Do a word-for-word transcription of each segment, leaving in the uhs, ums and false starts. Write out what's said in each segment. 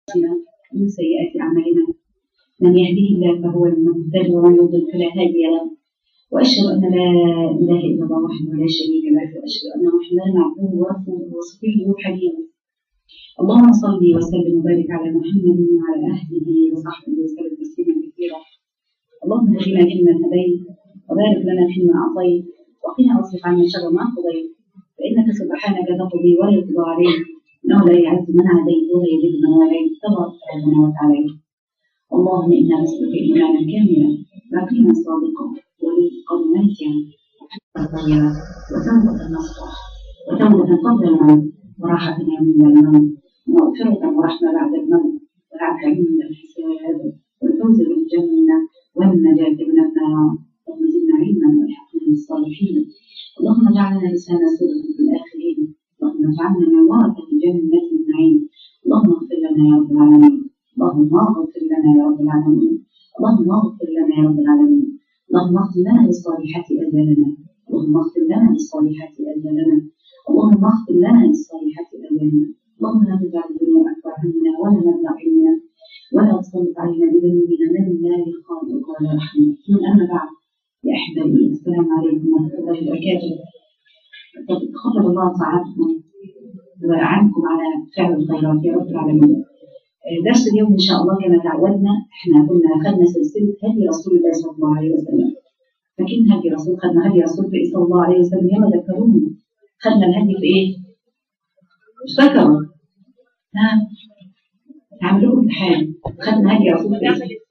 من سيئات أعمالنا من يهده الله فهو المهتدي ومن يضلل فلا هادي له وأشهد أن لا إله إلا الله وحده لا شريك له وأشهد أن محمدا عبده ورسوله وصفيه وحبيبه. اللهم صل وسلم وبارك على محمد وعلى أهله وصحبه وسلم تسليما كثيرا. اللهم اهدنا فيمن هديت وبارك لنا فيما أعطيت وقنا واصرف عنا شر ما قضيت فإنك سبحانك تقضي ولا يقضى عليك إنه لا يعز من عاديت ولا يذل من واليت تبارك ربنا وتعالى. اللهم إنا نسألك إيمانا كاملا ويقينا صادقا ورزقا واسعا طيبا وتوبة نصوحا وتوبة قبل الموت وراحة من الموت ومغفرة ورحمة بعد الموت والعفو عند الحساب والفوز بالجنة والنجاة من النار. اللهم زدنا علما والحقنا بالصالحين. اللهم اجعلنا لسان صدق في الآخرين. اللهم اجعلنا من ورثة جنة النعيم. اللهم اغفر لنا يا رب العالمين. اللهم اغفر لنا يا رب العالمين. اللهم اغفر لنا يا رب العالمين. اللهم اغفر لنا بالصالحات أجلنا. اللهم اغفر لنا بالصالحات أجلنا. اللهم اغفر لنا بالصالحات أجلنا. اللهم لا تجعل الدنيا أكبر همنا ولا مبلغ علمنا ولا تسلط علينا بذنوبنا من لا يخافك ولا يرحمنا. ثم أما بعد يا أحبابي السلام عليكم ورحمة الله وبركاته. تقبل الله طاعتكم وأعنكم على فعل الخيرات يا رب العالمين. درس اليوم إن شاء الله كما تعودنا احنا كنا خدنا سلسلة هدي رسول الله صلى الله عليه وسلم. فكين هدي رسول خدنا هدي رسول الله صلى الله عليه وسلم. يلا ذكروني خدنا الهدي في ايه؟ افتكروا ها هعملوا امتحان. خدنا هدي رسول في ايه؟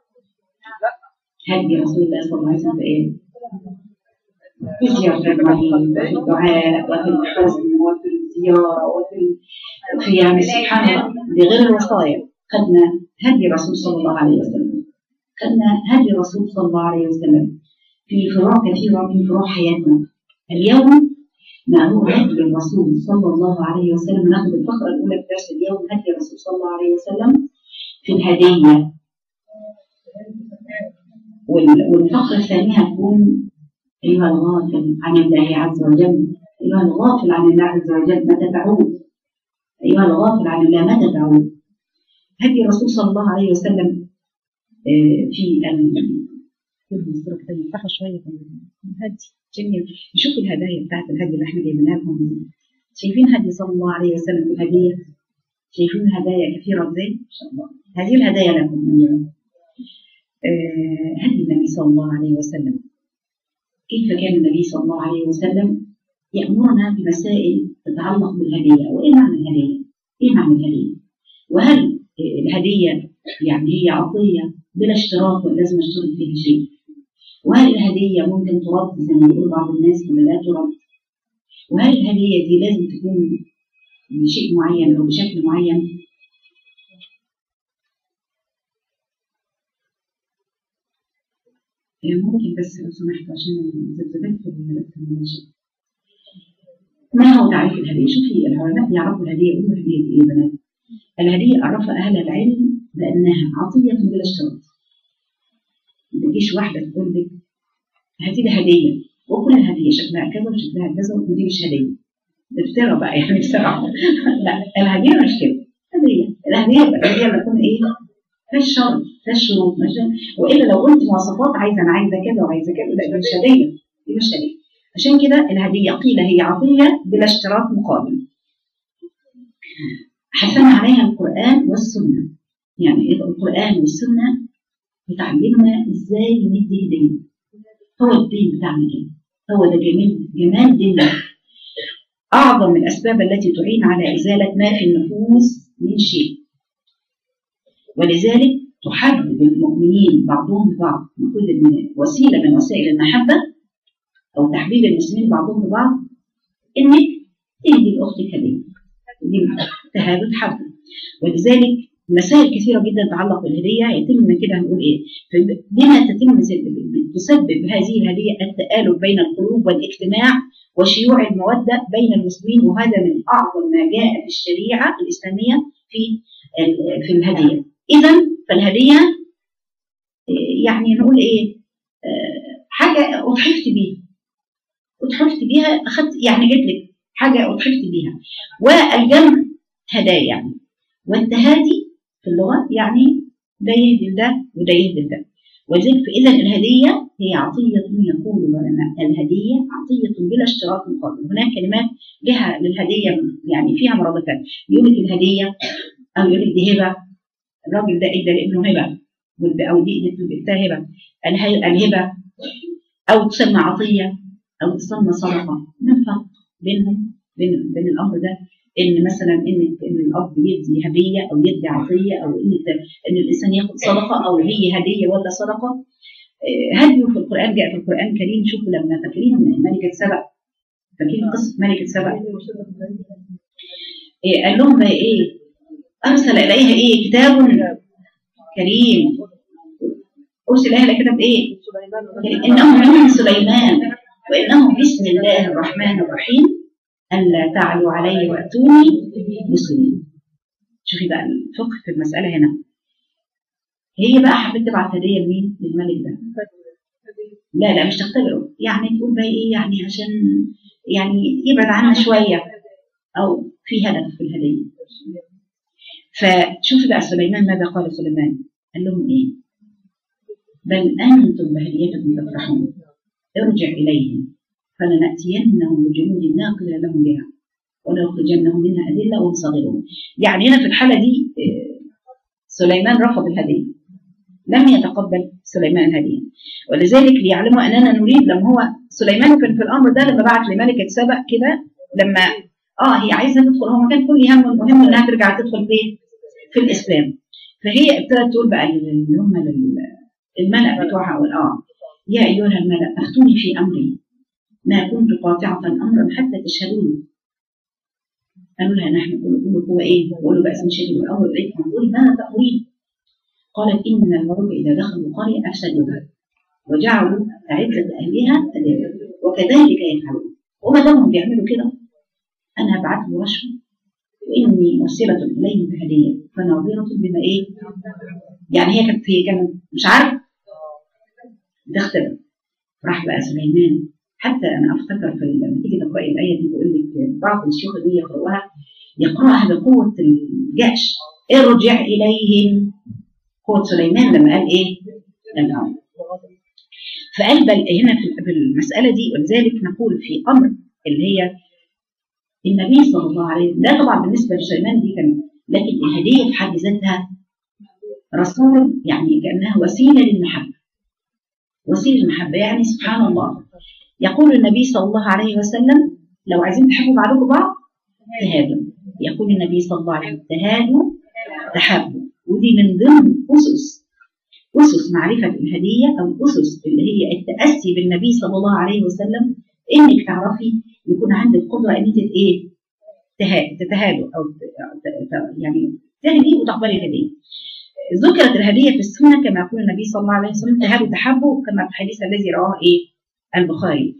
هدي رسول الله صلى الله عليه وسلم في ايه؟ في زيارة المريض وفي الدعاء وفي الحزن وفي الزيارة وفي في يعني سبحان الله بغير الوصايا. خدنا هدي رسول صلى الله عليه وسلم. خدنا هدي رسول صلى الله عليه وسلم في فروع كثيرة من فروع حياتنا. اليوم ما هو هدي الرسول صلى الله عليه وسلم. ناخذ الفقرة الأولى في درس اليوم هدي الرسول صلى الله عليه وسلم في الهدية، والفقرة الثانية هتكون أيها الغافل عن الله عز وجل. أيها الغافل عن الله عز وجل متى تعود؟ أيها الغافل عن الله متى تعود؟ هدي الرسول صلى الله عليه وسلم في المصطلح شوية الهدي. جميل. نشوف الهدايا بتاعت الهدي اللي احنا جايبينها لكم. شايفين هدي صلى الله عليه وسلم في الهدية؟ شايفين هدايا كثيرة ازاي؟ إن شاء الله. هذه الهدايا لكم اليوم. هدي النبي صلى الله عليه وسلم. كيف كان النبي صلى الله عليه وسلم يأمرنا بمسائل تتعلق بالهدية. وإيه معنى الهدية؟ إيه معنى الهدية؟ وهل الهدية يعني هي عطية بلا اشتراط ولا لازم اشترط فيها شيء؟ وهل الهدية ممكن ترد زي ما يقول بعض الناس ولا لا ترد؟ وهل الهدية دي لازم تكون بشيء معين أو بشكل معين؟ ممكن بس لو سمحت عشان الذبذبات في المناقشة. ما هو تعريف الهدية؟ شوفي العلماء يعرفوا الهدية. يقولوا الهدية دي ايه يا بنات؟ الهدية عرفها أهل العلم بأنها عطية بلا اشتراط. ما تجيش واحدة تقول لك هاتي لي هدية وكل الهدية شكلها كذا وشكلها كذا ودي مش هدية. بتفترى بقى يعني بصراحة. لا الهدية مش كده. هدية الهدية الهدية بتكون ايه؟ فيش شرط فيش شروط. وإلا لو قلت مواصفات عايزة أنا عايزة كذا وعايزة كذا لا دي مش هدية. دي مش هدية. عشان كده الهدية قيل هي عطية بلا اشتراط مقابل. حثنا عليها القرآن والسنة. يعني القرآن والسنة بتعلمنا ازاي ندي هدية. هو الدين بتاعنا كده. هو ده جميل جمال ديننا. أعظم الأسباب التي تعين على إزالة ما في النفوس من شيء. ولذلك تحبب المؤمنين بعضهم ببعض. نقول إن وسيلة من وسائل المحبة أو تحبيب المسلمين بعضهم ببعض إنك تهدي لأختك هدية. دي تهادد حب. ولذلك مسائل كثيرة جدا تتعلق بالهدية يتم من كده هنقول إيه؟ بما تتم تسبب هذه الهدية التآلف بين القلوب والاجتماع وشيوع المودة بين المسلمين. وهذا من أعظم ما جاء في الشريعة الإسلامية في في الهدية. إذا فالهدية يعني نقول إيه؟ حاجة أضحفت بيها أضحفت بيها أخذت يعني جت لك حاجة أضحفت بيها. والجمع هدايا يعني. والتهادي اللغة يعني ده يهدي ده وده يهدي ده. ولذلك فإذا الهدية هي عطية، يقول العلماء الهدية عطية بلا اشتراط مقابل. هناك كلمات لها للهدية يعني فيها مرادفات، يقول لك الهدية أو يقول لك دي هبة، الراجل ده ادى لابنه هبة، أو دي ادت لبنتها هبة. الهبة أو تسمى عطية أو تسمى صدقة. ما الفرق بينهم بين بين الأمر ده؟ إن مثلا إن إن الأب يدي هدية أو يدي عطية، أو إن إن الإنسان ياخد صدقة، أو هي هدية ولا صدقة. هديه في القرآن جاء في القرآن الكريم. شوفوا لما فاكرين ملكة سبأ، فاكرين قصة ملكة سبأ؟ إيه قال لهم إيه؟ أرسل إليها إيه؟ كتاب كريم. أرسل إليها كتاب إيه؟ إنه من سليمان وإنه بسم الله الرحمن الرحيم ألا تعلوا علي وأتوني مسلمين. شوفي بقى الفقه في المسألة هنا. هي بقى حبت تبعت هدية لمين؟ للملك ده. لا لا مش تختبره، يعني تقول بقى إيه يعني عشان يعني يبعد عنها شوية، أو في هدف في الهدية. فشوفي بقى سليمان ماذا قال سليمان؟ قال لهم إيه؟ بل أنتم بهديتكم تفرحون، ارجع إليهم فلنأتينهم بجنود لا قبل لهم بها ولنخرجنهم منها أذلة وهم صاغرون. يعني هنا في الحالة دي سليمان رفض الهدية، لم يتقبل سليمان الهدية. ولذلك ليعلموا أننا نريد، لما هو سليمان كان في الأمر ده لما بعت لملكة سبأ كده، لما آه هي عايزة تدخل، هو ما كان كل هم المهم إنها ترجع تدخل في في الإسلام. فهي ابتدت تقول بقى اللي هم الملأ بتوعها والآه يا أيها الملأ أفتوني في أمري ما كنت قاطعة أمرا حتى تشهدون. قالوا لها نحن نقول هو إيه؟ وقولوا بأس شديد الأمر إليكم انظري ماذا تأمرين؟ قالت إن الملوك إذا دخلوا قرية أفسدوها وجعلوا أعزة أهلها أذلة وكذلك يفعلون. وما دامهم بيعملوا كده أنا هبعت له رشوة وإني مرسلة إليهم بهدية فناظرة بما إيه؟ يعني هي كانت هي كانت مش عارف تختبر. راح بقى سليمان، حتى أنا أفتكر في لما تيجي تقرأي الآية دي بيقول لك بعض الشيوخ دي يقرأوها يقرأها بقوة الجأش، ارجع إليهم. قوة سليمان لما قال إيه؟ الأمر. فقال بل هنا في المسألة دي. ولذلك نقول في أمر اللي هي النبي صلى الله عليه وسلم، ده طبعا بالنسبة لسليمان دي كان، لكن الهدية في حد ذاتها رسول، يعني كأنها وسيلة للمحبة، وسيلة المحبة. يعني سبحان الله يقول النبي صلى الله عليه وسلم لو عايزين تحبوا بعضكم بعض تهادوا. يقول النبي صلى الله عليه وسلم تهادوا تحبوا. ودي من ضمن أسس أسس معرفة الهدية، أو أسس اللي هي التأسي بالنبي صلى الله عليه وسلم، إنك تعرفي يكون عندك قدرة إن أنت إيه تتهادوا أو يعني تهدي وتقبلي الهدية. ذكرت الهدية في السنة كما يقول النبي صلى الله عليه وسلم تهادوا تحبوا، كما في الحديث الذي رواه إيه البخاري.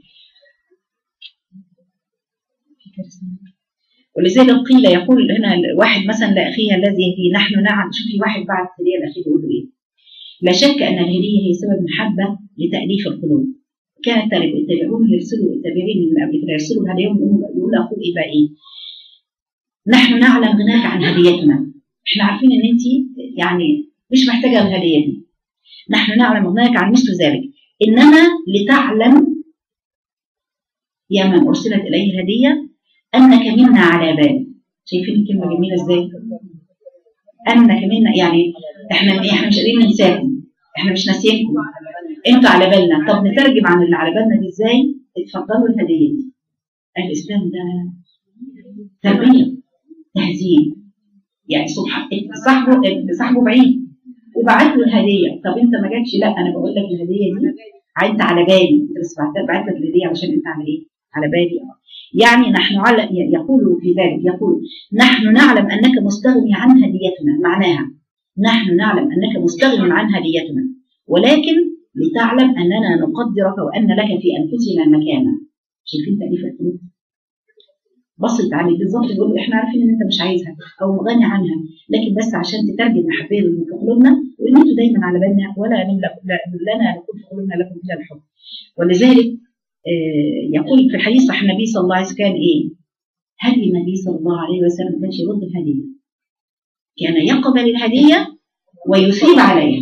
ولذلك قيل يقول هنا واحد مثلا لأخيه الذي يهدي نحن نعم. شوفي واحد بعد هدية لأخيه يقول له إيه؟ لا شك أن الهدية هي سبب محبة لتأليف القلوب. كانت التابعون يرسلوا التابعين من قبل كده يرسلوا هداياهم يقولوا أخوه إيه بقى إيه؟ نحن نعلم غناك عن هديتنا. إحنا عارفين إن أنت يعني مش محتاجة الهدية دي. نحن نعلم غناك عن مثل ذلك، إنما لتعلم يا من أرسلت إليه الهدية أنك منا على بال. شايفين الكلمة جميلة إزاي؟ أنك منا، يعني إحنا إحنا مش قادرين ننساكم، إحنا مش ناسيينكم، أنتوا على بالنا. طب نترجم عن اللي على بالنا دي إزاي؟ اتفضلوا الهدية دي. الإسلام ده تربية تهذيب، يعني سبحان صاحبه صاحبه بعيد وبعت له الهدية. طب أنت ما جاتش؟ لا أنا بقول لك الهدية دي عدت على بالي، أنت بس بعت لك الهدية علشان أنت على إيه؟ على بالي. يعني نحن على يقول في ذلك يقول نحن نعلم أنك مستغني عن هديتنا. معناها نحن نعلم أنك مستغني عن هديتنا، ولكن لتعلم أننا نقدرك وأن لك في أنفسنا مكانا. شايفين تأليف القلوب؟ بسيط عليه بالظبط. يقول له إحنا عارفين إن أنت مش عايزها أو مغني عنها، لكن بس عشان تترجم محبة في قلوبنا، وإن أنتوا دايما على بالنا ولا نملك لنا نكون في قلوبنا لكم إلا الحب. ولذلك يقول في الحديث صح النبي صلى الله عليه وسلم كان إيه؟ هدي النبي صلى الله عليه وسلم كانش يرد الهدية، كان يقبل الهدية ويثيب عليها،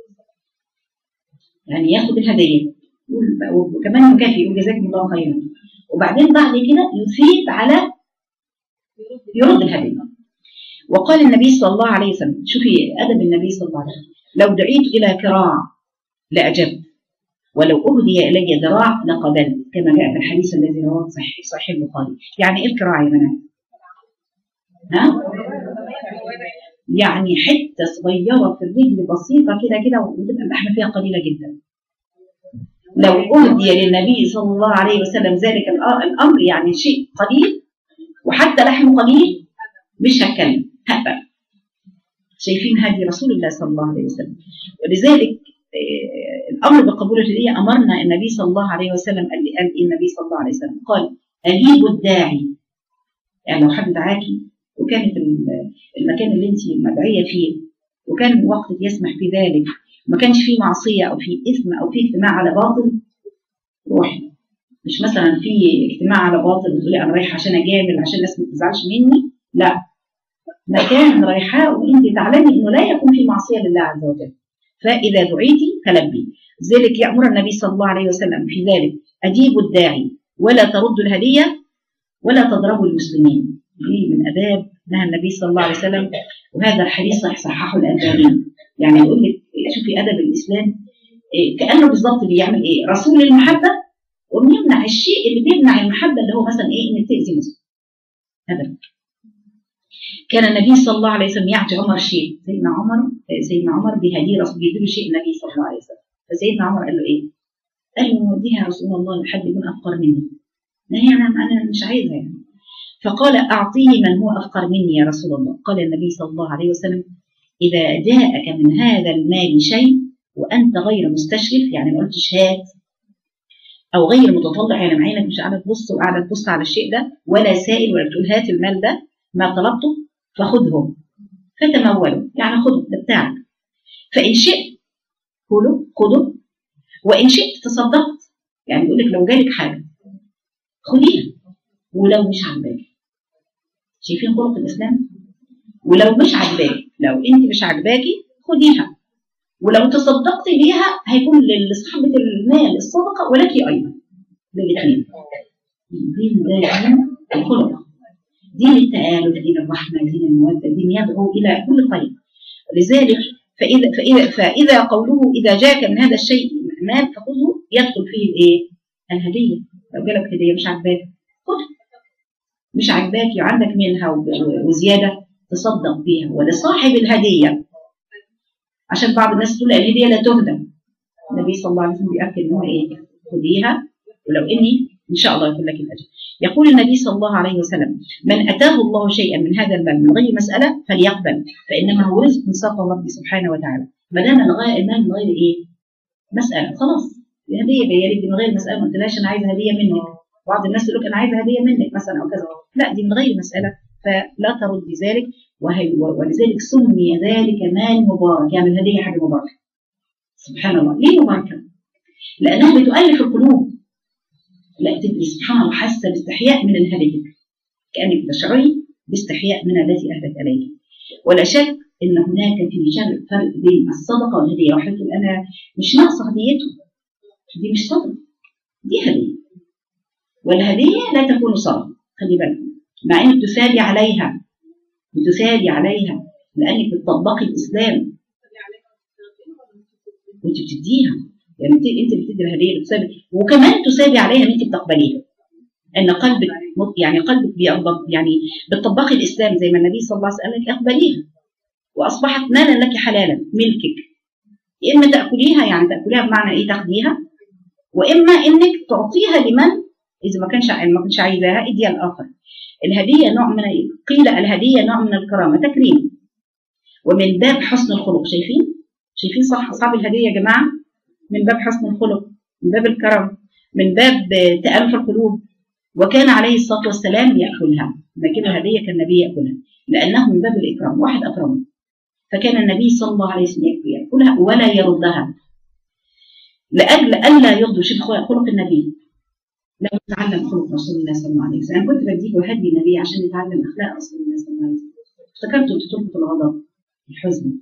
يعني ياخد الهدية وكمان يكافئ يقول جزاكم الله خيرا، وبعدين بعد كده يثيب على يرد الهدية. وقال النبي صلى الله عليه وسلم، شوفي أدب النبي صلى الله عليه وسلم، لو دعيت إلى كراع لأجبت، ولو أهدي إلي ذراع لقبلت، كما جاء في الحديث الذي رواه صحيح صحيح البخاري. يعني إيه الكراع يا بنات؟ ها؟ يعني حتة صغيرة في الرجل بسيطة كده كده، وتبقى اللحمة فيها قليلة جدا. لو أهدي للنبي صلى الله عليه وسلم ذلك الأمر، يعني شيء قليل وحتى لحمه قليل، مش هتكلم هقبل. شايفين هدي رسول الله صلى الله عليه وسلم. ولذلك الأمر بقبول الهدية أمرنا النبي صلى الله عليه وسلم. قال قال النبي صلى الله عليه وسلم قال أجيبوا الداعي، يعني لو حد دعاكي وكانت المكان اللي انت مدعية فيه وكان وقت يسمح في ذلك، ما كانش فيه معصية أو فيه إثم أو فيه اجتماع على باطل، روحي. مش مثلا في اجتماع على باطل بتقولي أنا رايحة عشان أجامل عشان الناس ما تزعلش مني، لا، مكان رايحاه وانت تعلمي انه لا يكون في معصيه لله عز وجل، فاذا دعيتي فلبي. ذلك يامر النبي صلى الله عليه وسلم في ذلك، اجيبوا الداعي ولا تردوا الهديه ولا تضربوا المسلمين. دي من اداب نهى النبي صلى الله عليه وسلم، وهذا الحديث صححه الالباني. يعني يقول لك شوفي ادب الاسلام، إيه كانه بالظبط بيعمل ايه؟ رسول المحبه وبيمنع الشيء اللي بيمنع المحبه، اللي هو مثلا ايه؟ انك تاذي مسلم. هذا كان النبي صلى الله عليه وسلم يعطي عمر شيء، سيدنا عمر سيدنا عمر بهديه رسول بيديله شيء النبي صلى الله عليه وسلم، فسيدنا عمر قال له ايه؟ قال له وديها يا رسول الله لحد يكون افقر مني. لا يعني انا مش عايزها يعني. فقال اعطيه من هو افقر مني يا رسول الله. قال النبي صلى الله عليه وسلم اذا جاءك من هذا المال شيء وانت غير مستشرف، يعني ما قلتش هات، او غير متطلع، يعني عينك مش قاعده تبص وقاعده تبص على الشيء ده، ولا سائل ولا تقول هات المال ده ما طلبته، فخذهم فتمولوا، يعني خذوا ده بتاعك، فإن شئت كله خذوا، وإن شئت تصدقت. يعني يقول لك لو جالك حاجة خذيها ولو مش عاجباك. شايفين خلق الإسلام؟ ولو مش عاجباك، لو أنت مش عاجباكي خذيها، ولو تصدقتي بيها هيكون لصاحبة المال الصدقة ولك أيضا، للاثنين. دين ده دين الخلق، دين التآلف، دين الرحمة، دين المودة، دين يدعو إلى كل خير. لذلك فإذا, فإذا, فإذا قوله إذا جاءك من هذا الشيء مال فخذه، يدخل فيه الإيه؟ الهدية. لو جالك هدية مش عاجباك خذ، مش عاجباك عندك منها وزيادة تصدق بيها ولصاحب الهدية، عشان بعض الناس تقول الهدية لا تهدى. النبي صلى الله عليه وسلم بيأكد إن هو إيه؟ خذيها ولو إني إن شاء الله يكون لك الأجر. يقول النبي صلى الله عليه وسلم من أتاه الله شيئا من هذا المال من غير مسألة فليقبل، فإنما هو رزق ساقه ربي سبحانه وتعالى. ما دام المال من غير إيه؟ مسألة، خلاص الهدية جاية لك من غير مسألة، ما قلتلهاش أنا عايزة هدية منك. بعض الناس يقول لك أنا عايزة هدية منك مثلا أو كذا، لا دي من غير مسألة، فلا ترد بذلك. ولذلك سمي ذلك مال مبارك، يعني الهدية حاجة مباركة. سبحان الله، ليه مباركة؟ لأنها بتؤلف القلوب. لا تبقي سبحان الله حاسة باستحياء من الهدية، كأنك تشعري باستحياء من التي أهدت إليك. ولا شك إن هناك في فرق بين الصدقة والهدية. واحد يقول أنا مش ناقصة هديته، دي مش صدقة، دي هدية. والهدية لا تكون صدقة، خلي بالك، مع إنك تثابي عليها، بتثابي عليها لأنك بتطبقي الإسلام وأنت بتديها. يعني انت بتدي الهديه بتسابي، وكمان تسابي عليها ان انت بتقبليها، ان قلبك يعني قلبك يعني بتطبقي الاسلام زي ما النبي صلى الله عليه وسلم قال لك اقبليها واصبحت مالا لك حلالا ملكك. يا اما تاكليها، يعني تاكليها بمعنى ايه؟ تاخديها، واما انك تعطيها لمن اذا ما كانش ما كانش عايزاها اديها الاخر. الهديه نوع من قيل الهديه نوع من الكرامه، تكريم، ومن باب حسن الخلق. شايفين شايفين صح اصحاب الهديه يا جماعه؟ من باب حسن الخلق، من باب الكرم، من باب تألف القلوب. وكان عليه الصلاة والسلام يأكلها، لكن الهدية كان النبي يأكلها لأنه من باب الإكرام، واحد أكرمه. فكان النبي صلى الله عليه وسلم يأكلها ولا يردها لأجل ألا يغضب. شوف خلق النبي، لو نتعلم خلق رسول الله صلى الله عليه وسلم. أنا كنت بديك وهدي النبي عشان نتعلم أخلاق رسول الله صلى الله عليه وسلم. افتكرت تربط الغضب، الحزن،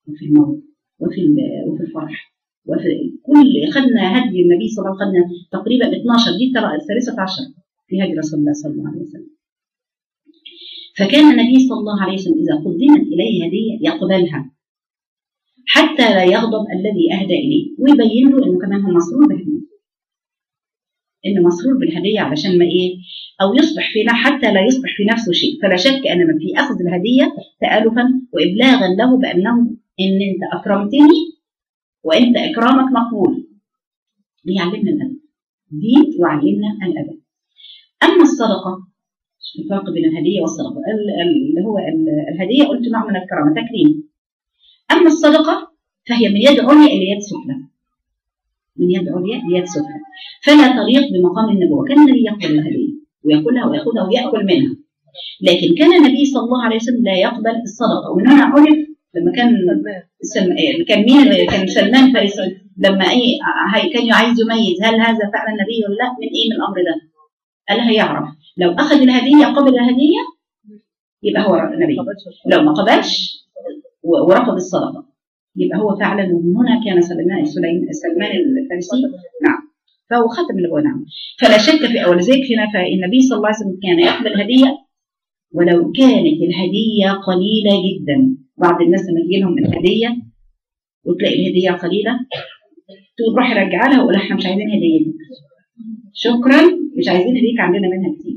وفي الموت وفي وفي الفرح وفي كل. خدنا هدي النبي صلى الله عليه وسلم، خدنا تقريبا اثناشر، دي ترى الثالثة عشر في هدي رسول الله صلى الله عليه وسلم. فكان النبي صلى الله عليه وسلم إذا قدمت إليه هدية يقبلها حتى لا يغضب الذي أهدى إليه، ويبين له إنه كمان هو مسرور بالهدية، إنه مسرور بالهدية علشان ما إيه، أو يصبح فينا حتى لا يصبح في نفسه شيء. فلا شك أن من في أخذ الهدية تآلفا وإبلاغا له بأنه إن أنت أكرمتني وأنت إكرامك مقبول. بيعلمنا الأدب، دين وعلمنا الأدب. أما الصدقة، الفرق بين الهدية والصدقة، اللي هو الهدية قلت نوع من الكرامة تكريم، أما الصدقة فهي من يد عليا إلى يد سفلى، من يد عليا ليد سفلى، فلا تليق بمقام النبوة. كان النبي يقبل الهدية ويأكلها ويأخذها ويأكل منها، لكن كان النبي صلى الله عليه وسلم لا يقبل الصدقة. ومن هنا عرف لما كان سلم... كان مين كان سلمان فارسي لما ايه كان عايز يميز هل هذا فعلا النبي ولا لا، من ايه من الامر ده، قال هيعرف لو اخذ الهديه قبل الهديه يبقى هو نبي، لو ما قبلش ورفض الصدقه يبقى هو فعلا. ومن هنا كان سلمان سلمان الفارسي نعم فهو ختم النبوه نعم. فلا شك في اول ذلك هنا فالنبي صلى الله عليه وسلم كان يقبل الهديه ولو كانت الهديه قليله جدا. بعض الناس لما تجي لهم الهديه وتلاقي الهديه قليله تقول روح رجع لها وقول احنا مش عايزين هديتك، شكرا مش عايزين هديك، عندنا منها كتير.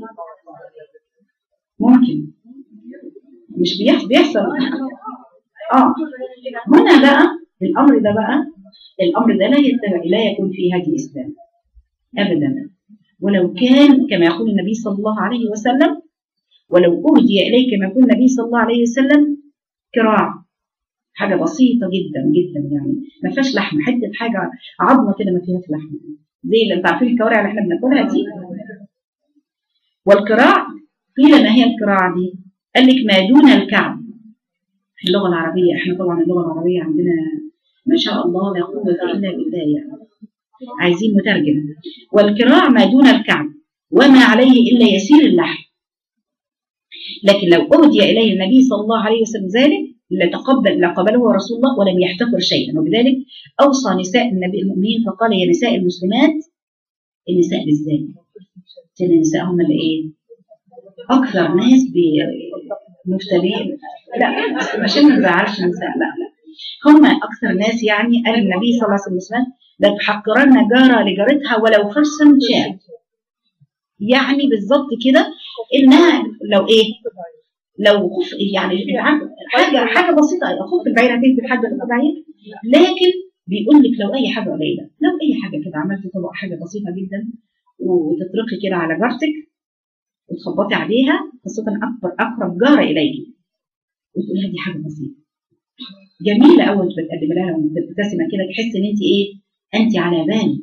ممكن مش بيحصل بيحصل اه هنا بقى الامر ده بقى الامر ده لا يتبع لا يكون فيه هدي اسلام ابدا. ولو كان كما يقول النبي صلى الله عليه وسلم ولو أهدي إليك كما يقول النبي صلى الله عليه وسلم كراع، حاجة بسيطة جدا جدا يعني ما فيهاش لحمة، حتة حاجة عظمة كده ما فيهاش لحمة زي اللي انتوا عارفين الكوارع اللي احنا بناكلها دي. والكراع قيل ما هي الكراع دي؟ قال لك ما دون الكعب. في اللغة العربية احنا طبعا اللغة العربية عندنا ما شاء الله لا قوة إلا بالله يعني. عايزين مترجم. والكراع ما دون الكعب وما عليه إلا يسير اللحم. لكن لو أهدي إليه النبي صلى الله عليه وسلم ذلك لتقبل لقبله رسول الله ولم يحتقر شيئا. وبذلك أوصى نساء النبي المؤمنين فقال يا نساء المسلمات، النساء بالذات كان النساء هم اللي إيه؟ أكثر ناس مفترين، لا عشان ما نزعلش النساء، لا لا هم أكثر ناس يعني. قال النبي صلى الله عليه وسلم لا تحقرن جارة لجارتها ولو فرسا شاء، يعني بالظبط كده إنها لو إيه لو خف يعني حاجة حاجة بسيطة خف البعير هتنزل حاجة البعير، لكن بيقول لك لو أي حاجة قليلة، لو أي حاجة كده عملت طبق حاجة بسيطة جدا وتطرقي كده على جارتك وتخبطي عليها خاصة أكبر أقرب جارة إليك وتقولها دي حاجة بسيطة جميلة أول ما تقدم لها وتبتسمة كده تحس إن أنت إيه أنت على بالي.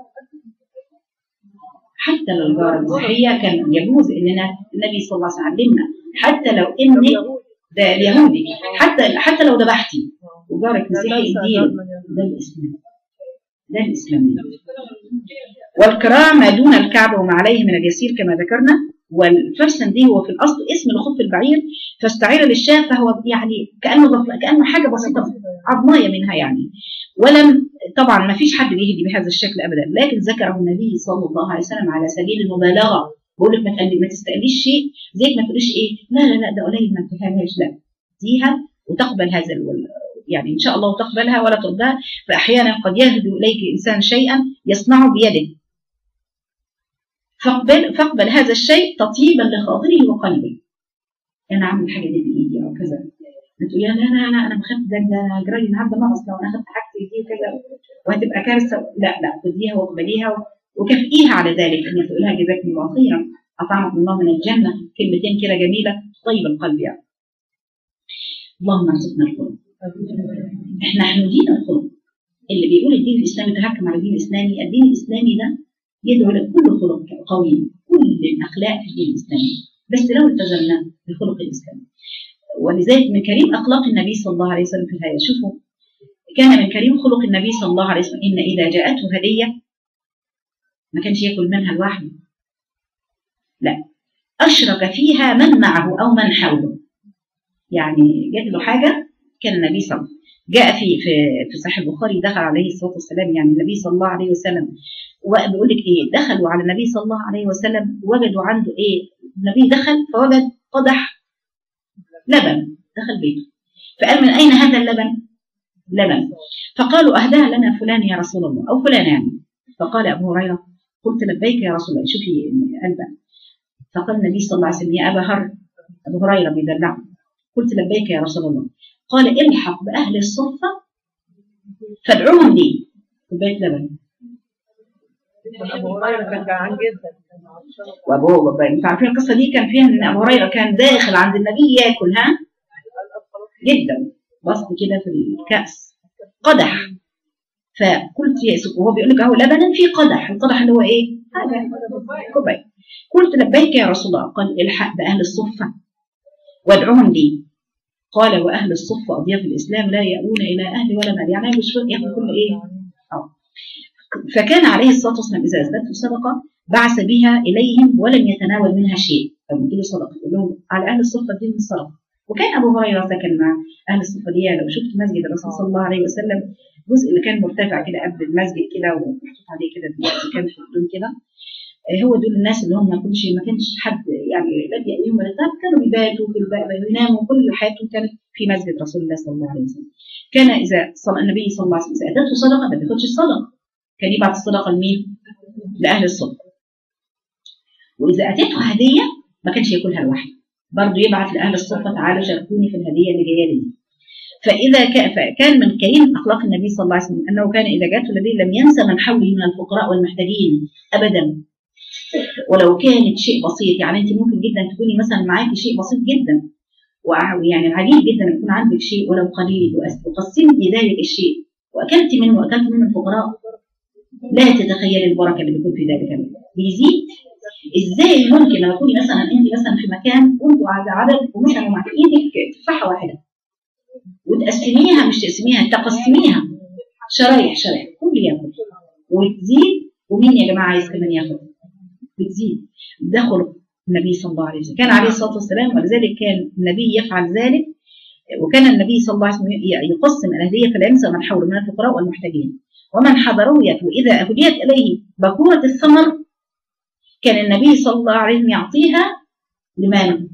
حتى لو الجارة المسيحية كان يجوز إننا النبي صلى الله عليه وسلم علمنا حتى لو إنك ده اليهودي حتى حتى لو ذبحتي وجارك مسيحي الدين ده الإسلام، ده الإسلام. والكراع ما دون الكعب وما عليه من اليسير كما ذكرنا. والفرسن دي هو في الأصل اسم لخف البعير فاستعير للشاة، فهو يعني كأنه كأنه حاجة بسيطة عظماية منها يعني. ولم طبعا ما فيش حد بيهدي بهذا الشكل أبدا، لكن ذكره النبي صلى الله عليه وسلم على سبيل المبالغة. بقول لك ما ما تستقليش شيء زيك ما تقوليش ايه لا لا لا ده قليل ما تفهمهاش، لا ديها وتقبل هذا يعني ان شاء الله وتقبلها ولا تردها. فاحيانا قد يهدو اليك انسان شيئا يصنعه بيده فاقبل فاقبل هذا الشيء تطيبا لخاطره وقلبه. انا عامل الحاجه دي بايدي او كذا، بتقول لا لا لا انا بخاف ده ده جرالي النهارده ناقص لو انا اخذت حاجتي دي وكذا وهتبقى كارثه. لا لا خديها واقبليها وكافئيها على ذلك، ان تقول لها جزاكم الله خيرا اطعمكم الله من الجنه، كلمتين كده جميله طيب القلب يعني. اللهم ارزقنا الخلق. احنا احنا دين الخلق اللي بيقول الدين الاسلامي تحكم على الدين الاسلامي. الدين الاسلامي ده يدعو لكل خلق قوي، كل الاخلاق في الدين الاسلامي، بس لو التزمنا بالخلق الاسلامي. ولذلك من كريم اخلاق النبي صلى الله عليه وسلم في الهدايا، شوفوا كان من كريم خلق النبي صلى الله عليه وسلم ان اذا جاءته هديه ما كانش ياكل منها لوحده، لا اشرك فيها من معه او من حوله. يعني جات له حاجه كان النبي صلى الله عليه وسلم جاء في في في صحيح البخاري دخل عليه الصلاه والسلام، يعني النبي صلى الله عليه وسلم، وبيقول لك ايه، دخلوا على النبي صلى الله عليه وسلم وجدوا عنده ايه، النبي دخل فوجد قدح لبن دخل بيته، فقال من اين هذا اللبن؟ لبن. فقالوا اهداها لنا فلان يا رسول الله، او فلان يعني. فقال ابو هريره قلت لبيك يا رسول الله، شوفي قلبه. فقال النبي صلى الله عليه وسلم يا ابا هر، ابو هريره بيدلعه، قلت لبيك يا رسول الله. قال الحق باهل الصفه فادعوهم لي كوبايه لبن. ابو هريره كان جعان جدا، وابو انتوا عارفين القصه دي كان فيها ان ابو هريره كان داخل عند النبي ياكل ها جدا، بسط كده في الكاس قدح. فقلت يا سيدي، وهو بيقول لك اهو لبنا في قدح، القدح اللي هو ايه؟ هذا كوبايه. قلت لبيك يا رسول الله. قال الحق باهل الصفه وادعوهم لي. قال واهل الصفه اضياف الاسلام لا يأوون الى اهل ولا مال، يعني مش ياخذ كل ايه. اه فكان عليه الصلاه والسلام اذا ازدادت صدقه بعث بها اليهم ولم يتناول منها شيء. لو ادوا صدقه يقول لهم على اهل الصفه اديهم الصدقه. وكان ابو هريره سكن مع اهل الصفه دي. لو شفت مسجد الرسول صلى الله عليه وسلم، الجزء اللي كان مرتفع كده قبل المسجد كده ومحطوط عليه كده دلوقتي كان في الدون كده، هو دول الناس اللي هم ما كانش ما كانش حد يعني لا بيأويهم ولا بتاع، كانوا بيباتوا في الباب بيناموا، كل حياتهم كانت في مسجد رسول الله صلى الله عليه وسلم. كان اذا صلى النبي صلى الله عليه وسلم ادته صدقه ما بياخدش الصدقه، كان يبعت الصدقه لمين؟ لاهل الصدقه. واذا اتته هديه ما كانش ياكلها لوحده، برضه يبعت لاهل الصدقه تعالوا شاركوني في الهديه اللي جايه لي. فاذا كان من كريم اخلاق النبي صلى الله عليه وسلم انه كان اذا جاءته الهديه لم ينسى من حوله من الفقراء والمحتاجين ابدا، ولو كانت شيء بسيط. يعني انت ممكن جدا تكوني مثلا معاكي شيء بسيط جدا، ويعني عجيب جدا يكون عندك شيء ولو قليل وقسمتي ذلك الشيء واكلت منه واكلت منه الفقراء، لا تتخيل البركه اللي بتكون في ذلك بيزيد. ازاي ممكن لما تكوني مثلا انت مثلا في مكان وانتوا على عدد ومثلا مع ايدك تفاحه واحده وتقسميها، مش تقسميها تقسميها شرايح شرايح كل ياكل وتزيد، ومين يا جماعه عايز كمان ياخد؟ بتزيد. ده خلق النبي صلى الله عليه وسلم، كان عليه الصلاه والسلام، ولذلك كان النبي يفعل ذلك. وكان النبي صلى الله عليه وسلم يقسم الهديه فلا ينسى من حوله من الفقراء والمحتاجين ومن حضروه ياكل. اذا اهديت اليه بكوره الثمر كان النبي صلى الله عليه وسلم يعطيها لمن؟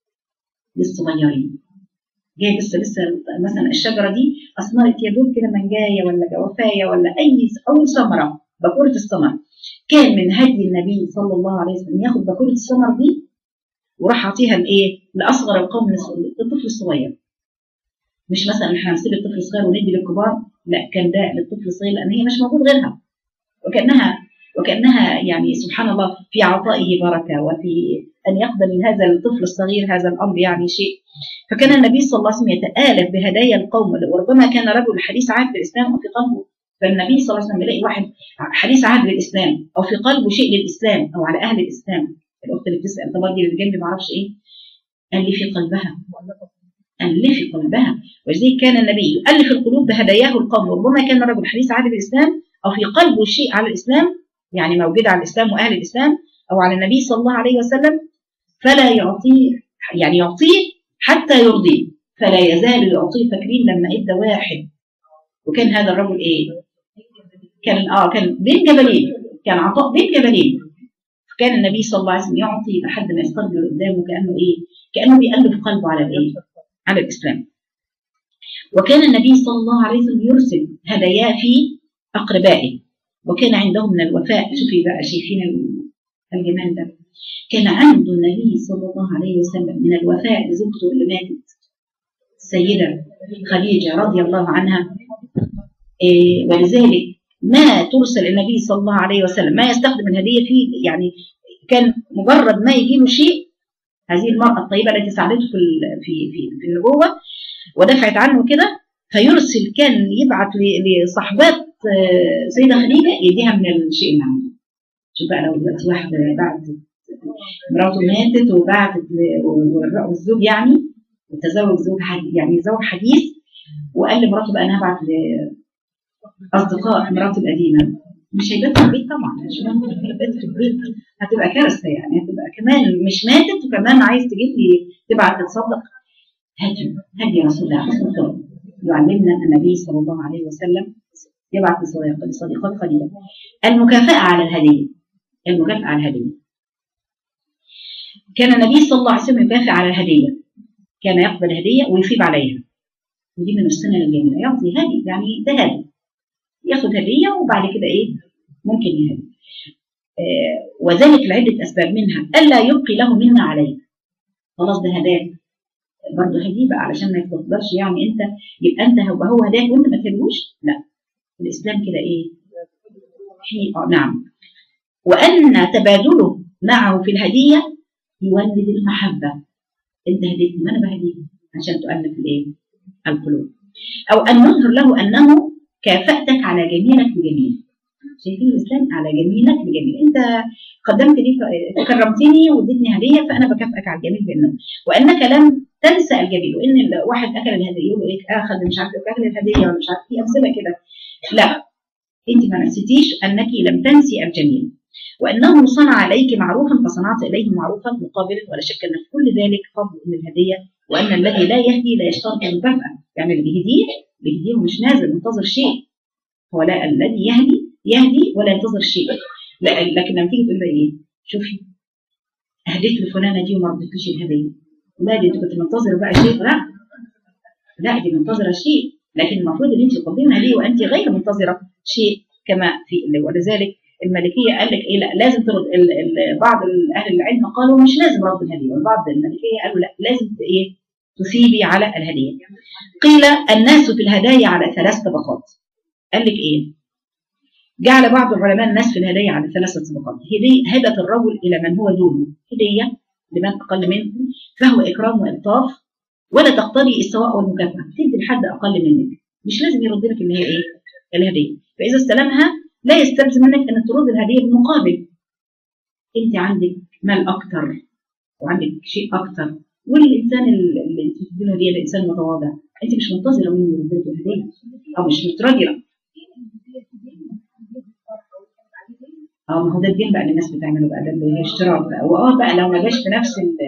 للصغيرين. جاي لسه لسه مثلا الشجره دي اثمرت يا دوب كده منجايه ولا جوافايه ولا اي اول ثمره بكوره الثمر، كان من هدي النبي صلى الله عليه وسلم ياخد بكوره الثمر دي وراح اعطيها لايه؟ لاصغر القوم، للطفل الصغير. مش مثلا احنا هنسيب الطفل الصغير وندي للكبار، لا كان ده للطفل الصغير لان هي مش موجود غيرها. وكانها وكانها يعني سبحان الله في عطائه بركه، وفي ان يقبل هذا الطفل الصغير هذا الامر يعني شيء. فكان النبي صلى الله عليه وسلم يتآلف بهدايا القوم، وربما كان رجل حديث عهد بالاسلام او في قلبه، فالنبي صلى الله عليه وسلم يلاقي واحد حديث عهد بالاسلام او في قلبه شيء للاسلام او على اهل الاسلام. الاخت اللي بتسال طب دي اللي جنبي ما اعرفش ايه، قال لي في قلبها، قال لي في قلبها. ولذلك كان النبي يؤلف القلوب بهداياه القوم، وربما كان رجل حديث عهد بالاسلام او في قلبه شيء على الاسلام، يعني موجود على الاسلام واهل الاسلام او على النبي صلى الله عليه وسلم، فلا يعطيه، يعني يعطيه حتى يرضيه، فلا يزال يعطيه. فاكرين لما ادى واحد وكان هذا الرجل ايه؟ كان اه كان بين جبلين، كان عطاء بين جبلين. كان النبي صلى الله عليه وسلم يعطي لحد ما يستقبل قدامه كانه ايه؟ كانه بيألف قلبه على الايه؟ على الاسلام. وكان النبي صلى الله عليه وسلم يرسل هداياه في اقربائه، وكان عندهم من الوفاء. شوفي بقى شايفين الجمال ده، كان عنده النبي صلى الله عليه وسلم من الوفاء لزوجته اللي ماتت السيدة خديجة رضي الله عنها. إيه ولذلك ما ترسل النبي صلى الله عليه وسلم ما يستخدم الهدية فيه، يعني كان مجرد ما يجي له شيء، هذه المرأة الطيبة التي ساعدته في في في, في النبوة ودفعت عنه كده، فيرسل كان يبعث لصحبات سيدة خديجة يديها من الشيء اللي عنده. شوف بقى لو دلوقتي واحدة بعتت مراته ماتت وبعتت والزوج يعني وتزوج زوج يعني زوج حديث وقال لمراته بقى انا هبعت لاصدقاء مراته القديمه، مش هيبات في البيت طبعا، مش هيبات في البيت، هتبقى كارثه يعني، هتبقى كمان مش ماتت وكمان عايز تجيب لي تبعت تتصدق. هدي هدي يا رسول الله حسن الخلق. يعلمنا النبي صلى الله عليه وسلم يبعث لصديقات قليلة المكافأة على الهدية. المكافأة على الهدية، كان النبي صلى الله عليه وسلم يكافئ على الهدية، كان يقبل هدية ويثيب عليها، ودي من السنة الجميلة. يعطي هدي يعني ده هدي، ياخد هدية وبعد كده ايه ممكن يهدي. آه وذلك لعدة أسباب، منها ألا يبقي له منا عليه. خلاص ده هداك برضه هديه بقى علشان ما يتفضلش يعني انت يبقى انت هو هو هداك وانت ما تهدوش، لا. الإسلام كده ايه في آه نعم. وأن تبادله معه في الهدية يولد المحبة. انت هديتني ما انا بهديك عشان تؤلف الايه القلوب. او ان نظهر له انه كافأتك على جميلك بجميل. شايفين الاسلام على جميلك بجميل، انت قدمت لي كرمتني واديتني هديه فانا بكافئك على الجميل بانه وانك لم تنسى الجميل. وان الواحد اكل الهديه يقول ايه اخذ مش عارف اكل الهديه ولا مش عارف في امثله كده، لا انت ما نسيتيش انك لم تنسي الجميل. وأنه صنع عليك معروفا فصنعت إليه معروفا مقابلا، ولا شك أن في كل ذلك فضل من الهدية. وأن الذي لا يهدي لا يشترط المكافأة، يعني اللي بيهديه بيهديه ومش نازل منتظر شيء. هو لا الذي يهدي يهدي ولا ينتظر شيء. لا لكن لما تيجي تقول له إيه شوفي أهديت لفلانة دي وما ردتليش الهدية، لا دي أنت كنت منتظرة بقى شيء، لا لا دي منتظرة شيء، لكن المفروض أن أنت تقدمي هدية وأنت غير منتظرة شيء كما في اللي. ولذلك المالكيه قال لك ايه لا لازم ترد. ال ال بعض اهل العلم قالوا مش لازم رد الهديه، والبعض المالكيه قالوا لا لازم ايه تثيبي على الهديه. قيل الناس في الهدايا على ثلاث طبقات. قال لك ايه جعل بعض العلماء الناس في الهدايا على ثلاثه طبقات. هديه هبه الرجل الى من هو دونه، هديه لمن اقل منه فهو اكرام والطاف ولا تقتضي السواء والمكافاه. تدي لحد اقل منك مش لازم يرد لك اللي هي ايه الهديه، فاذا استلمها لا يستلزم منك ان ترد الهديه بالمقابل. انت عندك مال اكتر وعندك شيء اكتر، والانسان اللي انت بتدي له هديه الانسان متواضع، انت مش منتظره منه يرد لك الهديه او مش متراجعه. اه ما هو ده الدين بقى اللي الناس بتعمله بقى، ده اللي هي اشتراك بقى. واه بقى لو ما جاش في نفس ال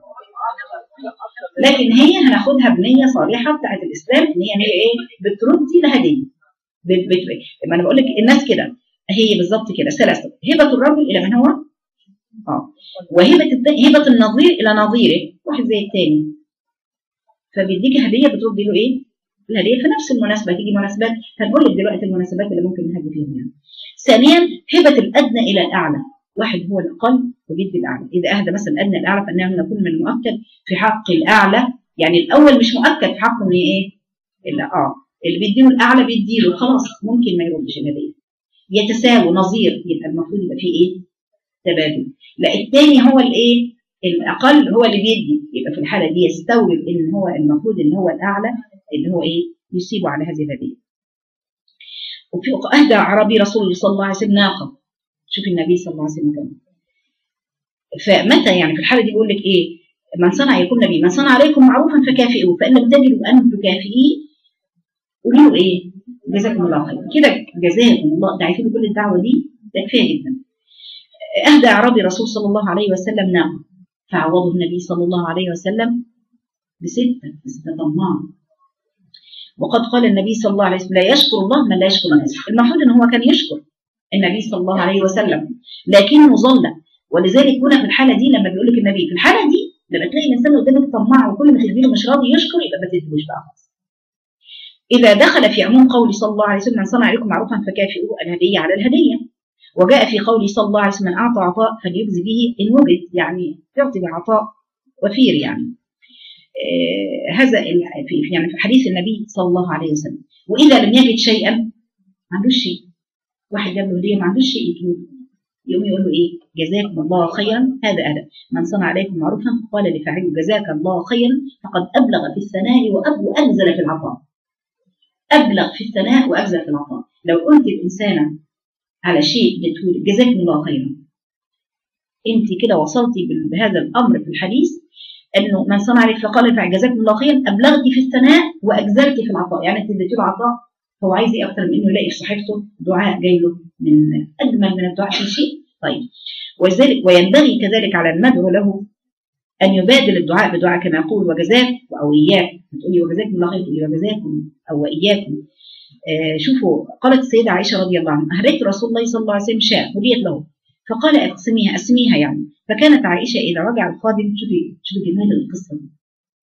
لكن هي هناخدها بنيه صالحه بتاعت الاسلام ان هي هي ايه بتردي الهديه. ما انا بقول لك الناس كده هي بالظبط كده ثلاثه. هبه الرجل الى من هو اه وهبه هبه النظير الى نظيره، واحد زي الثاني فبيديك هديه بتردي له ايه الهديه في نفس المناسبه. تيجي مناسبات هنقول لك دلوقتي المناسبات اللي ممكن نهدي فيهم يعني. ثانيا هبه الادنى الى الاعلى، واحد هو الاقل وبيدي الاعلى. اذا اهدى مثلا الادنى الاعلى فانه يكون من المؤكد في حق الاعلى، يعني الاول مش مؤكد في حقه من ايه الا اه اللي بيديله الاعلى بيديله خلاص ممكن ما يردش الهديه. يتساووا نظير، يبقى المفروض يبقى فيه ايه تبادل. لا الثاني هو الايه الاقل هو اللي بيدي، يبقى في الحاله دي يستوعب ان هو المفروض ان هو الاعلى اللي هو ايه يصيبه على هذه الهديه. وفي اهدى عربي رسول الله صلى الله عليه وسلم ناقه. شوف النبي صلى الله عليه وسلم كمان فمتى يعني في الحاله دي بيقول لك ايه من صنع يكون نبي من صنع عليكم معروفا فكافئوه فان لم تجدوا ان تكافئيه قولوا له ايه جزاكم الله خير كده جزاكم الله. ده عايزين كل الدعوه دي ده كفايه جدا. اهدى اعرابي رسول صلى الله عليه وسلم ناقه فعوضه النبي صلى الله عليه وسلم بسته بسته طماع. وقد قال النبي صلى الله عليه وسلم لا يشكر الله من لا يشكر الناس. المفروض ان هو كان يشكر النبي صلى الله عليه وسلم لكنه ظل. ولذلك هنا في الحاله دي لما بيقول لك النبي في الحاله دي لما تلاقي الانسان اللي قدامك طماع وكل ما تديله مش راضي يشكر يبقى ما تديلوش بقى. إذا دخل في عموم قول صلى الله عليه وسلم من صنع عليكم معروفا فكافئوه الهدية على الهدية. وجاء في قول صلى الله عليه وسلم من أعطى عطاء فليجزي به إن وجد، يعني يعطي بعطاء وفير يعني. آه هذا في يعني في حديث النبي صلى الله عليه وسلم. وإذا لم يجد شيئا ما عندوش شيء، واحد جاب له هدية ما عندوش شيء يقوم يقول له إيه جزاكم الله خيرا. هذا أدب من صنع عليكم معروفا قال لفاعله جزاك الله خيرا فقد أبلغ في الثناء وأنزل في العطاء. أبلغ في الثناء وأبذل في العطاء. لو قلت الإنسان على شيء بتقول جزاكم الله خيرا أنت كده وصلتي بهذا الأمر في الحديث أنه من صنع عليك فقال فجزاكم الله خيرا أبلغتي في الثناء وأجزلتي في العطاء. يعني أنت اديتي له عطاء هو عايز إيه أكتر من إنه يلاقي في صحيفته دعاء جاي له من أجمل من الدعاء في شيء. طيب وذلك وينبغي كذلك على المدعو له أن يبادل الدعاء بدعاء كما يقول وجزاك أو إياك، تقولي وجزاكم الله خير تقولي وجزاكم أو وإياكم. آه شوفوا قالت السيدة عائشة رضي الله عنها أهديت رسول الله صلى الله عليه وسلم شاة هديت له فقال اقسميها أسميها يعني. فكانت عائشة إذا رجع الخادم، شوفي شوفي جمال القصة دي.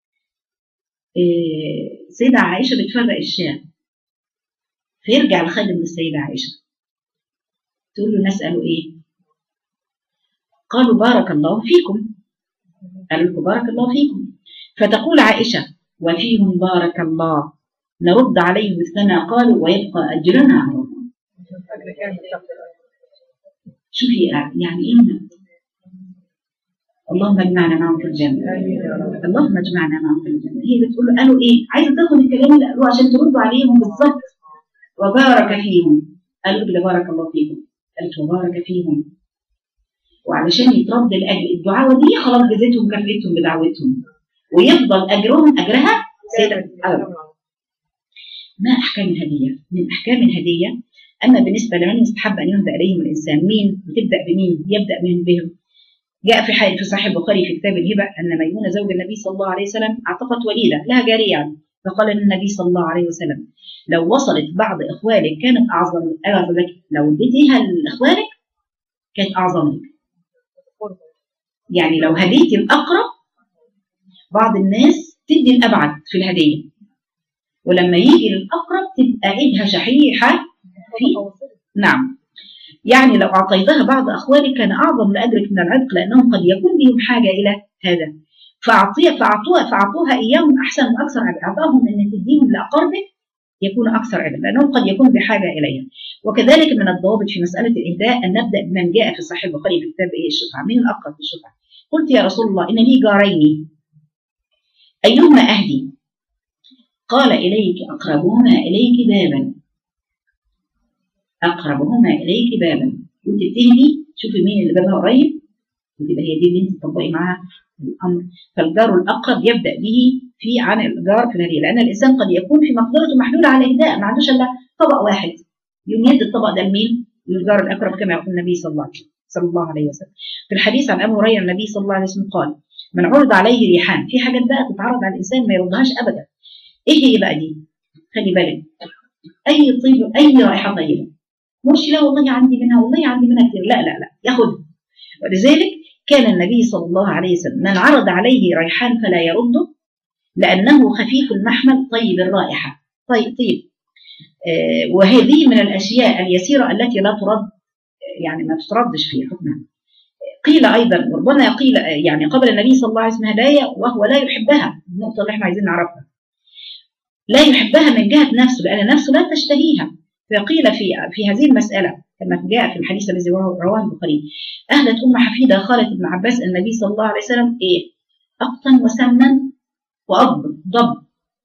آه سيدة عائشة بتفرق الشاة، فيرجع الخادم للسيدة عائشة تقول له نسأله إيه؟ قالوا بارك الله فيكم. قالوا لكم بارك الله فيكم. فتقول عائشة وفيهم بارك الله نرد عليهم الثناء قالوا ويبقى أجرنا على الله. شوفي يعني إيه؟ اللهم اجمعنا معهم في الجنة، اللهم اجمعنا معهم في الجنة. هي بتقول له قالوا إيه؟ عايزة تاخد الكلام اللي قالوه عشان تردوا عليهم بالظبط. وبارك فيهم. قالوا كده بارك الله فيكم. قالت وبارك فيهم. وعلشان يترد الأجر الدعاء دي خلاص جزيتهم كفتهم بدعوتهم ويفضل أجرهم أجرها سيدة الأرض. ما أحكام الهدية؟ من أحكام الهدية أما بالنسبة لمن يستحب أن يهدأ إليهم الإنسان مين؟ بتبدأ بمين؟ يبدأ من بهم. جاء في حال في صحيح البخاري في كتاب الهبة أن ميمونة زوج النبي صلى الله عليه وسلم اعتقت وليدة لها جارية، فقال النبي صلى الله عليه وسلم لو وصلت بعض إخوالك كانت أعظم أعظم لك، لو اديتيها لإخوالك كانت أعظم لك. يعني لو هديتي الأقرب بعض الناس تدي الأبعد في الهدية، ولما يجي للأقرب تبقى إيدها شحيحة في نعم. يعني لو أعطيتها بعض أخوالك كان أعظم لأجرك من العتق لأنهم قد يكون لهم حاجة إلى هذا، فأعطيها فأعطوها فأعطوها إياهم أحسن وأكثر عدل. أعطاهم أن تديهم لأقربك يكون أكثر عدل لأنهم قد يكون بحاجة إليها. وكذلك من الضوابط في مسألة الإهداء أن نبدأ بمن جاء في صحيح البخاري في كتاب إيه الشفعة. من الأقرب في الشفعة؟ قلت يا رسول الله إن لي جارين أيهما أهدي؟ قال إليك أقربهما إليك بابا، أقربهما إليك بابا. وأنت بتهدي شوفي مين اللي بابها قريب وتبقى هي دي اللي أنت تطبقي معاها الأمر. فالجار الأقرب يبدأ به في عن الجار في الهدية، لأن الإنسان قد يكون في مقدرته محلولة على الإهداء ما عندوش إلا طبق واحد يوم يد الطبق ده لمين؟ للجار الأقرب كما يقول النبي صلى الله عليه وسلم صلى الله عليه وسلم. في الحديث عن أبي هريرة النبي صلى الله عليه وسلم قال من عرض عليه ريحان، في حاجات بقى تتعرض على الإنسان ما يردهاش أبدا. إيه هي بقى دي؟ خلي بالك أي طيب أي رائحة طيبة مش لا والله عندي منها والله عندي منها كتير، لا لا لا ياخدها. ولذلك كان النبي صلى الله عليه وسلم من عرض عليه ريحان فلا يرده لأنه خفيف المحمل طيب الرائحة طيب طيب. آه وهذه من الأشياء اليسيرة التي لا ترد، يعني ما تتردش في حكمها. قيل أيضا ربما قيل يعني قبل النبي صلى الله عليه وسلم هدايا وهو لا يحبها، النقطة اللي احنا عايزين نعرفها لا يحبها من جهة نفسه لأن نفسه لا تشتهيها. فقيل في في هذه المسألة كما جاء في الحديث الذي رواه البخاري أهلت أم حفيدة خالة ابن عباس النبي صلى الله عليه وسلم إيه؟ أقطا وسمنا وأضب ضب،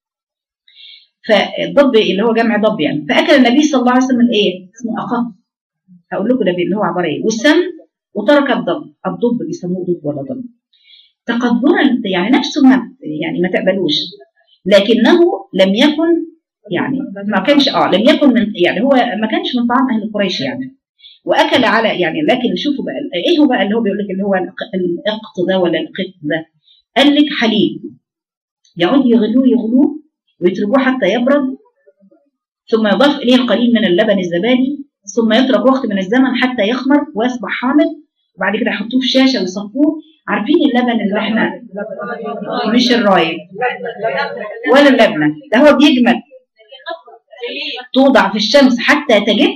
فالضب اللي هو جمع ضب يعني. فأكل النبي صلى الله عليه وسلم إيه؟ اسمه أقط، هقول لكم ده اللي هو عبارة إيه، والسم وترك الضب. الضب بيسموه ضب ولا ضب تقدرا يعني نفسه ما يعني ما تقبلوش، لكنه لم يكن يعني ما كانش اه لم يكن من يعني هو ما كانش من طعام اهل قريش يعني، واكل على يعني. لكن شوفوا بقى ايه هو بقى اللي هو بيقول لك اللي هو الاقط ده ولا القط ده، قال لك حليب يقعد يغلوه يغلوه ويتركوه حتى يبرد ثم يضاف اليه القليل من اللبن الزبادي ثم يترك وقت من الزمن حتى يخمر ويصبح حامض وبعد كده يحطوه في شاشه ويصفوه. عارفين اللبن اللي احنا مش الرايب ولا اللبنه ده هو بيجمد توضع في الشمس حتى تجف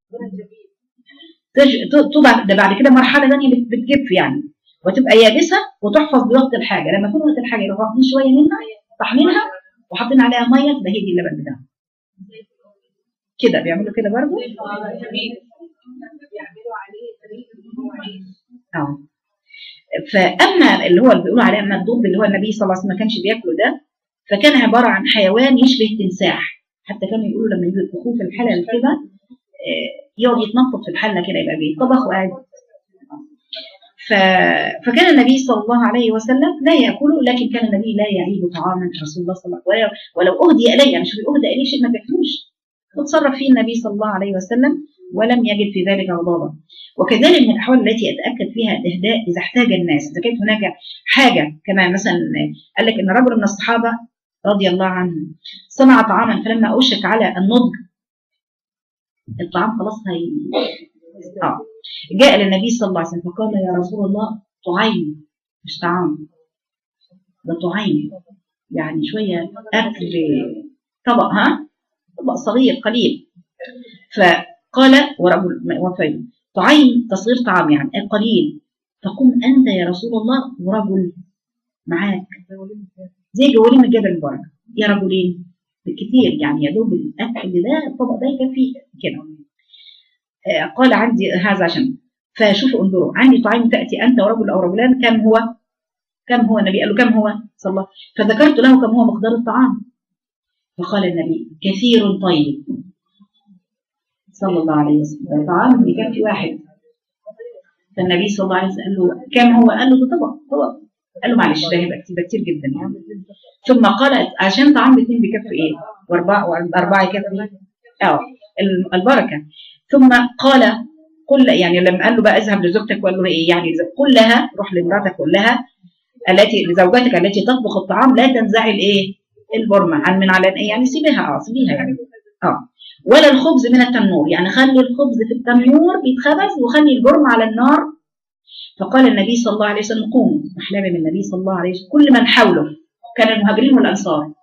توضع ده بعد كده مرحله ثانيه بتجف يعني وتبقى يابسه وتحفظ بوقت الحاجه. لما يكون وقت الحاجه يروحوا واخدين شويه منها طحنينها وحاطين عليها ميه تبقى هي دي اللبن بتاعها. كده بيعملوا كده برضه اه. فاما اللي هو اللي بيقولوا عليه اما الضب اللي هو النبي صلى الله عليه وسلم ما كانش بياكله ده، فكان عباره عن حيوان يشبه التمساح. حتى كانوا يقولوا لما يجوا يطبخوه في الحلل كده يقعد يتنطط في الحله كده يبقى بيطبخ وقاعد. ف... فكان النبي صلى الله عليه وسلم لا ياكله، لكن كان النبي لا يعيب طعاما رسول الله صلى الله عليه وسلم ولو اهدي اليه، يعني شوفي اهدى اليه شيء ما بياكلوش وتصرف فيه النبي صلى الله عليه وسلم ولم يجد في ذلك غضاضة. وكذلك من الأحوال التي يتأكد فيها الإهداء إذا احتاج الناس، إذا كانت هناك حاجة. كمان مثلا قال لك إن رجل من الصحابة رضي الله عنه صنع طعاما، فلما أوشك على النضج الطعام خلاص هي آه. جاء للنبي صلى الله عليه وسلم فقال يا رسول الله طعيم، مش طعام، ده طعيم، يعني شوية أكل، طبق، ها طبق صغير قليل. فقال ورجل وفي طعيم تصغير طعام يعني قليل، فقم أنت يا رسول الله ورجل معاك زي جوالين الجبل المبارك، يا رجلين بالكثير، يعني يا دوب الأكل ده الطبق ده يكفي كده. قال عندي هذا عشان فشوفوا انظروا عندي طعام تأتي أنت ورجل أو رجلان، كم هو؟ كم هو؟ النبي قال له كم هو؟ صلى الله. فذكرت له كم هو مقدار الطعام، فقال النبي كثير طيب صلى الله عليه وسلم، طعام يكفي واحد. فالنبي صلى الله عليه وسلم قال له كم هو؟ قال له ده طبق طبق. قال له معلش ده هيبقى كتير جدا يعني. ثم قال عشان طعام الاثنين بيكفي ايه؟ واربعه واربعه يكفي اه البركه. ثم قال قل، يعني لما قال له بقى اذهب لزوجتك وقال له ايه يعني، قل لها روح لمراتك قل لها التي لزوجتك التي تطبخ الطعام لا تنزعي الايه البرمه عن من على ايه يعني سيبيها اه سيبيها يعني اه ولا الخبز من التنور، يعني خلي الخبز في التنور بيتخبز وخلي البرمه على النار. فقال النبي صلى الله عليه وسلم قوموا، احلام من النبي صلى الله عليه وسلم كل من حوله كان المهاجرين والانصار.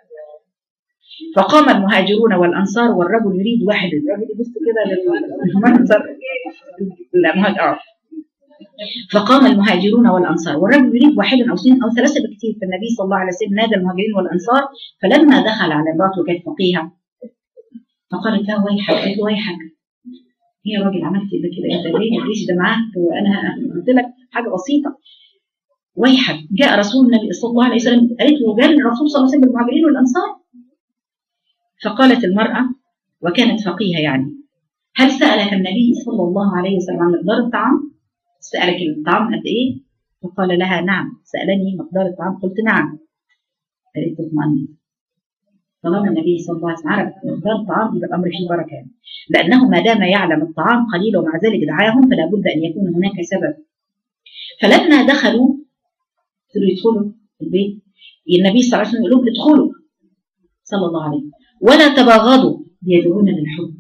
فقام المهاجرون والانصار والرجل يريد واحد، الرجل يبص كده للمنظر لا مهاجر. فقام المهاجرون والانصار والرجل يريد واحد او اثنين او ثلاثه بكثير، فالنبي صلى الله عليه وسلم نادى المهاجرين والانصار. فلما دخل على امراته كانت فقيهه فقالت له ويحك، قالت له ويحك هي راجل عملت كده كده انت ليه الجيش ده معاك وانا قلت لك حاجه بسيطه، ويحك جاء رسول النبي صلى الله عليه وسلم، قالت له جاء الرسول صلى الله عليه وسلم بالمهاجرين والانصار. فقالت المراه وكانت فقيهه يعني هل سالك النبي صلى الله عليه وسلم عن مقدار الطعام؟ سالك الطعام قد ايه؟ فقال لها نعم سالني مقدار الطعام، قلت نعم. قالت اطمئني، طالما النبي صلى الله عليه وسلم عرف مقدار الطعام يبقى الامر فيه بركه يعني. لانه ما دام يعلم الطعام قليل ومع ذلك دعاهم فلا بد ان يكون هناك سبب. فلما دخلوا يدخلوا البيت النبي صلى الله عليه وسلم يقول لهم ادخلوا صلى الله عليه ولا تباغضوا، بيدعون للحب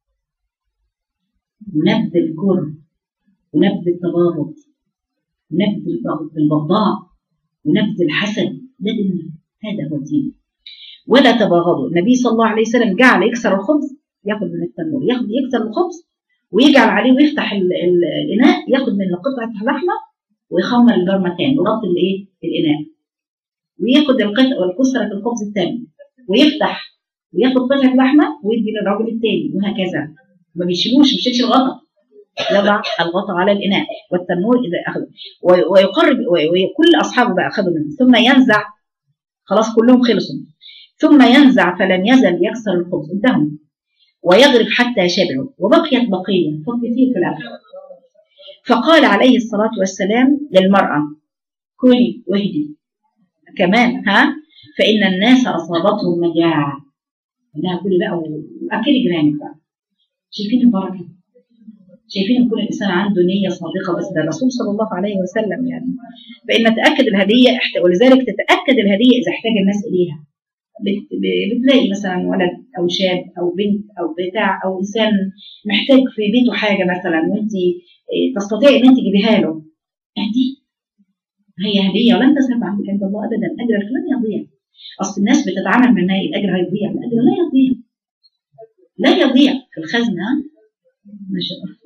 ونبذ الكره ونبذ التباغض ونبذ البغضاء ونبذ الحسد، ده هذا هو الدين. ولا تباغضوا. النبي صلى الله عليه وسلم جعل يكسر الخبز ياخذ من التنور، ياخذ يكسر الخبز ويجعل عليه ويفتح الاناء ياخذ من قطعه لحمه ويخمر الجرمه تاني ويغطي الايه الاناء، وياخذ القطعه والكسره الخبز الثاني ويفتح وياخذ قطعه لحمه ويدي للراجل الثاني وهكذا. ما بيشيلوش مش يشيل الغطا، يضع الغطا على الاناء والتنور اذا اخذ ويقرب وكل اصحابه بقى اخذوا منه. ثم ينزع، خلاص كلهم خلصوا، ثم ينزع فلم يزل يكسر الخبز انتهوا ويغرف حتى شبعوا وبقيت بقيه فكثير في الاخر. فقال عليه الصلاه والسلام للمراه كلي واهدي كمان ها فان الناس اصابتهم مجاعه، انها كلي بقى واكلي جيرانك بقى. شايفين البركه؟ شايفين يكون الانسان عنده نيه صادقه، بس ده الرسول صلى الله عليه وسلم يعني. فان تاكد الهديه، ولذلك تتاكد الهديه اذا احتاج الناس اليها. بتلاقي مثلا ولد او شاب او بنت او بتاع او انسان محتاج في بيته حاجه مثلا وانت تستطيعي ان انت تجيبيها له، دي هي هديه ولن تذهب عنك عند الله ابدا، اجرك لن يضيع. اصل الناس بتتعامل من هاي الاجر هيضيع، الاجر لا يضيع لا يضيع في الخزنه. ما شاء الله.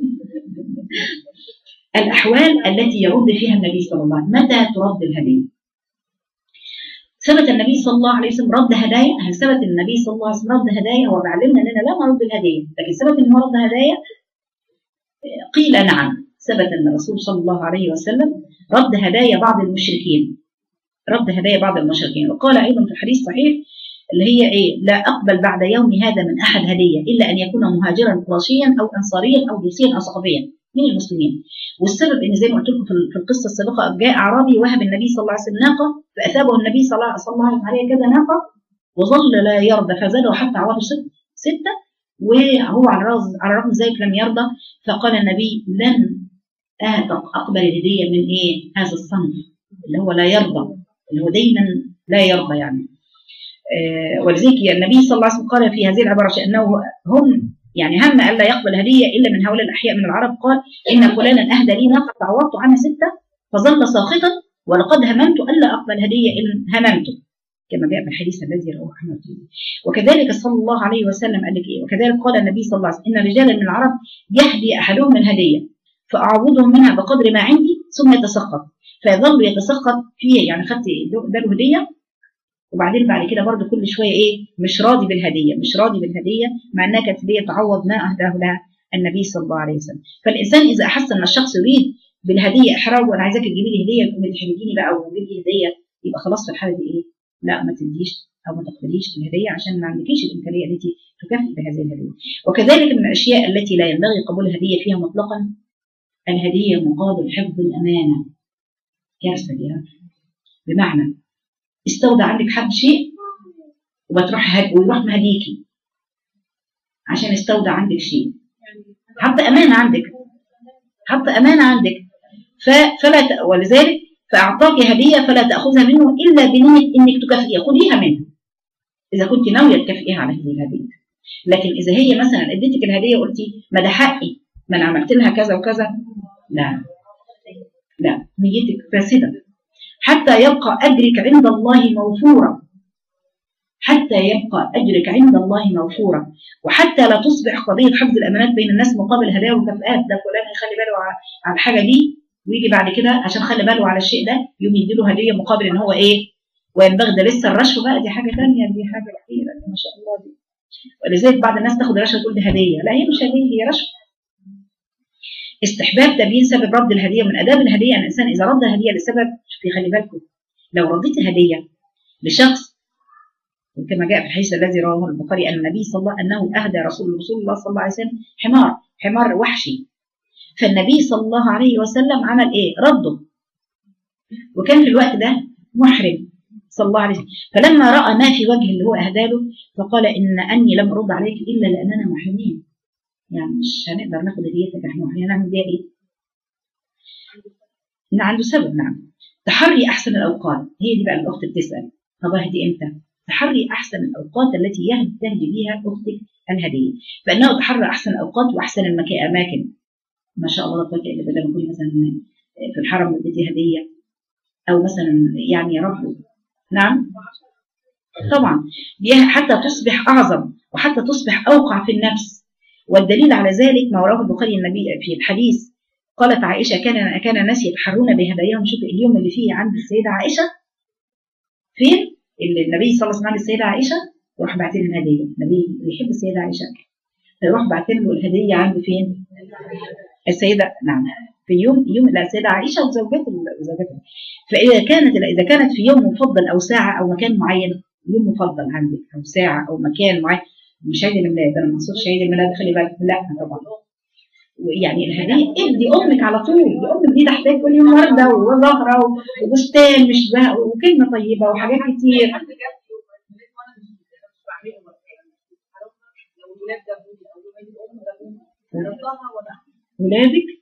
الاحوال التي يرد فيها النبي صلى الله عليه وسلم، متى ترد الهديه؟ ثبت النبي صلى الله عليه وسلم رد هدايا؟ هل ثبت النبي صلى الله عليه وسلم رد هدايا؟ هو بيعلمنا اننا لا نرد الهديه، لكن ثبت ان هو رد هدايا؟ قيل نعم، ثبت ان الرسول صلى الله عليه وسلم رد هدايا بعض المشركين، رد هدايا بعض المشركين. وقال ايضا في الحديث الصحيح اللي هي ايه؟ لا اقبل بعد يومي هذا من احد هديه الا ان يكون مهاجرا قرشيا او انصاريا او دوسيا او ثقفيا من المسلمين. والسبب ان زي ما قلت لكم في القصه السابقه، جاء اعرابي وهب النبي صلى الله عليه وسلم ناقه فاثابه النبي صلى الله عليه وسلم عليها كذا ناقه وظل لا يرضى فزاده حتى عوضه سته، وهو على الرغم على الرغم ذلك لم يرضى. فقال النبي لن أقبل الهدية من إيه هذا الصنف اللي هو لا يرضى، اللي هو دايما لا يرضى يعني. آه ولذلك النبي صلى الله عليه وسلم قال في هذه العبارة أنه هم يعني هم ألا يقبل هدية إلا من هؤلاء الأحياء من العرب. قال إن فلانا أهدى لي ناقة تعوضت عنها ستة فظل ساخطا ولقد هممت ألا أقبل هدية إن هممت، كما جاء في الحديث الذي رواه أحمد. وكذلك صلى الله عليه وسلم قال لك إيه، وكذلك قال النبي صلى الله عليه وسلم إن رجالا من العرب يهدي أحدهم الهدية فأعوضهم منها بقدر ما عندي ثم يتسخط، فيظل يتسخط فيه يعني خدت ده الهدية وبعدين بعد كده برضه كل شويه ايه مش راضي بالهديه مش راضي بالهديه مع انها كانت هديه تعوض ما اهداه لها النبي صلى الله عليه وسلم. فالانسان اذا احس ان الشخص يريد بالهديه احراج وانا عايزاك تجيبي لي هديه تقومي تحرجيني بقى وتجيبي لي هديه، يبقى خلاص في الحاله دي ايه لا ما تديش او ما تقبليش الهديه عشان ما عندكيش الامكانيه التي تكافئ بهذه الهديه. وكذلك من الاشياء التي لا ينبغي قبول الهديه فيها مطلقا الهديه مقابل حفظ الامانه. كارثه دي، بمعنى استودع عندك حد شيء وبتروح هد... ويروح مهديكي عشان استودع عندك شيء، حتى أمانة عندك حتى أمانة عندك ف... فلا ت... ولذلك فأعطاك هدية فلا تأخذها منه إلا بنية إنك تكافئيها، خذيها منه إذا كنت ناوية تكافئيها على هذه الهدية. لكن إذا هي مثلا اديتك الهدية وقلتي ما ده حقي ما أنا عملت لها كذا وكذا، لا لا نيتك فاسدة حتى يبقى أجرك عند الله موفورا، حتى يبقى أجرك عند الله موفورا، وحتى لا تصبح قضية حفظ الأمانات بين الناس مقابل هدايا ومكافآت. ده فلان يخلي باله على الحاجة دي ويجي بعد كده عشان خلي باله على الشيء ده يوم يديله هدية مقابل إن هو إيه وينبغي ده لسه الرشوة بقى دي حاجة ثانية، دي حاجة كثيرة ما شاء الله دي. ولذلك بعض الناس تاخد الرشوة تقول دي هدية، لا هي مش هدية هي رشوة. استحباب تبيين سبب رد الهدية. من آداب الهدية أن الإنسان إذا رد هدية لسبب في خلي بالكم لو رديت هدية لشخص كما جاء في الحديث الذي رواه البخاري أن النبي صلى الله عليه وسلم أنه أهدى رسول الله صلى الله عليه وسلم حمار حمار وحشي، فالنبي صلى الله عليه وسلم عمل إيه رده، وكان في الوقت ده محرم صلى الله عليه وسلم. فلما رأى ما في وجه اللي هو أهداله فقال إن أني لم أرد عليك إلا لأننا محرمين، يعني مش هنقدر ناخد هديتك احنا محرمين نعمل بيها إيه؟ إن عنده سبب. نعم تحري أحسن الأوقات، هي دي بقى الأخت بتسأل طب أهدي إمتى؟ تحري أحسن الأوقات التي تهدي بها أختك الهدية، فإنه تحرى أحسن الأوقات وأحسن الأماكن. ما شاء الله قلت إلا بدل ما تكوني مثلا في الحرم وديتي هدية أو مثلا يعني يا رب. نعم طبعا حتى تصبح أعظم وحتى تصبح أوقع في النفس. والدليل على ذلك ما رواه البخاري النبي في الحديث قالت عائشة كان كان الناس يتحرون بهداياهم. شوف اليوم اللي فيه عند السيدة عائشة فين اللي النبي صلى الله عليه وسلم السيدة عائشة وراح بعت له الهدية. النبي بيحب السيدة عائشة فيروح بعت له الهدية عند فين السيدة نعم في يوم يوم لا السيدة عائشة وزوجته وزوجته. فإذا كانت إذا كانت في يوم مفضل أو ساعة أو مكان معين، يوم مفضل عندك أو ساعة أو مكان معين، مش عيد الميلاد أنا ما اقصدش عيد الميلاد خلي بالك لا طبعا، يعني الهدية ادي أمك على طول، أمك دي تحتاج كل يوم وردة وزهرة وبستان مش بقى وكلمة طيبة وحاجات كتير. ولادك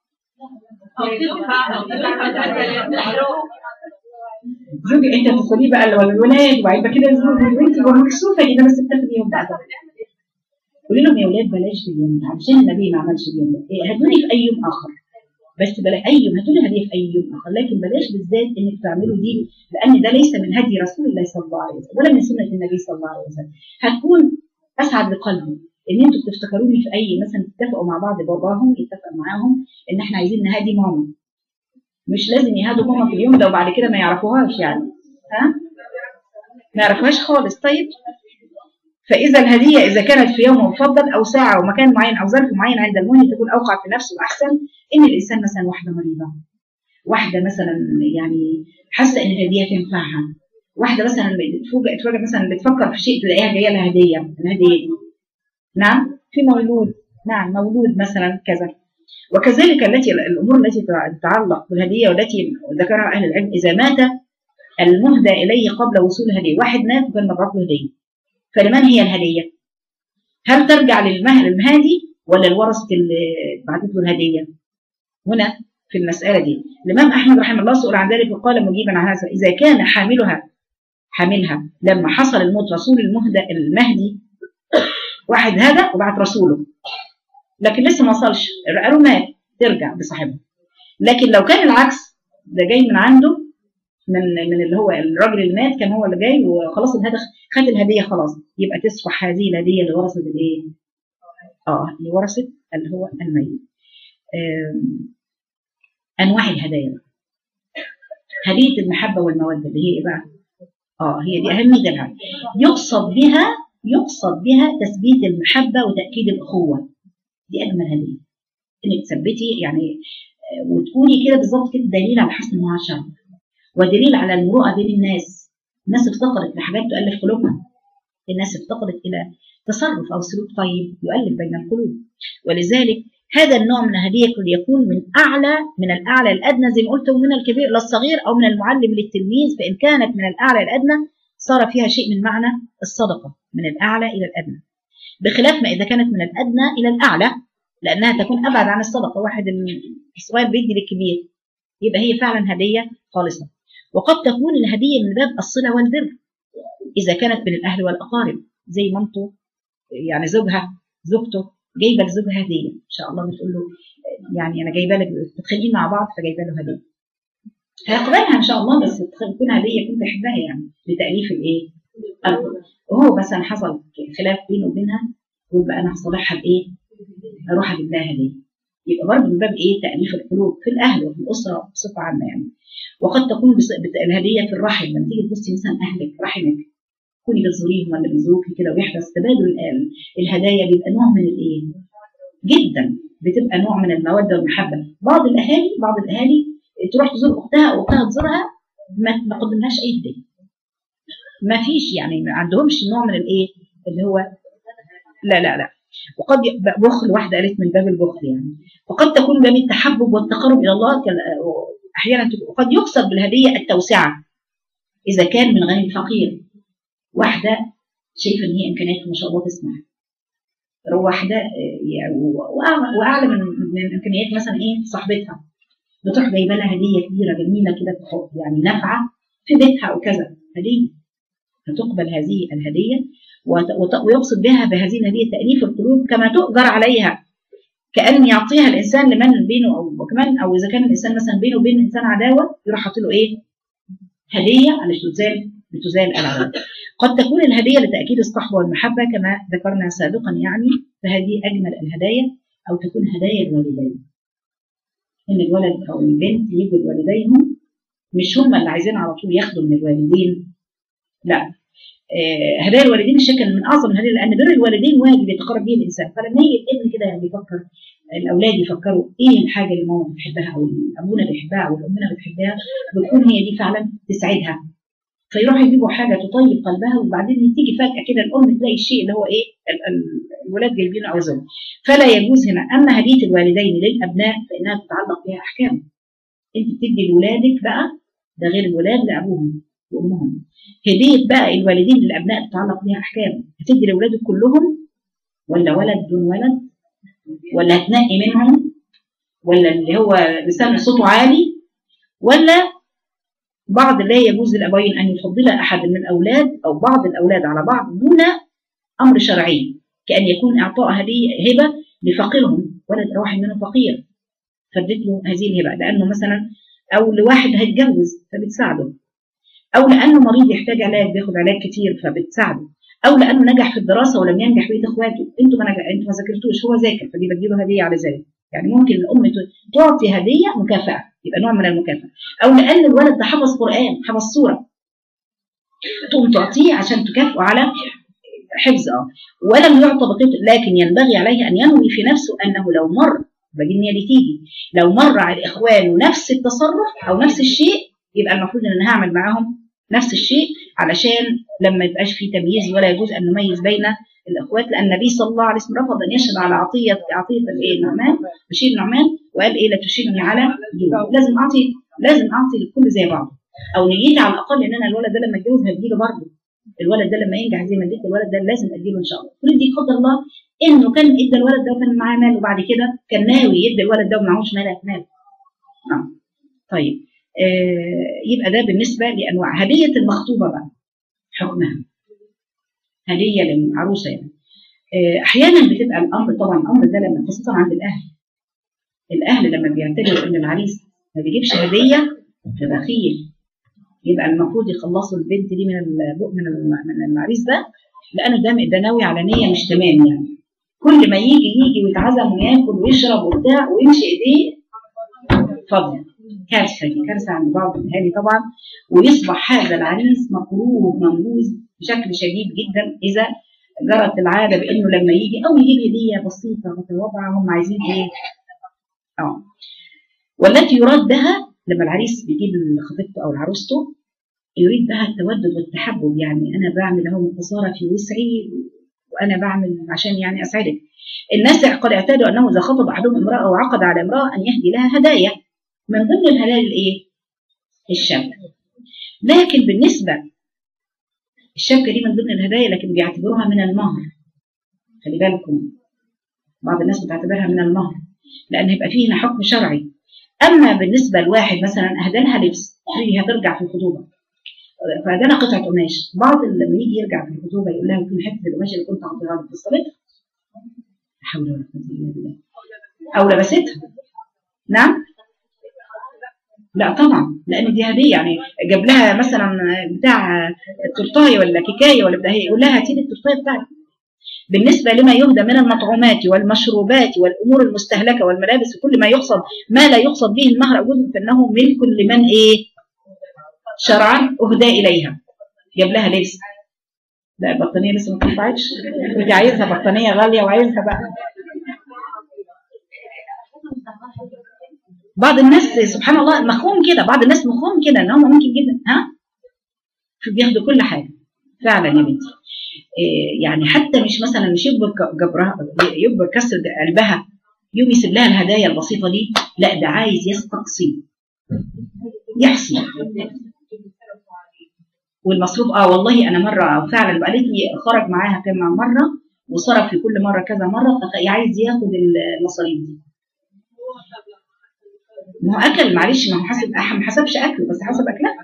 زوجي انت تصلي بقى ولا الولاد وعيبه كده زوجي وانت مكسوفه كده بس بتاخديهم بقى. قولي لهم يا ولاد بلاش اليوم ده عشان النبي ما عملش اليوم ده، هاتوني في اي يوم اخر بس بلا اي يوم هاتوني هديه في اي يوم اخر، لكن بلاش بالذات انك تعملوا دي لان ده ليس من هدي رسول الله صلى الله عليه وسلم ولا من سنه النبي صلى الله عليه وسلم. هتكون اسعد لقلبي ان انتوا بتفتكروني في اي مثلا تتفقوا مع بعض باباهم يتفق معاهم ان احنا عايزين نهادي ماما، مش لازم يهادوا ماما في اليوم ده وبعد كده ما يعرفوهاش يعني ها ما يعرفوهاش خالص. طيب فإذا الهدية إذا كانت في يوم مفضل أو ساعة أو مكان معين أو ظرف معين عند المهم تكون أوقع في نفسه وأحسن. إن الإنسان مثلا واحدة مريضة، واحدة مثلا يعني حاسة إن الهدية تنفعها، واحدة مثلا تفوجئ تفوجئ مثلا بتفكر في شيء تلاقيها جاية لها هدية الهدية دي. نعم في مولود نعم مولود مثلا كذا. وكذلك التي الأمور التي تتعلق بالهدية والتي ذكرها أهل العلم إذا مات المهدى إليه قبل وصول الهدية، واحد مات وكان مبعوث له هدية، فلمن هي الهدية؟ هل ترجع للمهر المهادي ولا الورثة اللي بعتت له الهدية؟ هنا في المسألة دي الإمام أحمد رحمه الله سئل عن ذلك وقال مجيبا عن هذا: إذا كان حاملها حاملها لما حصل الموت رسول المهدى المهدي، واحد هذا وبعت رسوله لكن لسه ما وصلش، قالوا مات، ترجع بصاحبها. لكن لو كان العكس، ده جاي من عنده من من اللي هو الراجل اللي مات، كان هو اللي جاي وخلاص الهدف خد الهديه خلاص، يبقى تصفح هذه الهديه اللي ورثت الايه؟ اه اللي ورثت اللي هو الميت. انواع الهدايا بقى. هديه المحبه والموده اللي هي ايه بقى؟ اه هي دي اهم دلع. يقصد بها يقصد بها تثبيت المحبه وتاكيد الاخوه. دي اجمل هديه، انك تثبتي يعني وتكوني كده بالظبط كده دليل على حسن المعاشره ودليل على المروءه بين الناس. الناس افتقرت لحاجات تؤلف قلوبها، الناس افتقرت الى تصرف او سلوك طيب يؤلف بين القلوب. ولذلك هذا النوع من الهديه يكون من اعلى من الاعلى الادنى زي ما قلت، ومن الكبير للصغير او من المعلم للتلميذ. فان كانت من الاعلى الادنى صار فيها شيء من معنى الصدقه، من الاعلى الى الادنى، بخلاف ما اذا كانت من الادنى الى الاعلى لانها تكون ابعد عن الصدقه. واحد الصغير بيدي للكبير، يبقى هي فعلا هديه خالصه. وقد تكون الهديه من باب الصله والبر اذا كانت من الاهل والاقارب، زي مامته يعني زوجها زوجته جايبه لزوجها هديه ان شاء الله، بتقول له يعني انا جايبه لك، تتخيلين مع بعض فجايبه له هديه، هيقبلها ان شاء الله، بس تكون هديه يكون بيحبها يعني لتاليف الايه؟ القلب. وهو مثلا حصل خلاف بينه وبينها، ويبقى انا هصالحها بايه؟ اروح اجيب لها هديه. يبقى برضه من باب ايه؟ تاليف القلوب في الاهل وفي الاسره بصفه عامه يعني. وقد تكون الهديه في الرحم، لما تيجي تبصي مثلا اهلك رحمك كوني بتزوريهم ولا بيزوروكي كده ويحدث تبادل الهدايا، بيبقى نوع من الايه؟ جدا بتبقى نوع من الموده والمحبه. بعض الاهالي بعض الاهالي تروح تزور اختها او اختها تزورها ما تقدملهاش اي هديه، ما فيش يعني ما عندهمش نوع من الايه اللي هو لا لا لا. وقد بخل، واحده قالت من باب البخل يعني. وقد تكون باب التحبب والتقرب الى الله احيانا. وقد يقصد بالهديه التوسعه اذا كان من غني الفقير. واحده شايفه ان هي امكانياتها ما شاء الله تسمع، واحده يعني واعلى من من امكانيات مثلا ايه صاحبتها، بتروح جايبه لها هديه كبيره جميله كده يعني نافعه في بيتها او كذا، هديه فتقبل هذه الهديه. ويقصد بها بهذه الهديه تاليف القلوب كما تؤجر عليها، كأن يعطيها الانسان لمن بينه او كمان، او اذا كان الانسان مثلا بينه وبين انسان عداوه يروح حاطط له ايه؟ هديه علشان تزال بتزال العداوه. قد تكون الهديه لتاكيد الصحبه والمحبه كما ذكرنا سابقا يعني، فهذه اجمل الهدايا. او تكون هدايا الوالدين، ان الولد او البنت يجوا لوالديهم، مش هم اللي عايزين على طول ياخدوا من الوالدين، لا. هدايا الوالدين الشكل من اعظم الهدايا، لان بر الوالدين واجب يتقرب به الانسان. فلما يجي الابن كده يعني بيفكر، الاولاد يفكروا ايه الحاجه اللي ماما بتحبها او ابونا بيحبها او امنا بتحبها، بتكون هي دي فعلا تسعدها، فيروحوا يجيبوا حاجه تطيب قلبها. وبعدين تيجي فجاه كده الام تلاقي الشيء اللي هو ايه الولاد جايبينه او زوج. فلا يجوز هنا. اما هديه الوالدين للابناء فانها تتعلق بها احكام. انت بتدي لولادك بقى، ده غير الولاد لابوهم وامهم. هديه بقى الوالدين للابناء تتعلق بها احكام. هتدي لاولادك كلهم ولا ولد دون ولد، ولا هتنقي منهم، ولا اللي هو لسان صوته عالي، ولا بعض لا يجوز للابوين ان يفضل احد من الاولاد او بعض الاولاد على بعض دون امر شرعي، كان يكون اعطاء هديه هبه لفقيرهم، ولد واحد منهم فقير فادت له هذه الهبه لانه مثلا، او لواحد هيتجوز فبتساعده، او لانه مريض يحتاج علاج بياخد علاج كتير فبتساعده، او لانه نجح في الدراسه ولم ينجح بقيه اخواته، انتوا ما نجح انتوا ما ذاكرتوش هو ذاكر فدي بديله هديه على ذلك. يعني ممكن الام تعطي هديه مكافاه، يبقى نوع من المكافاه. او لان الولد ده حفظ قران، حفظ سوره، تقوم تعطيه عشان تكافئه على حفظ اه ولم يعطى بقيه. لكن ينبغي عليه ان ينوي في نفسه انه لو مر باجي النيه دي تيجي، لو مر على اخوانه نفس التصرف او نفس الشيء يبقى المفروض ان انا هعمل معاهم نفس الشيء، علشان لما يبقاش في تمييز. ولا يجوز ان نميز بين الاخوات، لان النبي صلى الله عليه وسلم رفض ان يشهد على عطيه عطيه الايه النعمان بشير النعمان، وقال ايه لا تشيرني على دون. لازم اعطي لازم اعطي للكل زي بعضه، او نيتي على الاقل ان انا الولد ده لما اتجوز هديله برضه الولد ده لما ينجح زي ما اديت الولد ده لازم اديله ان شاء الله. تريد قدر الله انه كان ادى الولد ده وكان معاه مال وبعد كده كان ناوي يدي الولد ده ومعهوش مال مال. نعم. طيب آه يبقى ده بالنسبه لانواع هديه المخطوبه بقى حكمها. هديه للعروسه يعني آه احيانا بتبقى الامر طبعا الامر ده لما خاصه عند الاهل. الاهل لما بيعتبروا ان العريس ما بيجيبش هديه فبخيل، يبقى المفروض يخلصوا البنت دي من من من العريس ده، لانه ده ده ناوي على نيه مش تمام يعني. كل ما يجي يجي ويتعزم وياكل ويشرب وبتاع ويمشي ايديه فاضيه. كارثه دي كارثه عند بعض الاهالي طبعا، ويصبح هذا العريس مكروه منبوذ بشكل شديد جدا اذا جرت العاده بانه لما يجي او يجيب هديه بسيطه متواضعه هم عايزين ايه؟ اه والتي يراد بها لما العريس بيجيب خطيبته او عروسته يريد بها التودد والتحبب، يعني انا بعمل اهو قصارى في وسعي وانا بعمل عشان يعني اسعدك. الناس قد اعتادوا انه اذا خطب احدهم امراه وعقد على امراه ان يهدي لها هدايا، من ضمن الهدايا الايه؟ الشبكه. لكن بالنسبه الشبكه دي من ضمن الهدايا لكن بيعتبروها من المهر. خلي بالكم بعض الناس بتعتبرها من المهر لان هيبقى فيه هنا حكم شرعي. اما بالنسبه لواحد مثلا اهدى لها لبس هي هترجع في الخطوبه فادانا قطعه قماش، بعض لما يجي يرجع في الخطوبه يقول لها في حته القماش اللي كنت عطيها لك في الصلاه لا حول ولا قوه الا بالله او لبستها. نعم لا طبعا لان دي هديه، يعني جاب لها مثلا بتاع تورتايه ولا كيكايه ولا بتاع يقول لها هاتي لي التورتايه بتاعتك. بالنسبه لما يهدى من المطعومات والمشروبات والامور المستهلكه والملابس وكل ما يقصد ما لا يقصد به المهر او جزء فانه ملك لمن ايه؟ شرعا اهدى اليها. جاب لها لبس لا البطانيه لسه ما اتقطعتش انت عايزها بطانيه غاليه وعايزها بقى. بعض الناس سبحان الله مخوم كده، بعض الناس مخوم كده ان هم ممكن جدا ها بياخدوا كل حاجه فعلا يا بنتي. إيه يعني حتى مش مثلا مش يكبر جبرها يكبر كسر قلبها يوم يسيب لها الهدايا البسيطه دي، لا ده عايز يستقصي يحصي. والمصروف اه والله انا مره فعلا قالت لي خرج معاها كم مره وصرف في كل مره كذا مره فعايز ياخد المصاريف دي. ما هو اكل معلش ما هو حسب ما حسبش اكله بس حسب اكلها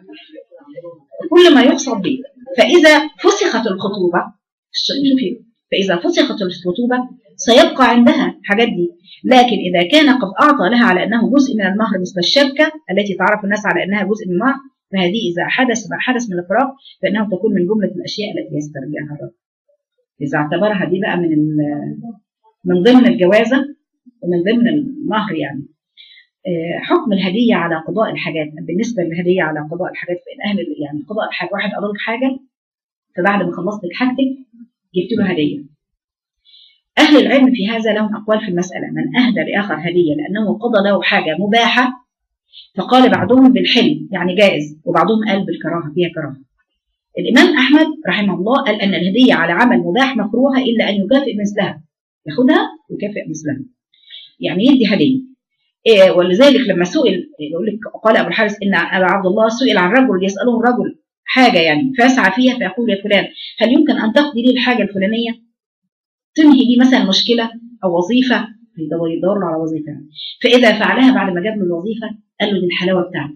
كل ما يقصد به. فاذا فسخت الخطوبه شوفي فاذا فسخت الخطوبه سيبقى عندها الحاجات دي، لكن اذا كان قد اعطى لها على انه جزء من المهر مثل الشبكه التي تعرف الناس على انها جزء من المهر فهذه اذا حدث ما حدث من الفراق فانه تكون من جمله الاشياء التي يسترجعها الرجل اذا اعتبرها دي بقى من من ضمن الجوازه ومن ضمن المهر. يعني حكم الهديه على قضاء الحاجات. بالنسبه للهديه على قضاء الحاجات فان اهل يعني قضاء الحاجه واحد قضى لك حاجه فبعد ما خلصت لك حاجتك جبت له هديه. اهل العلم في هذا لهم اقوال في المساله. من اهدى لاخر هديه لانه قضى له حاجه مباحه فقال بعضهم بالحل يعني جائز وبعضهم قال بالكراهه فيها كراهه. الامام احمد رحمه الله قال ان الهديه على عمل مباح مكروهه الا ان يكافئ مثلها، ياخدها ويكافئ مثلها يعني يدي هديه. إيه ولذلك لما سئل يقول لك قال ابو الحارث ان ابا عبد الله سئل عن رجل يساله الرجل حاجه يعني فيسعى فيها فيقول يا فلان هل يمكن ان تقضي لي الحاجه الفلانيه تنهي لي مثلا مشكله او وظيفه يدور يدور على وظيفه فاذا فعلها بعد ما جاب له الوظيفه قال له دي الحلاوه بتاعتك.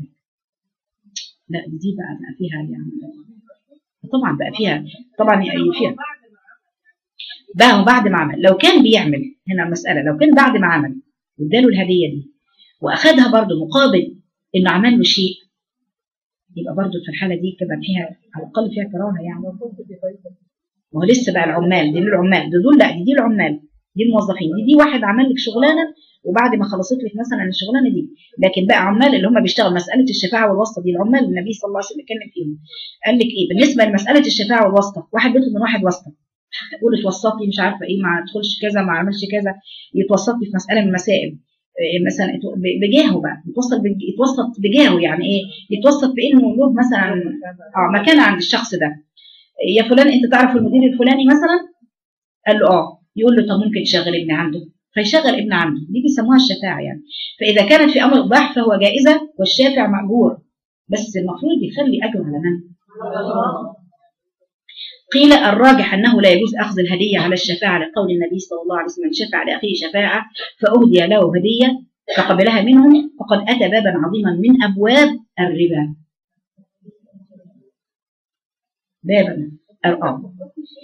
لا دي بقى بقى فيها يعني طبعا بقى فيها طبعا فيها بقى بعد ما عمل. لو كان بيعمل هنا المساله لو كان بعد ما عمل واداله الهديه دي واخدها برضه مقابل انه عمل له شيء يبقى برضه في الحاله دي كمان فيها على الاقل فيها كراهه يعني. وهو لسه بقى العمال دي للعمال دول, دول لا دي, دي العمال دي الموظفين دي دي واحد عمل لك شغلانه وبعد ما خلصت لك مثلا الشغلانه دي. لكن بقى عمال اللي هم بيشتغلوا مساله الشفاعه والواسطه دي العمال النبي صلى الله عليه وسلم اتكلم فيهم قال لك ايه بالنسبه لمساله الشفاعه والواسطه. واحد بيطلب من واحد واسطه تقول اتوسط لي مش عارفه ايه ما ادخلش كذا ما عملش كذا يتوسط لي في مساله من المسائل إيه مثلا بجاهه بقى يتوسط يتوسط بجاهه يعني ايه يتوسط بانه له مثلا اه مكانه عند الشخص ده. يا فلان انت تعرف المدير الفلاني مثلا قال له اه يقول له طب ممكن تشغل ابن عنده فيشغل ابن عنده. دي بيسموها الشفاعه يعني. فاذا كانت في امر اباح فهو جائزه والشافع ماجور بس المفروض يخلي اجر على من قيل الراجح أنه لا يجوز أخذ الهدية على الشفاعة لقول النبي صلى الله عليه وسلم: من شفع لأخيه شفاعة فأهدي له هدية فقبلها منهم فقد أتى بابا عظيما من أبواب الربا. بابا الأرض.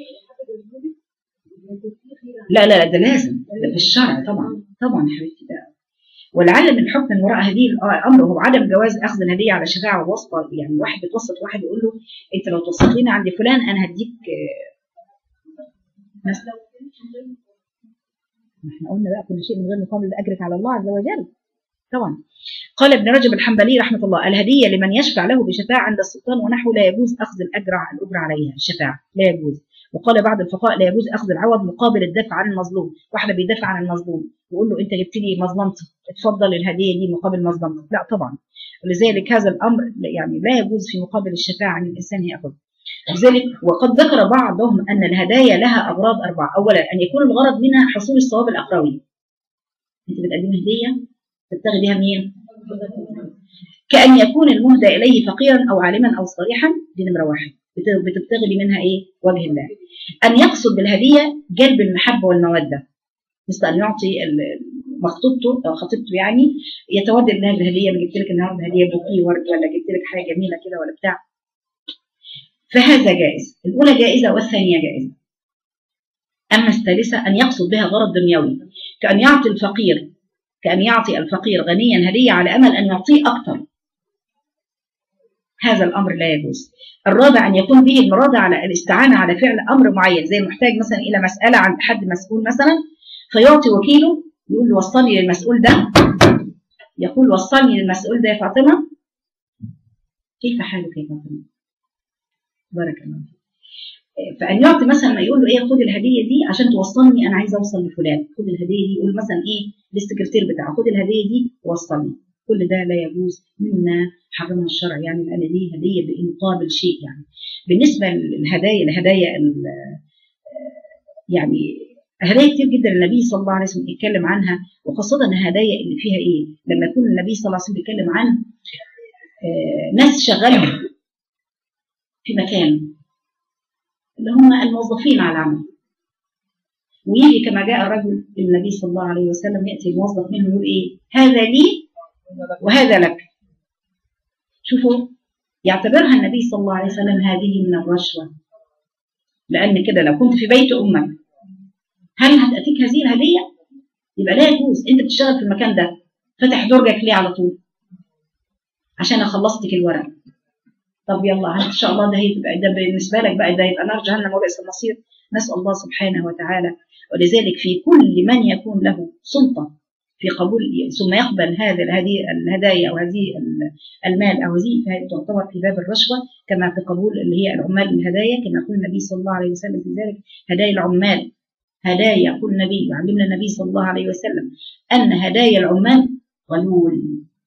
لا لا ده لازم، ده في الشرع طبعا طبعا يا حبيبتي. ده ولعل من الحكم من وراء هذه الامر هو عدم جواز اخذ الهديه على شفاعه وواسطه. يعني واحد بتوسط واحد يقول له: انت لو توسط لنا عند فلان انا هديك مثلا. ما احنا قلنا بقى كل شيء من غير مقابل اجرك على الله عز وجل طبعا. قال ابن رجب الحنبلي رحمه الله: الهديه لمن يشفع له بشفاعه عند السلطان ونحو لا يجوز اخذ الاجر الاجر عليها الشفاعه لا يجوز. وقال بعض الفقهاء: لا يجوز اخذ العوض مقابل الدفع عن المظلوم. واحده بيدافع عن المظلوم يقول له: انت جبت لي مظلمتي اتفضل الهديه دي مقابل مظلمتك. لا طبعا. ولذلك هذا الامر يعني لا يجوز في مقابل الشفاعه عن الانسان ياخذ. لذلك وقد ذكر بعضهم ان الهدايا لها اغراض اربعه. اولا ان يكون الغرض منها حصول الثواب الاخروي. انت بتقدم هديه تبتغي بها مين؟ كأن يكون المهدى إليه فقيرا أو عالما أو صريحا. دي نمرة واحد بتبتغي منها إيه؟ وجه الله. أن يقصد بالهدية جلب المحبة والمودة، مثل أن يعطي مخطوبته أو خطيبته يعني يتودد لها بالهدية: أنا جبت لك النهارده هدية بوكيه ورد، ولا جبت لك حاجة جميلة كده ولا بتاع. فهذا جائز. الأولى جائزة والثانية جائزة. أما الثالثة أن يقصد بها غرض دنيوي، كأن يعطي الفقير كأن يعطي الفقير غنيا هدية على أمل أن يعطيه أكثر. هذا الأمر لا يجوز. الرابع أن يكون به المرادة على الاستعانة على فعل أمر معين، زي محتاج مثلا إلى مسألة عند حد مسؤول مثلا، فيعطي وكيله يقول له: وصلني للمسؤول ده. يقول: وصلني للمسؤول ده يا فاطمة. كيف حالك يا فاطمة؟ بارك الله. فأن يعطي مثلا يقول له: إيه خد الهدية دي عشان توصلني، أنا عايز أوصل لفلان، خد الهدية دي. يقول مثلا إيه للسكرتير بتاعه: خد الهدية دي ووصلني. كل ده لا يجوز مما حرمه الشرع، يعني لأن دي هدية بمقابل شيء. يعني بالنسبة للهدايا الهدايا يعني هدايا كتير جدا النبي صلى الله عليه وسلم يتكلم عنها، وخاصة الهدايا اللي فيها إيه لما يكون النبي صلى الله عليه وسلم بيتكلم عن ناس شغالين في مكان اللي هم الموظفين على العمل، ويجي كما جاء الرجل النبي صلى الله عليه وسلم يأتي الموظف منه يقول: إيه هذا لي وهذا لك. شوفوا يعتبرها النبي صلى الله عليه وسلم هذه من الرشوة، لأن كده لو كنت في بيت أمك هل هتأتيك هذه الهدية؟ يبقى لا يجوز. أنت بتشتغل في المكان ده فتح درجك ليه على طول؟ عشان أخلصتك الورق. طب يلا إن شاء الله ده هيبقى ده بالنسبة لك بقى ده يبقى نار جهنم وبئس المصير. نسأل الله سبحانه وتعالى. ولذلك في كل من يكون له سلطة في قبول ثم يقبل هذه هذه الهدايا أو هذه المال أو هذه، فهي تعتبر في باب الرشوة، كما في قبول اللي هي العمال الهدايا، كما يقول النبي صلى الله عليه وسلم في ذلك: هدايا العمال هدايا. يقول النبي وعلمنا النبي صلى الله عليه وسلم أن هدايا العمال غلول.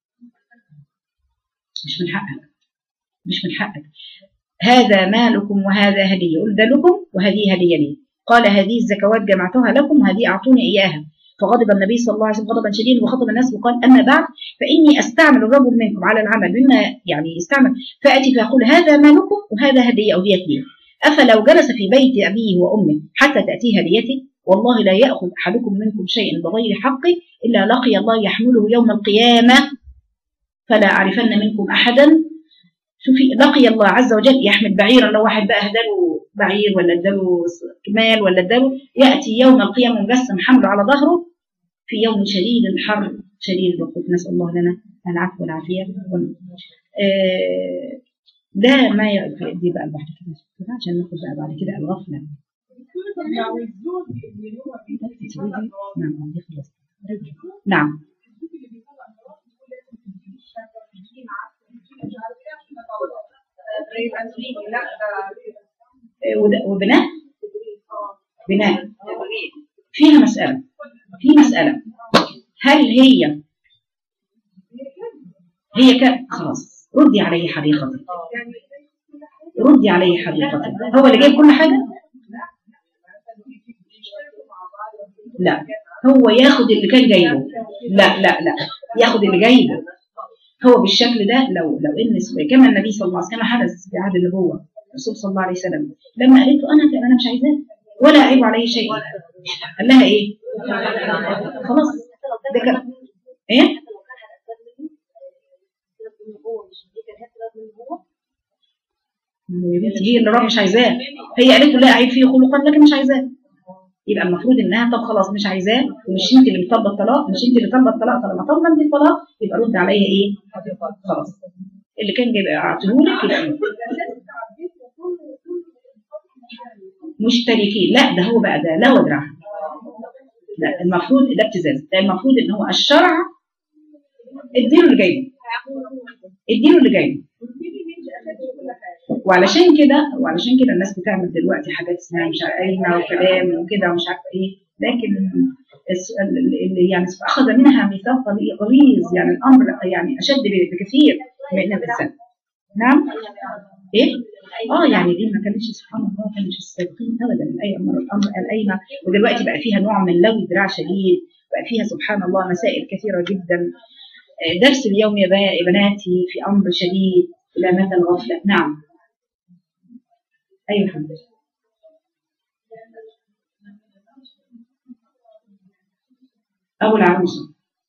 مش من حقك مش من حقك هذا مالكم وهذا هدية. يقول ده لكم وهذه هدية لي. قال: هذه الزكوات جمعتها لكم وهذه أعطوني إياها. فغضب النبي صلى الله عليه وسلم غضبا شديدا وخطب الناس وقال: أما بعد فإني أستعمل الرجل منكم على العمل بما يعني يستعمل، فأتي فيقول: هذا مالكم وهذا هدية أو دية لي. أفلو جلس في بيت أبيه وأمه حتى تأتيه هديته، والله لا يأخذ أحدكم منكم شيئا بغير حقه إلا لقي الله يحمله يوم القيامة فلا أعرفن منكم أحدا. شوفي لقي الله عز وجل يحمل بعيرا، لو واحد بقى هداله بعير ولا اداله كمال ولا اداله، يأتي يوم القيامة مجسم حمله على ظهره في يوم شديد الحر شديد الوقوف. نسأل الله لنا العفو والعافية. آه ده ما دي بقى بعد كده عشان ناخد بقى بعد كده الغفلة. نعم دي خلاص. نعم وبناء بناء فيها مسألة في مسألة هل هي هي ك... خلاص ردي علي حقيقة ردي علي حقيقة هو اللي جايب كل حاجة؟ لا هو ياخد اللي كان جايبه. لا لا لا ياخد اللي جايبه هو بالشكل ده. لو لو ان كما النبي صلى الله عليه وسلم كما حدث في عهد النبوة الرسول صلى الله عليه وسلم لما قالت له انا انا مش عايزاه ولا اعيب عليه شيء، قال لها ايه؟ خلاص ده كان ايه؟ هي اللي راح مش عايزاه، هي قالت له لا اعيب فيه خلقا لكن مش عايزاه. يبقى المفروض انها طب خلاص مش عايزاه، ومش انت اللي طالبه الطلاق، مش انت اللي طالبه الطلاق، طالما طالبه انت الطلاق يبقى رد عليا ايه؟ خلاص اللي كان جايب اعطيهولك يبقى مشتركين. لا ده هو بقى ده لا ودرع، لا المفروض ده ابتزاز، ده المفروض ان هو الشرع اديله اللي جايبه، اديله اللي جايبه. وعلشان كده وعلشان كده الناس بتعمل دلوقتي حاجات اسمها مش عارفه قايمه وكلام وكده ومش عارفه ايه، لكن اللي يعني اخذ منها ميثاق غليظ، يعني الامر يعني اشد بكثير من الانسان. نعم ايه؟ اه يعني دي ما كانتش سبحان الله ما كانتش السابقين ابدا من اي امر الامر القايمه، ودلوقتي بقى فيها نوع من لو ذراع شديد، بقى فيها سبحان الله مسائل كثيره جدا. درس اليوم يا بناتي في امر شديد لا مدى الغفله. نعم ايوه حبيبي. ابو العروسه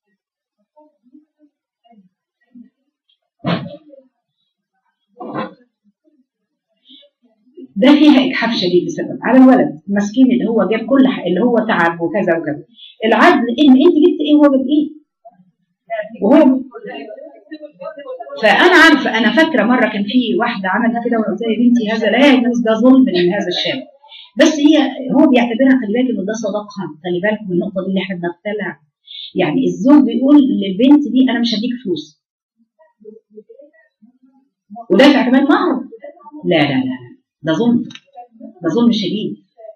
ده فيها اجحاف شديد بسبب على الولد المسكين اللي هو جاب كل حق اللي هو تعب وكذا وكذا. العدل ان انت جبت ايه وهو جاب ايه وهو. فانا عارفه انا فاكره مره كان في واحده عملت كده وقلت لها يا بنتي هذا لا يجوز، ده ظلم من هذا الشاب، بس هي هو بيعتبرها خلي بالك انه ده صداقها. خلي بالك من النقطه دي اللي احنا بنختلع. يعني الزوج بيقول للبنت دي انا مش هديك فلوس ودافع كمان مهر. لا لا لا ده ظلم، ده ظلم شديد.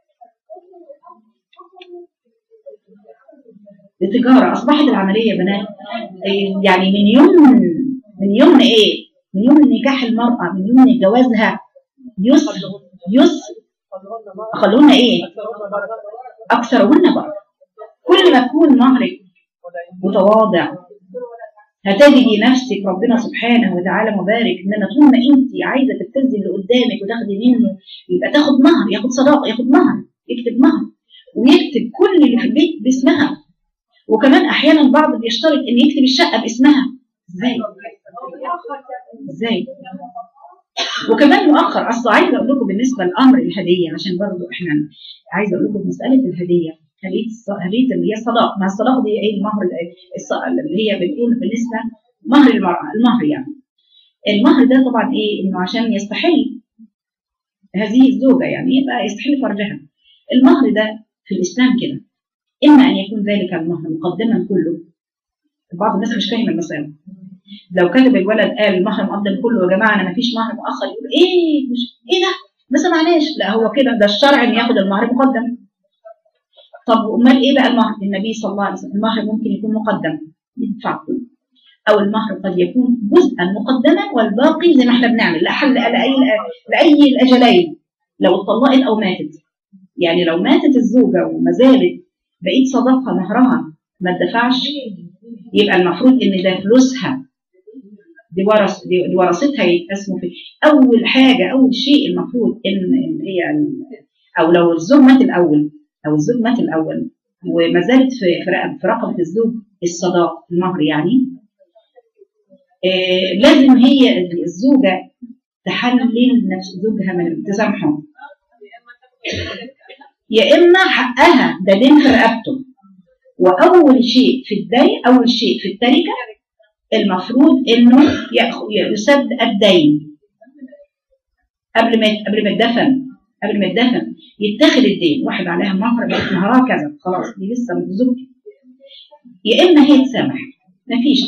التجاره اصبحت العمليه يا بنات يعني من يوم من يوم ايه؟ من يوم نكاح المراه، من يوم جوازها يسر يسر خلونا ايه؟ اكثرهن بركه. كل ما تكون مهرك متواضع هتجدي نفسك ربنا سبحانه وتعالى مبارك. انما طول ما انت عايزه تبتزي اللي قدامك وتاخدي منه يبقى تاخد مهر، ياخد صداقه، ياخد مهر، يكتب مهر ويكتب كل اللي في البيت باسمها. وكمان احيانا بعض بيشترط ان يكتب الشقه باسمها. ازاي؟ ازاي؟ وكمان مؤخر. اصل عايزه اقول لكم بالنسبه لامر الهديه عشان برضو احنا عايزه اقول لكم مساله الهديه، هديه هديه اللي هي الصداق. ما الصداق دي ايه؟ المهر اللي هي بتكون بالنسبه مهر المراه، المهر يعني المهر ده طبعا ايه؟ انه عشان يستحل هذه الزوجه يعني يبقى يستحل فرجها. المهر ده في الاسلام كده اما ان يكون ذلك المهر مقدما كله. بعض الناس مش فاهمه المساله. لو كتب الولد قال المهر مقدم كله يا جماعه انا ما فيش مهر مؤخر، يقول ايه مش ايه ده بس معلش. لا هو كده ده الشرع ان ياخد المهر مقدم. طب امال ايه بقى المهر؟ النبي صلى الله عليه وسلم المهر ممكن يكون مقدم يدفع كله، او المهر قد يكون جزءا مقدما والباقي زي ما احنا بنعمل لاحل لاي لاي الاجلين لو اتطلقت او ماتت. يعني لو ماتت الزوجه وما زالت بقيت صداقه مهرها ما اتدفعش يبقى المفروض ان ده فلوسها دي ورث دي ورثتها يتقسموا فيه. اول حاجه اول شيء المفروض ان هي او لو الزوج مات الاول او الزوج مات الاول وما زالت في في رقبه الزوج الصداق المهر يعني آه لازم هي الزوجه تحلل نفس زوجها من تسامحه، يا اما حقها ده دين في رقبته. واول شيء في الدين اول شيء في التركه المفروض انه يسد الدين قبل ما قبل ما يدفن قبل ما يدفن يتاخد الدين. واحد عليها مهر بقت مهرها كذا خلاص دي لسه زوجتي، يا اما هي تسامح مفيش.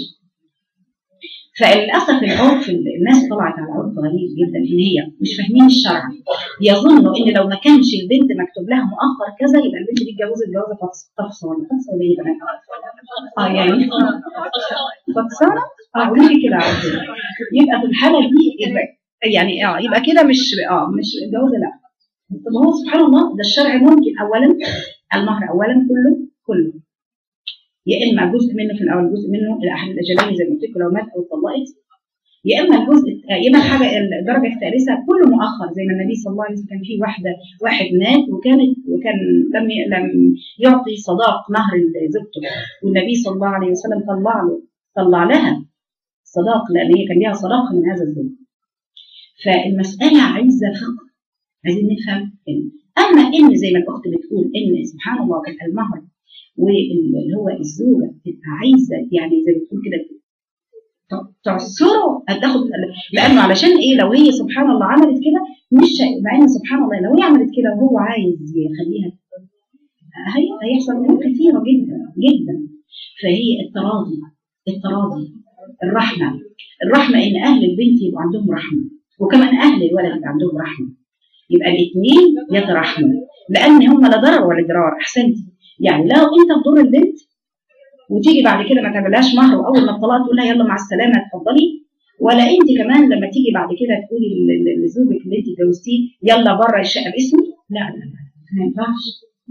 فللاسف العرف الناس طلعت على عرف غريب جدا ان هي مش فاهمين الشرع. يظنوا ان لو ما كانش البنت مكتوب لها مؤخر كذا يبقى البنت دي اتجوزت جوازه فطسه ولا فطسه ولا ايه بقى؟ اه يعني فطسانه اه قولي لي كده عادي. يبقى في الحاله دي يبقى يعني اه يبقى كده مش اه مش جوازه. لا طب هو سبحان الله ده الشرع ممكن اولا المهر اولا كله كله يا اما جزء منه في الاول جزء منه الى احد الاجلين زي ما قلت لكم لو مات او اتطلقت يا اما الجزء يا اما الحاجه الدرجه الثالثه كله مؤخر، زي ما النبي صلى الله عليه وسلم كان في واحده واحد مات وكانت وكان لم لم يعطي صداق مهر لزوجته، والنبي صلى الله عليه وسلم طلع له طلع لها صداق لان هي كان لها صداق من هذا الزوج. فالمساله عايزه فقه، عايزين نفهم إن. اما ان زي ما الاخت بتقول ان سبحان الله المهر واللي هو الزوجه تبقى عايزه يعني زي ما بتقول كده تعصره هتاخد، لانه علشان ايه؟ لو هي سبحان الله عملت كده مش مع ان سبحان الله لو هي عملت كده وهو عايز يخليها هي هيحصل امور كثيره جدا جدا. فهي التراضي التراضي الرحمه الرحمه ان اهل البنت يبقى عندهم رحمه وكمان اهل الولد يبقى عندهم رحمه، يبقى الاثنين يترحموا لان هم لا ضرر ولا ضرار. احسنتي، يعني لو انت تضر البنت وتيجي بعد كده ما تعملهاش مهر واول ما الطلاق تقول لها يلا مع السلامه اتفضلي، ولا انت كمان لما تيجي بعد كده تقولي لزوجك اللي انت اتجوزتيه يلا بره الشقه باسمه، لا لا لا ما ينفعش.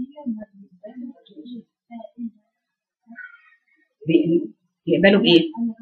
يقبلوا بايه؟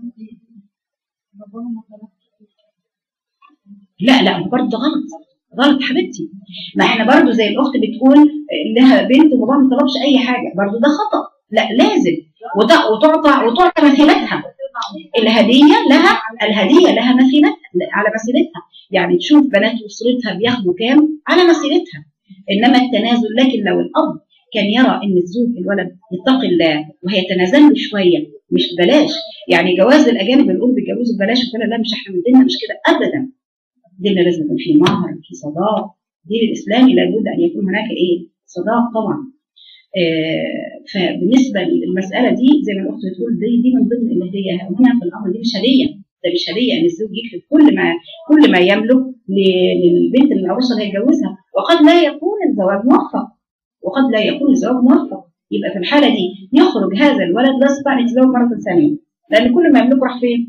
لا لا برضه ده غلط غلط حبيبتي. ما احنا برضه زي الاخت بتقول لها بنت وبابا ما طلبش اي حاجه، برضه ده خطا. لا لازم وتعطى وتعطى مثيلتها. الهديه لها الهديه لها مثيلتها على مثيلتها، يعني تشوف بنات اسرتها بياخدوا كام على مثيلتها. انما التنازل، لكن لو الاب كان يرى ان الزوج الولد يتقي الله وهيتنازل له شويه مش ببلاش، يعني جواز الاجانب بنقول بيتجوزوا ببلاش وكده، لا مش احنا من ديننا مش كده ابدا. ديننا لازم يكون فيه مهر، في صداق. دين الاسلامي لابد ان يكون هناك ايه؟ صداق طبعا. آه فبالنسبه للمساله دي زي ما الاخت بتقول دي دي من ضمن الهديه هنا في الامر، دي مش هديه، ده مش هديه ان الزوج يكتب كل ما كل ما يملك للبنت العروسه اللي هيتجوزها، وقد لا يكون الزواج موفق وقد لا يكون الزواج موفق. يبقى في الحاله دي يخرج هذا الولد لا يستطيع ان يتزوج مره ثانيه، لان كل ما يملكه راح فين؟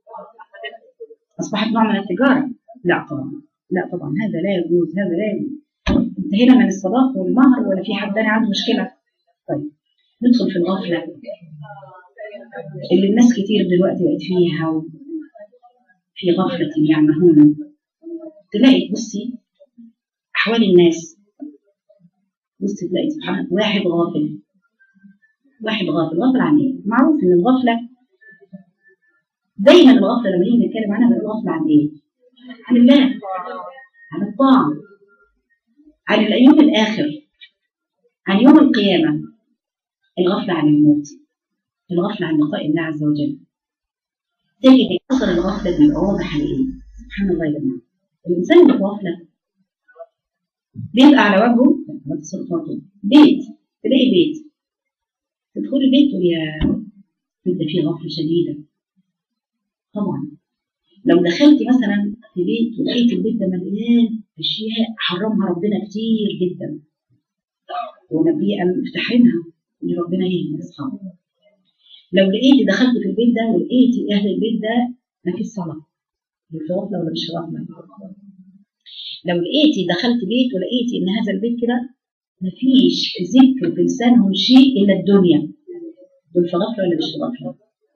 اصبحت نوع من التجاره. لا طبعا لا طبعا هذا لا يجوز، هذا لا يجوز. انتهينا من الصداق والمهر ولا في حد تاني عنده مشكله؟ طيب ندخل في الغفله اللي الناس كتير دلوقتي بقت فيها، في غفله يعمهون. تلاقي بصي احوال الناس، بصي تلاقي سبحان الله واحد غافل واحد غافل غافل عن ايه؟ معروف ان الغفله دايما الغفله لما نيجي نتكلم عنها بنقول غفله عن ايه؟ عن الله، عن الطاعه، عن اليوم الاخر، عن يوم القيامه. الغفله عن الموت، الغفله عن لقاء الله عز وجل. تجد اثر الغفله بيبقى واضح على ايه؟ سبحان الله يا جماعه. الانسان اللي في غفله بيبقى على وجهه بيت، تلاقي بيت تدخلي البيت تقول يا بيت فيه غفله شديده. طبعا لو دخلتي مثلا في بيت ولقيت البيت ده مليان اشياء حرمها ربنا كتير جدا ونبيه قال افتحينها ان ربنا يهدي اصحابه. لو لقيتي دخلت في البيت ده ولقيتي اهل البيت ده ما فيش صلاه، في غفله ولا مش في غفله؟ لو لقيتي دخلت بيت ولقيتي ان هذا البيت كده ما فيش ذكر في لسانهم شيء الا الدنيا، دول في غفله ولا مش في غفله؟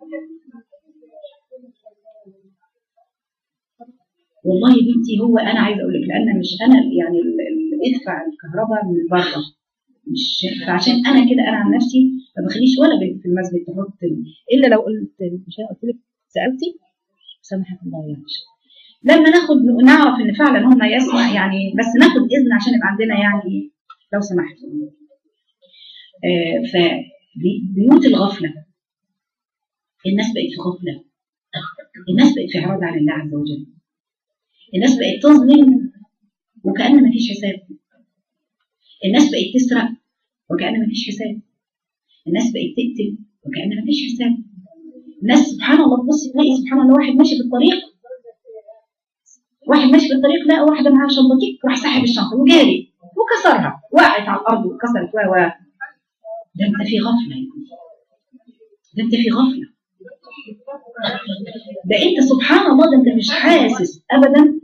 والله يا بنتي هو انا عايزه اقول لك لان مش انا يعني اللي ادفع الكهرباء من بره، مش فعشان انا كده انا عن نفسي ما بخليش ولا بنت في المسجد تحط الا لو قلت مش قلت لك سالتي سامحك الله يعني. لما ناخد نعرف ان فعلا هم يسمع يعني، بس ناخد اذن عشان يبقى عندنا يعني لو سمحت. آه فبيوت الغفله الناس بقت في غفله، الناس بقت في اعراض عن الله عز وجل، الناس بقت تظلم وكأن ما فيش حساب، الناس بقت تسرق وكأن ما فيش حساب، الناس بقت تقتل وكأن ما فيش حساب. الناس سبحان الله تبص تلاقي سبحان الله واحد ماشي بالطريق واحد ماشي بالطريق لا واحده معاها شنطتك راح سحب الشنطه وجاري وكسرها وقعت على الارض وكسرت و و ده انت في غفله، ده انت في غفله، ده انت سبحان الله ده انت مش حاسس ابدا.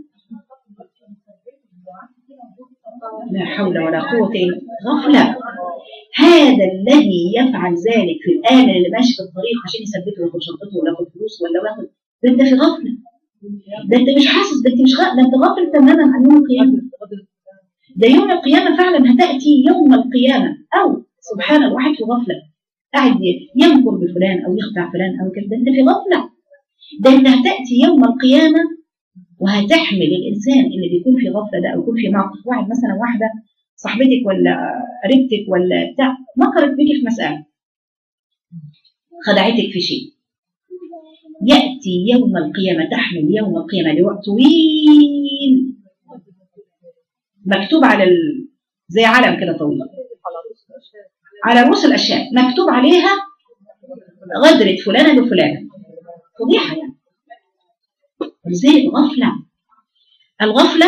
لا حول ولا قوه الا غفله. هذا الذي يفعل ذلك في الآن اللي ماشي في الطريق عشان يثبته وياخد شنطته ولا ياخد فلوس ولا ياخد، ده انت في غفله، ده انت مش حاسس، ده انت مش غ... ده انت غافل تماما عن يوم القيامه. ده يوم القيامه فعلا هتاتي يوم القيامه، او سبحان الواحد في غفله قاعد ينكر بفلان او يخدع فلان او كده، ده انت في غفله. ده انت هتاتي يوم القيامه وهتحمل الانسان اللي بيكون في غفله ده، او يكون في موقف واحد مثلا واحده صاحبتك ولا قريبتك ولا بتاع مكرت بيكي في مساله، خدعتك في شيء، ياتي يوم القيامه تحمل يوم القيامه لوقت طويل مكتوب على ال... زي علم كده طويل على رؤوس الاشياء مكتوب عليها غدرة فلانه بفلانه، فضيحه يعني. ولذلك غفله، الغفله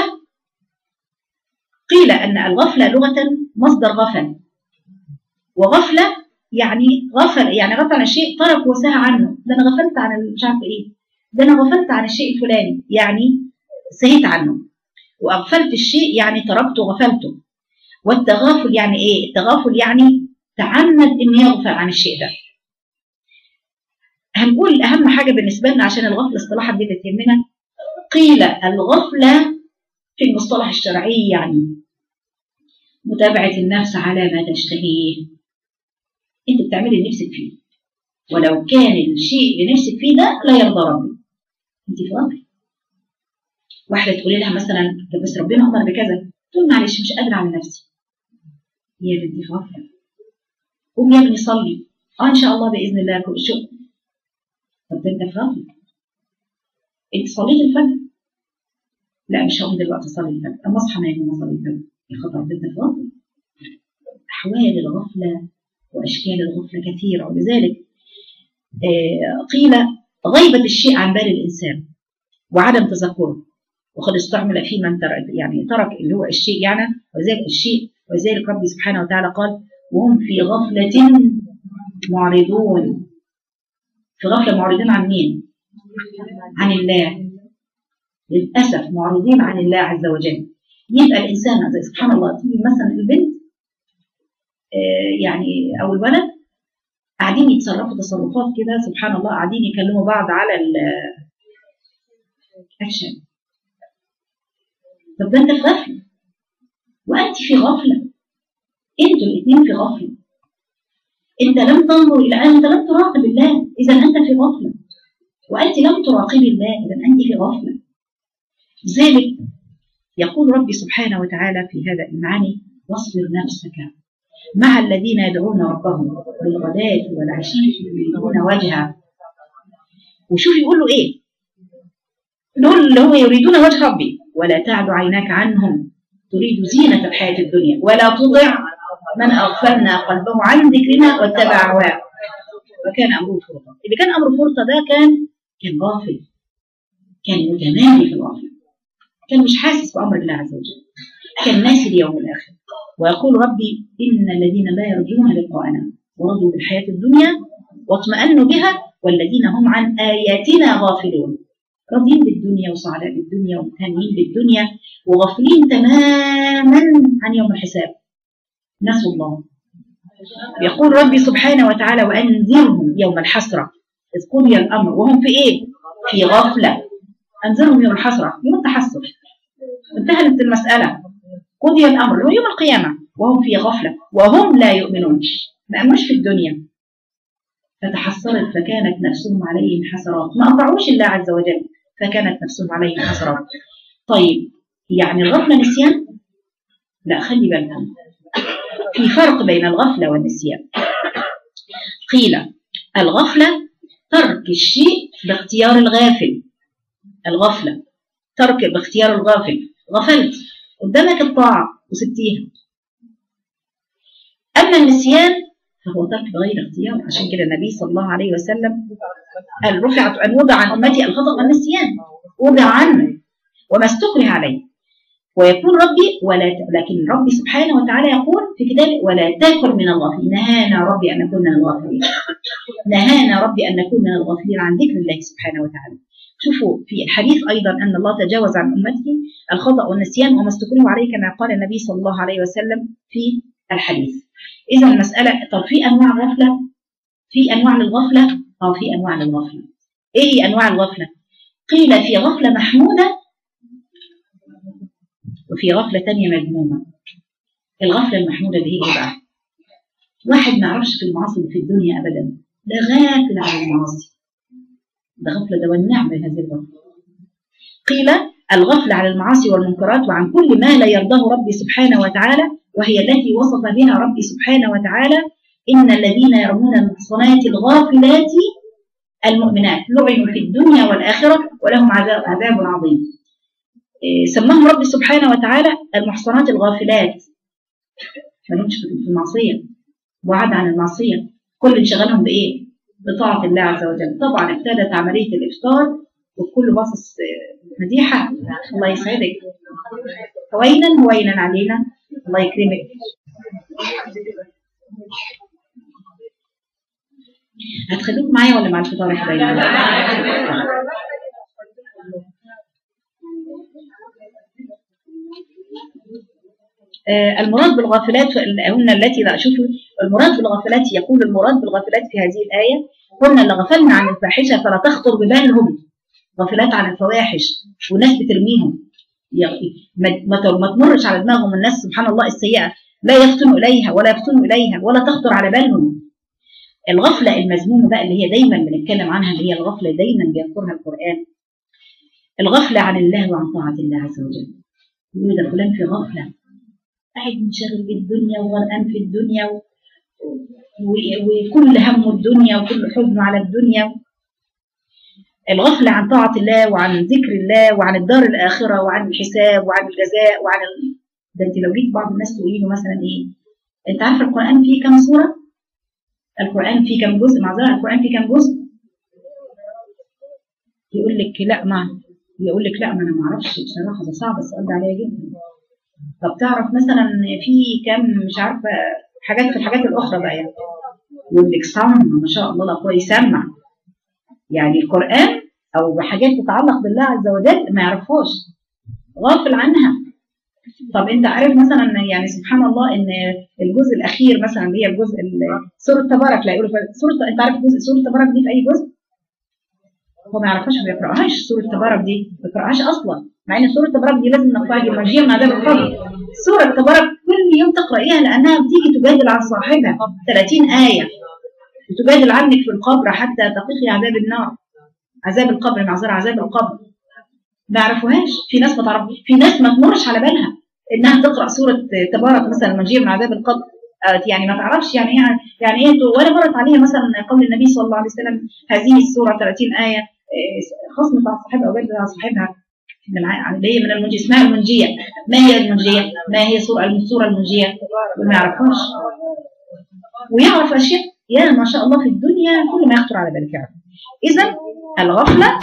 قيل ان الغفله لغه مصدر غفل، وغفله يعني غفل يعني غفل عن الشيء ترك وسهى عنه، ده انا غفلت عن مش عارفه ايه، ده انا غفلت عن الشيء الفلاني يعني سهيت عنه، واغفلت الشيء يعني تركته غفلته. والتغافل يعني ايه؟ التغافل يعني تعمد ان يغفل عن الشيء ده. هنقول اهم حاجه بالنسبه لنا عشان الغفله اصطلاحا دي بتهمنا. قيل الغفله في المصطلح الشرعي يعني متابعه النفس على ما تشتهيه، انت بتعملي نفسك فيه، ولو كان الشيء اللي نفسك فيه ده لا يرضى ربي، انت في غفله. واحده تقولي لها مثلا بس ربنا امر بكذا، تقول معلش مش قادره على نفسي، يا بنتي في غفله. قوم يا ابني صلي، اه ان شاء الله باذن الله كل شيء. طب ده انت في غفله، انت صليت الفجر؟ لا مش هقوم دلوقتي اصلي الفجر، اما اصحى ما يكون اصلي الفجر، يا خطر ده انت في غفله. احوال الغفله واشكال الغفله كثيره، ولذلك آه قيل غيبه الشيء عن بال الانسان وعدم تذكره، وقد استعمل في من ترك يعني ترك اللي هو الشيء يعني، وذلك الشيء وذلك ربي سبحانه وتعالى قال وهم في غفلة معرضون. في غفلة معرضين عن مين؟ عن الله. للأسف معرضين عن الله عز وجل. يبقى الإنسان سبحان الله تيجي مثلا البنت آه يعني أو الولد قاعدين يتصرفوا تصرفات كده سبحان الله، قاعدين يكلموا بعض على الأكشن. طب ده أنت في غفلة وأنت في غفلة، أنتوا الاثنين في غفلة. أنت لم تنظر إلى أنت لم تراقب الله، إذا أنت في غفلة، وأنت لم تراقبي الله، إذا أنت في غفلة. لذلك يقول ربي سبحانه وتعالى في هذا المعاني واصبر نفسك مع الذين يدعون ربهم بالغداة والعشي يريدون وجهه. وشوف يقول له إيه؟ دول اللي هو يريدون وجه ربي ولا تعد عيناك عنهم تريد زينة الحياة الدنيا ولا تضع من أغفلنا قلبه عن ذكرنا واتبع هواه وكان أمره فرطا. اللي كان أمره فرطا ده كان كان غافل، كان متمادي في الغفلة، كان مش حاسس بأمر الله عز وجل، كان ناسي اليوم الآخر. ويقول ربي إن الذين لا يرجون لقاءنا ورضوا بالحياة الدنيا واطمأنوا بها والذين هم عن آياتنا غافلون. راضين بالدنيا وسعداء بالدنيا ومتهنين بالدنيا وغافلين تماما عن يوم الحساب، نسوا الله. يقول ربي سبحانه وتعالى وأنذرهم يوم الحسرة إذ قضي الأمر وهم في إيه؟ في غفلة. أنذرهم يوم الحسرة، يوم التحسر، انتهت المسألة، قضي الأمر هو يوم القيامة وهم في غفلة وهم لا يؤمنون، ما أمنوش في الدنيا. فتحسرت فكانت نفسهم عليهم حسرات، ما أطاعوش الله عز وجل فكانت نفسهم عليهم حسرات. طيب يعني الغفلة نسيان؟ لا، خلي بالكم في فرق بين الغفلة والنسيان. قيل الغفلة ترك الشيء باختيار الغافل، الغفلة ترك باختيار الغافل، غفلت قدامك الطاعة وسبتيها. أما النسيان فهو ترك بغير اختيار، عشان كده النبي صلى الله عليه وسلم قال رفعت أن وضع عن أمتي الخطأ والنسيان، وضع عنه وما استكره عليه. ويقول ربي ولا ت... لكن ربي سبحانه وتعالى يقول في كتابه ولا تكن من الغافلين، نهانا ربي أن نكون من الغافلين، نهانا ربي أن نكون من الغافلين عن ذكر الله سبحانه وتعالى. شوفوا في الحديث أيضا أن الله تجاوز عن أمتي الخطأ والنسيان وما استكره عليه كما قال النبي صلى الله عليه وسلم في الحديث. إذا المسألة طب في أنواع غفلة، في أنواع للغفلة أو في أنواع للغفلة. إيه هي أنواع الغفلة؟ قيل في غفلة محمودة وفي غفلة تانية مذمومة. الغفلة المحمودة اللي هي ايه بقى؟ واحد ما يعرفش في المعاصي اللي في الدنيا ابدا، ده غافل عن المعاصي، ده غفلة، ده والنعمة هذه الغفلة. قيل الغفلة عن المعاصي والمنكرات وعن كل ما لا يرضاه ربي سبحانه وتعالى، وهي التي وصف بها ربي سبحانه وتعالى إن الذين يرمون المحصنات الغافلات المؤمنات لعنوا في الدنيا والآخرة ولهم عذاب, عذاب عظيم. إيه سماهم ربي سبحانه وتعالى المحصنات الغافلات، ما لهمش في المعصية، وعد عن المعصية، كل انشغالهم بإيه؟ بطاعة الله عز وجل. طبعا ابتدت عملية الإفطار والكل باصص مديحة، الله يسعدك، هوينا هوينا علينا، الله يكرمك. هتخلوك معايا ولا مع الفطار يا حبايبي؟ آه المراد بالغافلات هن التي لا شوفوا، المراد بالغافلات يقول المراد بالغافلات في هذه الآية هن اللي غفلنا عن الفاحشة فلا تخطر ببالهم، غافلات عن الفواحش والناس بترميهم، ما تمرش على دماغهم الناس سبحان الله السيئة، لا يفتنوا إليها ولا يفتنوا إليها ولا تخطر على بالهم. الغفلة المذمومة بقى اللي هي دايما بنتكلم عنها، اللي هي الغفلة دايما بيذكرها القرآن، الغفلة عن الله وعن طاعة الله عز وجل. يقول ده فلان في غفلة، قاعد منشغل بالدنيا وغرقان في الدنيا و... و... وكل همه الدنيا وكل حزنه على الدنيا. الغفلة عن طاعة الله وعن ذكر الله وعن الدار الآخرة وعن الحساب وعن الجزاء وعن ال... ده انت لو جيت بعض الناس تقولي له مثلا ايه، انت عارف القرآن فيه كم سورة؟ القرآن فيه كم جزء؟ معذرة القرآن فيه كم جزء؟ يقول لك لا، ما يقول لك لا ما انا ما اعرفش بصراحة، ده صعب السؤال ده عليا جدا. طب تعرف مثلا في كم مش عارفة حاجات في الحاجات الأخرى بقى يعني، يقول لك سمع ما شاء الله لا قوي يسمع، يعني القرآن أو بحاجات تتعلق بالله عز وجل ما يعرفهاش، غافل عنها. طب انت عارف مثلا يعني سبحان الله ان الجزء الاخير مثلا اللي هي الجزء سوره تبارك، لا يقولوا سوره، انت عارف جزء سوره تبارك دي في اي جزء؟ هو ما يعرفهاش ما بيقراهاش، سوره تبارك دي ما بيقراهاش اصلا، مع ان سوره تبارك دي لازم نقراها، دي مرجيه من عذاب القبر. سوره تبارك كل يوم تقرايها لانها بتيجي تجادل عن صاحبها، ثلاثين آية بتجادل عنك في القبر حتى تقيقي عذاب النار، عذاب القبر، معذره عذاب القبر. ما يعرفوهاش، في ناس ما تعرف، في ناس ما تمرش على بالها انها تقرا سوره تبارك مثلا منجيه من عذاب القبر، يعني ما تعرفش يعني ايه يعني ايه، ولا مرت عليها مثلا قول النبي صلى الله عليه وسلم هذه السوره ثلاثين آية خصمت على صاحبها او جلدت على صاحبها، اللي هي من المنجيه، اسمها المنجيه. ما هي المنجيه؟ ما هي سوره السوره المنجيه؟ ما يعرفهاش، ويعرف اشياء يا ما شاء الله في الدنيا كل ما يخطر على بالك يعرف. اذا الغفله،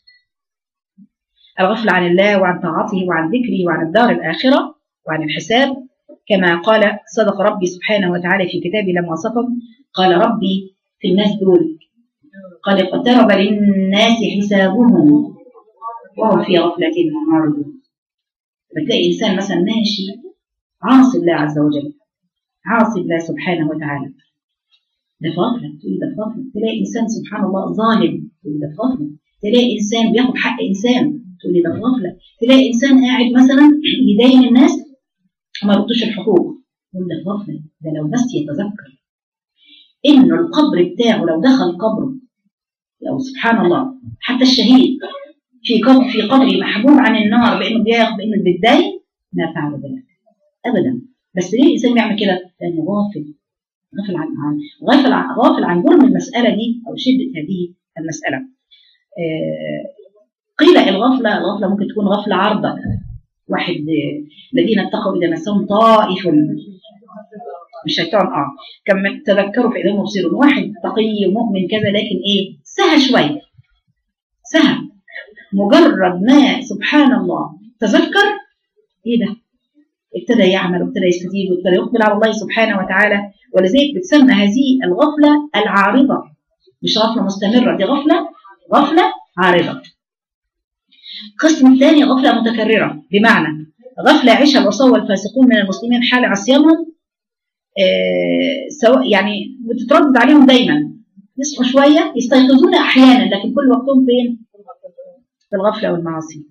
الغفلة عن الله وعن طاعته وعن ذكره وعن الدار الآخرة وعن الحساب، كما قال صدق ربي سبحانه وتعالى في كتابه لما وصفهم، قال ربي في الناس دول قال اقترب للناس حسابهم وهم في غفلة معرضون. بتلاقي إنسان مثلا ماشي عاصي الله عز وجل، عاصي الله سبحانه وتعالى، ده غفلة، تقول ده غفلة. تلاقي إنسان سبحان الله ظالم، تقول ده غفلة. تلاقي إنسان بياخد حق إنسان، تقولي ده غفلة. تلاقي إنسان قاعد مثلا يدين الناس وما يردوش الحقوق، تقول ده غفلة. ده لو بس يتذكر إنه القبر بتاعه لو دخل قبره، لو سبحان الله حتى الشهيد في قبر في قبره محبوب عن النار بإنه بياخد بإنه بيتدين، ما فعل ذلك أبدا. بس ليه الإنسان بيعمل كده؟ لأنه غافل، غافل عن غافل عن غافل عن جرم المسألة دي أو شدة هذه المسألة. آه قيل الغفلة، الغفلة ممكن تكون غفلة عارضة، واحد الذين اتقوا إذا مسهم طائف مش شيطان اه كما تذكروا فإذا هم مبصرون، واحد تقي ومؤمن كذا لكن ايه سهى شوية، سهى مجرد ما سبحان الله تذكر ايه ده ابتدى يعمل وابتدى يستجيب وابتدى يقبل على الله سبحانه وتعالى. ولذلك بتسمى هذه الغفلة العارضة، مش غفلة مستمرة، دي غفلة غفلة عارضة. القسم الثاني غفلة متكررة، بمعنى غفلة يعيشها العصاة والفاسقون من المسلمين حال عصيانهم، آه سواء يعني بتتردد عليهم دايما، يصحوا شوية يستيقظون أحيانا لكن كل وقتهم فين؟ في الغفلة والمعاصي.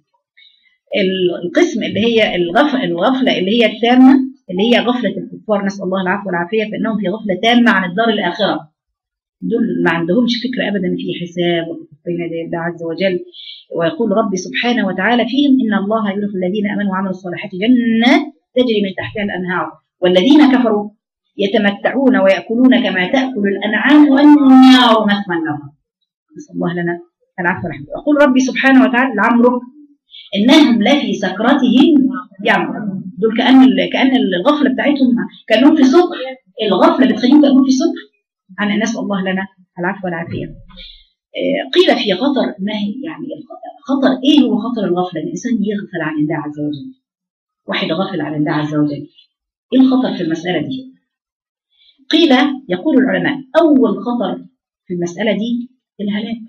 القسم اللي هي الغفلة, الغفلة اللي هي التامة اللي هي غفلة الكفار، نسأل الله العفو والعافية، فإنهم في غفلة تامة عن الدار الآخرة. دول ما عندهمش فكرة أبدا في حساب بين يدي الله عز وجل. ويقول ربي سبحانه وتعالى فيهم إن الله يدخل الذين آمنوا وعملوا الصالحات جنات تجري من تحتها الأنهار والذين كفروا يتمتعون ويأكلون كما تأكل الأنعام والنار مثوى لهم. نسأل الله لنا العفو والعافية. يقول ربي سبحانه وتعالى لعمرك إنهم لفي سكرتهم يعمرون. دول كأن كأن الغفلة بتاعتهم كأنهم في سكر، الغفلة بتخليهم كأنهم في سكر. عن نسأل الله لنا العفو والعافية. قيل في خطر، ما هي يعني خطر ايه هو خطر الغفلة؟ الإنسان يغفل عن الله عز وجل. واحد غفل عن الله عز وجل، ايه الخطر في المسألة دي؟ قيل يقول العلماء أول خطر في المسألة دي الهلاك.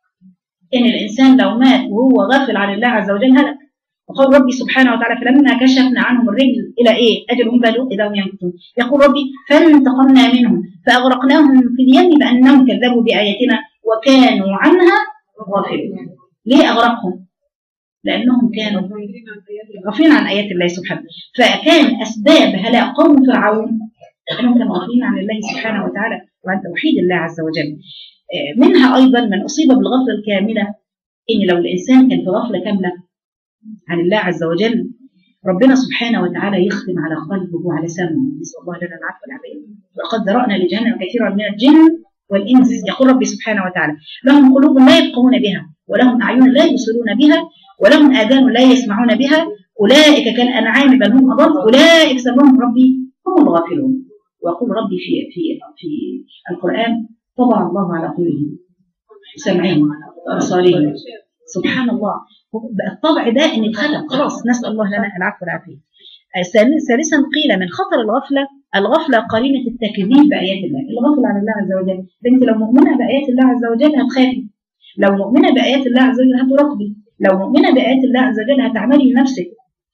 إن الإنسان لو مات وهو غافل عن الله عز وجل هلك. وقال ربي سبحانه وتعالى فلما كشفنا عنهم الرجل إلى إيه؟ أجلهم بلوا إذا هم ينكثون. يقول ربي فانتقمنا منهم فأغرقناهم في اليم بأنهم كذبوا بآياتنا وكانوا عنها غافلين. ليه أغرقهم؟ لأنهم كانوا غافلين عن آيات الله سبحانه. فكان أسباب هلاك قوم فرعون أنهم كانوا غافلين عن الله سبحانه وتعالى وعن توحيد الله عز وجل. منها أيضا من أصيب بالغفلة الكاملة، إن لو الإنسان كان في غفلة كاملة عن الله عز وجل ربنا سبحانه وتعالى يختم على قلبه وعلى سمعه. نسأل الله لنا العفو والعافية. وقد ذرأنا لجهنم كثيرا من الجن والإنس. يقول ربي سبحانه وتعالى لهم قلوب لا يفقهون بها ولهم أعين لا يبصرون بها ولهم آذان لا يسمعون بها أولئك كالأنعام بل هم أضل أولئك سماهم ربي هم الغافلون. ويقول ربي في في في القرآن طبع الله على قلوبهم سمعهم وأبصارهم. سبحان الله. الطبع ده ان اتختم خلاص. نسأل الله لنا العفو والعافية. ثالثا قيل من خطر الغفلة الغفلة قرينة التكذيب بآيات الله. الغفلة عن الله عز وجل. انت لو مؤمنة بآيات الله عز وجل هتخافي، لو مؤمنة بآيات الله عز وجل هتراقبي، لو مؤمنة بآيات الله عز وجل هتعملي لنفسك.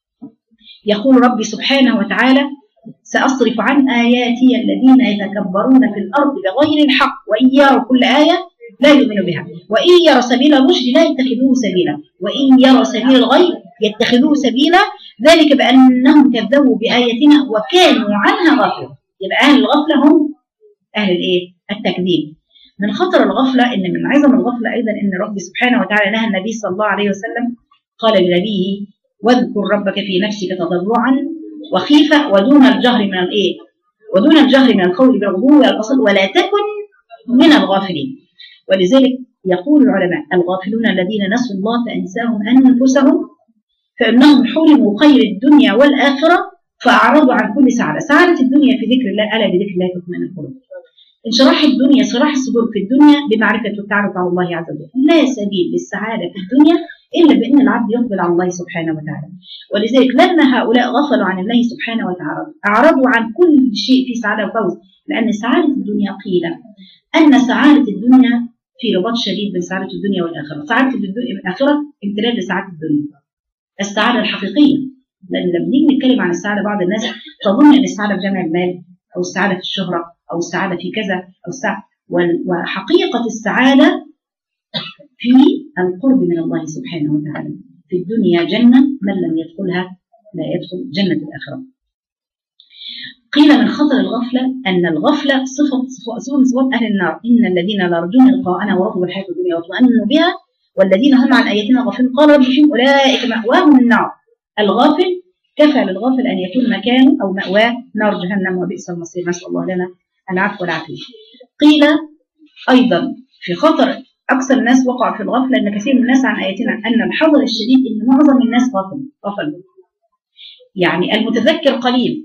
يقول ربي سبحانه وتعالى سأصرف عن آياتي الذين يتكبرون في الأرض بغير الحق وإن يروا كل آية لا يؤمنوا بها وإن يروا سبيل الرشد لا يتخذوه سبيلا وإن يروا سبيل الغي يتخذوه سبيلا ذلك بأنهم كذبوا بآياتنا وكانوا عنها غافلون. يبقى أهل الغفلة هم أهل الإيه؟ التكذيب. من خطر الغفلة إن من عظم الغفلة أيضا إن ربي سبحانه وتعالى نهى النبي صلى الله عليه وسلم قال لنبيه واذكر ربك في نفسك تضرعا وخيفة ودون الجهر من الإيه؟ ودون الجهر من القول بالغدو والأصل ولا تكن من الغافلين. ولذلك يقول العلماء الغافلون الذين نسوا الله فأنساهم أنفسهم فإنهم حرموا خير الدنيا والآخرة فأعرضوا عن كل سعادة. سعادة الدنيا في ذكر الله، ألا بذكر الله تطمئن القلوب. انشراح الدنيا صراح الصدور في الدنيا بمعرفة والتعرف على الله عز وجل. لا سبيل للسعادة في الدنيا إلا بأن العبد يقبل على الله سبحانه وتعالى. ولذلك لما هؤلاء غفلوا عن الله سبحانه وتعالى أعرضوا عن كل شيء في سعادة وفوز. لأن سعادة الدنيا قيل أن سعادة الدنيا في رباط شديد بين سعادة الدنيا والآخرة. سعادة الآخرة امتداد لسعادة الدنيا السعادة الحقيقية. لأن لما نيجي نتكلم عن السعادة بعض الناس تظن أن السعادة في جمع المال أو السعادة في الشهرة أو السعادة في كذا أو السعادة، وحقيقة السعادة في القرب من الله سبحانه وتعالى. في الدنيا جنة من لم يدخلها لا يدخل جنة الآخرة. قيل من خطر الغفلة أن الغفلة صفة صفة من صفات أهل النار إن الذين لا يرجون لقاءنا ورضوا بالحياة الدنيا واطمأنوا بها والذين هم عن آياتنا غافلون قال رب فيهم أولئك مأواهم النار. الغافل كفى للغافل أن يكون مكانه أو مأواه نار جهنم وبئس المصير. نسأل الله لنا العفو والعافية. قيل أيضا في خطر أكثر الناس وقع في الغفلة أن كثير من الناس عن آياتنا أن الحذر الشديد أن معظم الناس غافل غفل يعني المتذكر قليل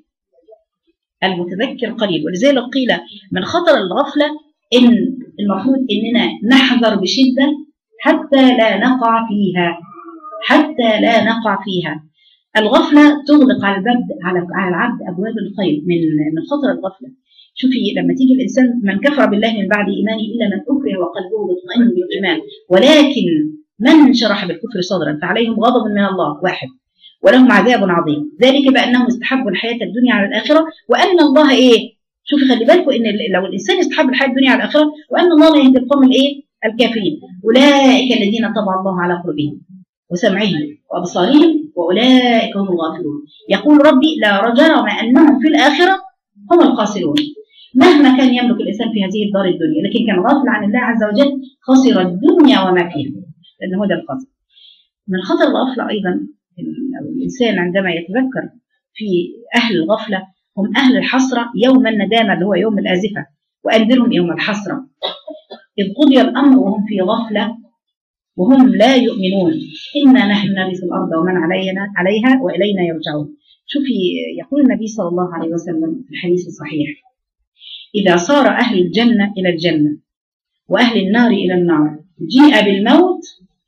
المتذكر قليل. ولذلك قيل من خطر الغفلة إن المفروض إننا نحذر بشدة حتى لا نقع فيها حتى لا نقع فيها. الغفلة تغلق على الباب على على العبد أبواب الخير. من من خطر الغفلة شوفي لما تيجي الإنسان من كفر بالله من بعد إيمانه إلا من أكره وقلبه مطمئن بالإيمان ولكن من شرح بالكفر صدرا فعليهم غضب من الله واحد ولهم عذاب عظيم ذلك بأنهم استحبوا الحياة الدنيا على الآخرة وأن الله إيه. شوفي خلي بالكم إن لو الإنسان يستحب الحياة الدنيا على الآخرة وأن الله لا يهدي القوم الإيه الكافرين. أولئك الذين طبع الله على قلوبهم وسمعهم وأبصارهم وأولئك هم الغافلون. يقول ربي لا جرم أنهم في الآخرة هم الخاسرون. مهما كان يملك الإنسان في هذه الدار الدنيا لكن كان غافل عن الله عز وجل خسر الدنيا وما فيها، لأنه ده الخسر. من خطر الغفلة أيضا الإنسان عندما يتذكر في أهل الغفلة هم أهل الحسرة يوم الندامة اللي هو يوم الآزفة، وأنذرهم يوم الحسرة إذ قضي الأمر وهم في غفلة وهم لا يؤمنون إنا نحن نرث الأرض ومن علينا عليها وإلينا يرجعون. شوفي يقول النبي صلى الله عليه وسلم في الحديث الصحيح إذا صار أهل الجنة إلى الجنة وأهل النار إلى النار جيء بالموت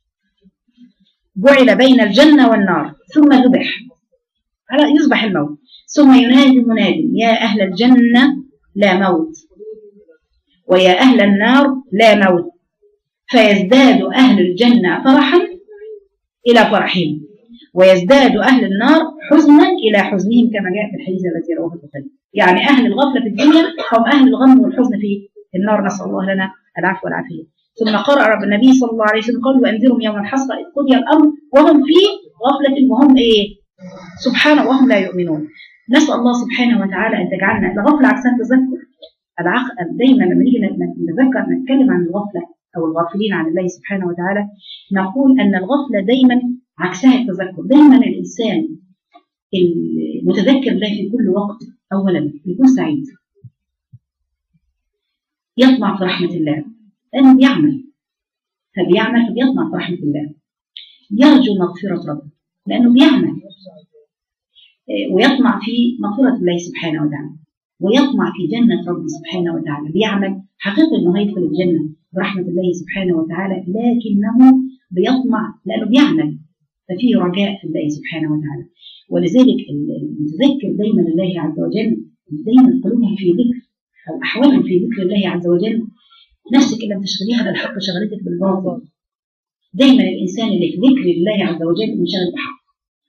جعل بين الجنة والنار ثم ذبح على يصبح الموت ثم ينادي مناد يا أهل الجنة لا موت ويا أهل النار لا موت فيزداد أهل الجنة فرحا إلى فرحهم ويزداد أهل النار حزنا إلى حزنهم كما جاء في الحديث الذي رواه البخاري. يعني أهل الغفلة في الدنيا هم أهل الغم والحزن في النار، نسأل الله لنا العفو والعافية. ثم قرأ النبي صلى الله عليه وسلم قال وأنذرهم يوم الحسرة إذ قضي الأمر وهم في غفلة وهم إيه سبحانه وهم لا يؤمنون. نسأل الله سبحانه وتعالى أن تجعلنا الغفلة عكسها التذكر. العقل دايما لما نيجي نتذكر نتكلم عن الغفلة أو الغافلين عن الله سبحانه وتعالى نقول أن الغفلة دايما عكسها التذكر. دايما الإنسان المتذكر الله في كل وقت أولا يكون سعيد، يطمع في رحمة الله لأنه بيعمل فبيعمل فبيطمع في رحمة الله، يرجو مغفرة ربه لأنه بيعمل ويطمع في مغفرة الله سبحانه وتعالى، ويطمع في جنة ربه سبحانه وتعالى. بيعمل حقيقة أنه هيدخل الجنة برحمة الله سبحانه وتعالى لكنه بيطمع لأنه بيعمل ففيه رجاء في الله سبحانه وتعالى. ولذلك المتذكر دايما الله عز وجل دايما قلوبهم في ذكر أو أحوالهم في ذكر الله عز وجل. نفسك إن لم تشغليها بالحق شغلتك بالباطل. دايما الإنسان اللي في ذكر الله عز وجل منشغل بحق،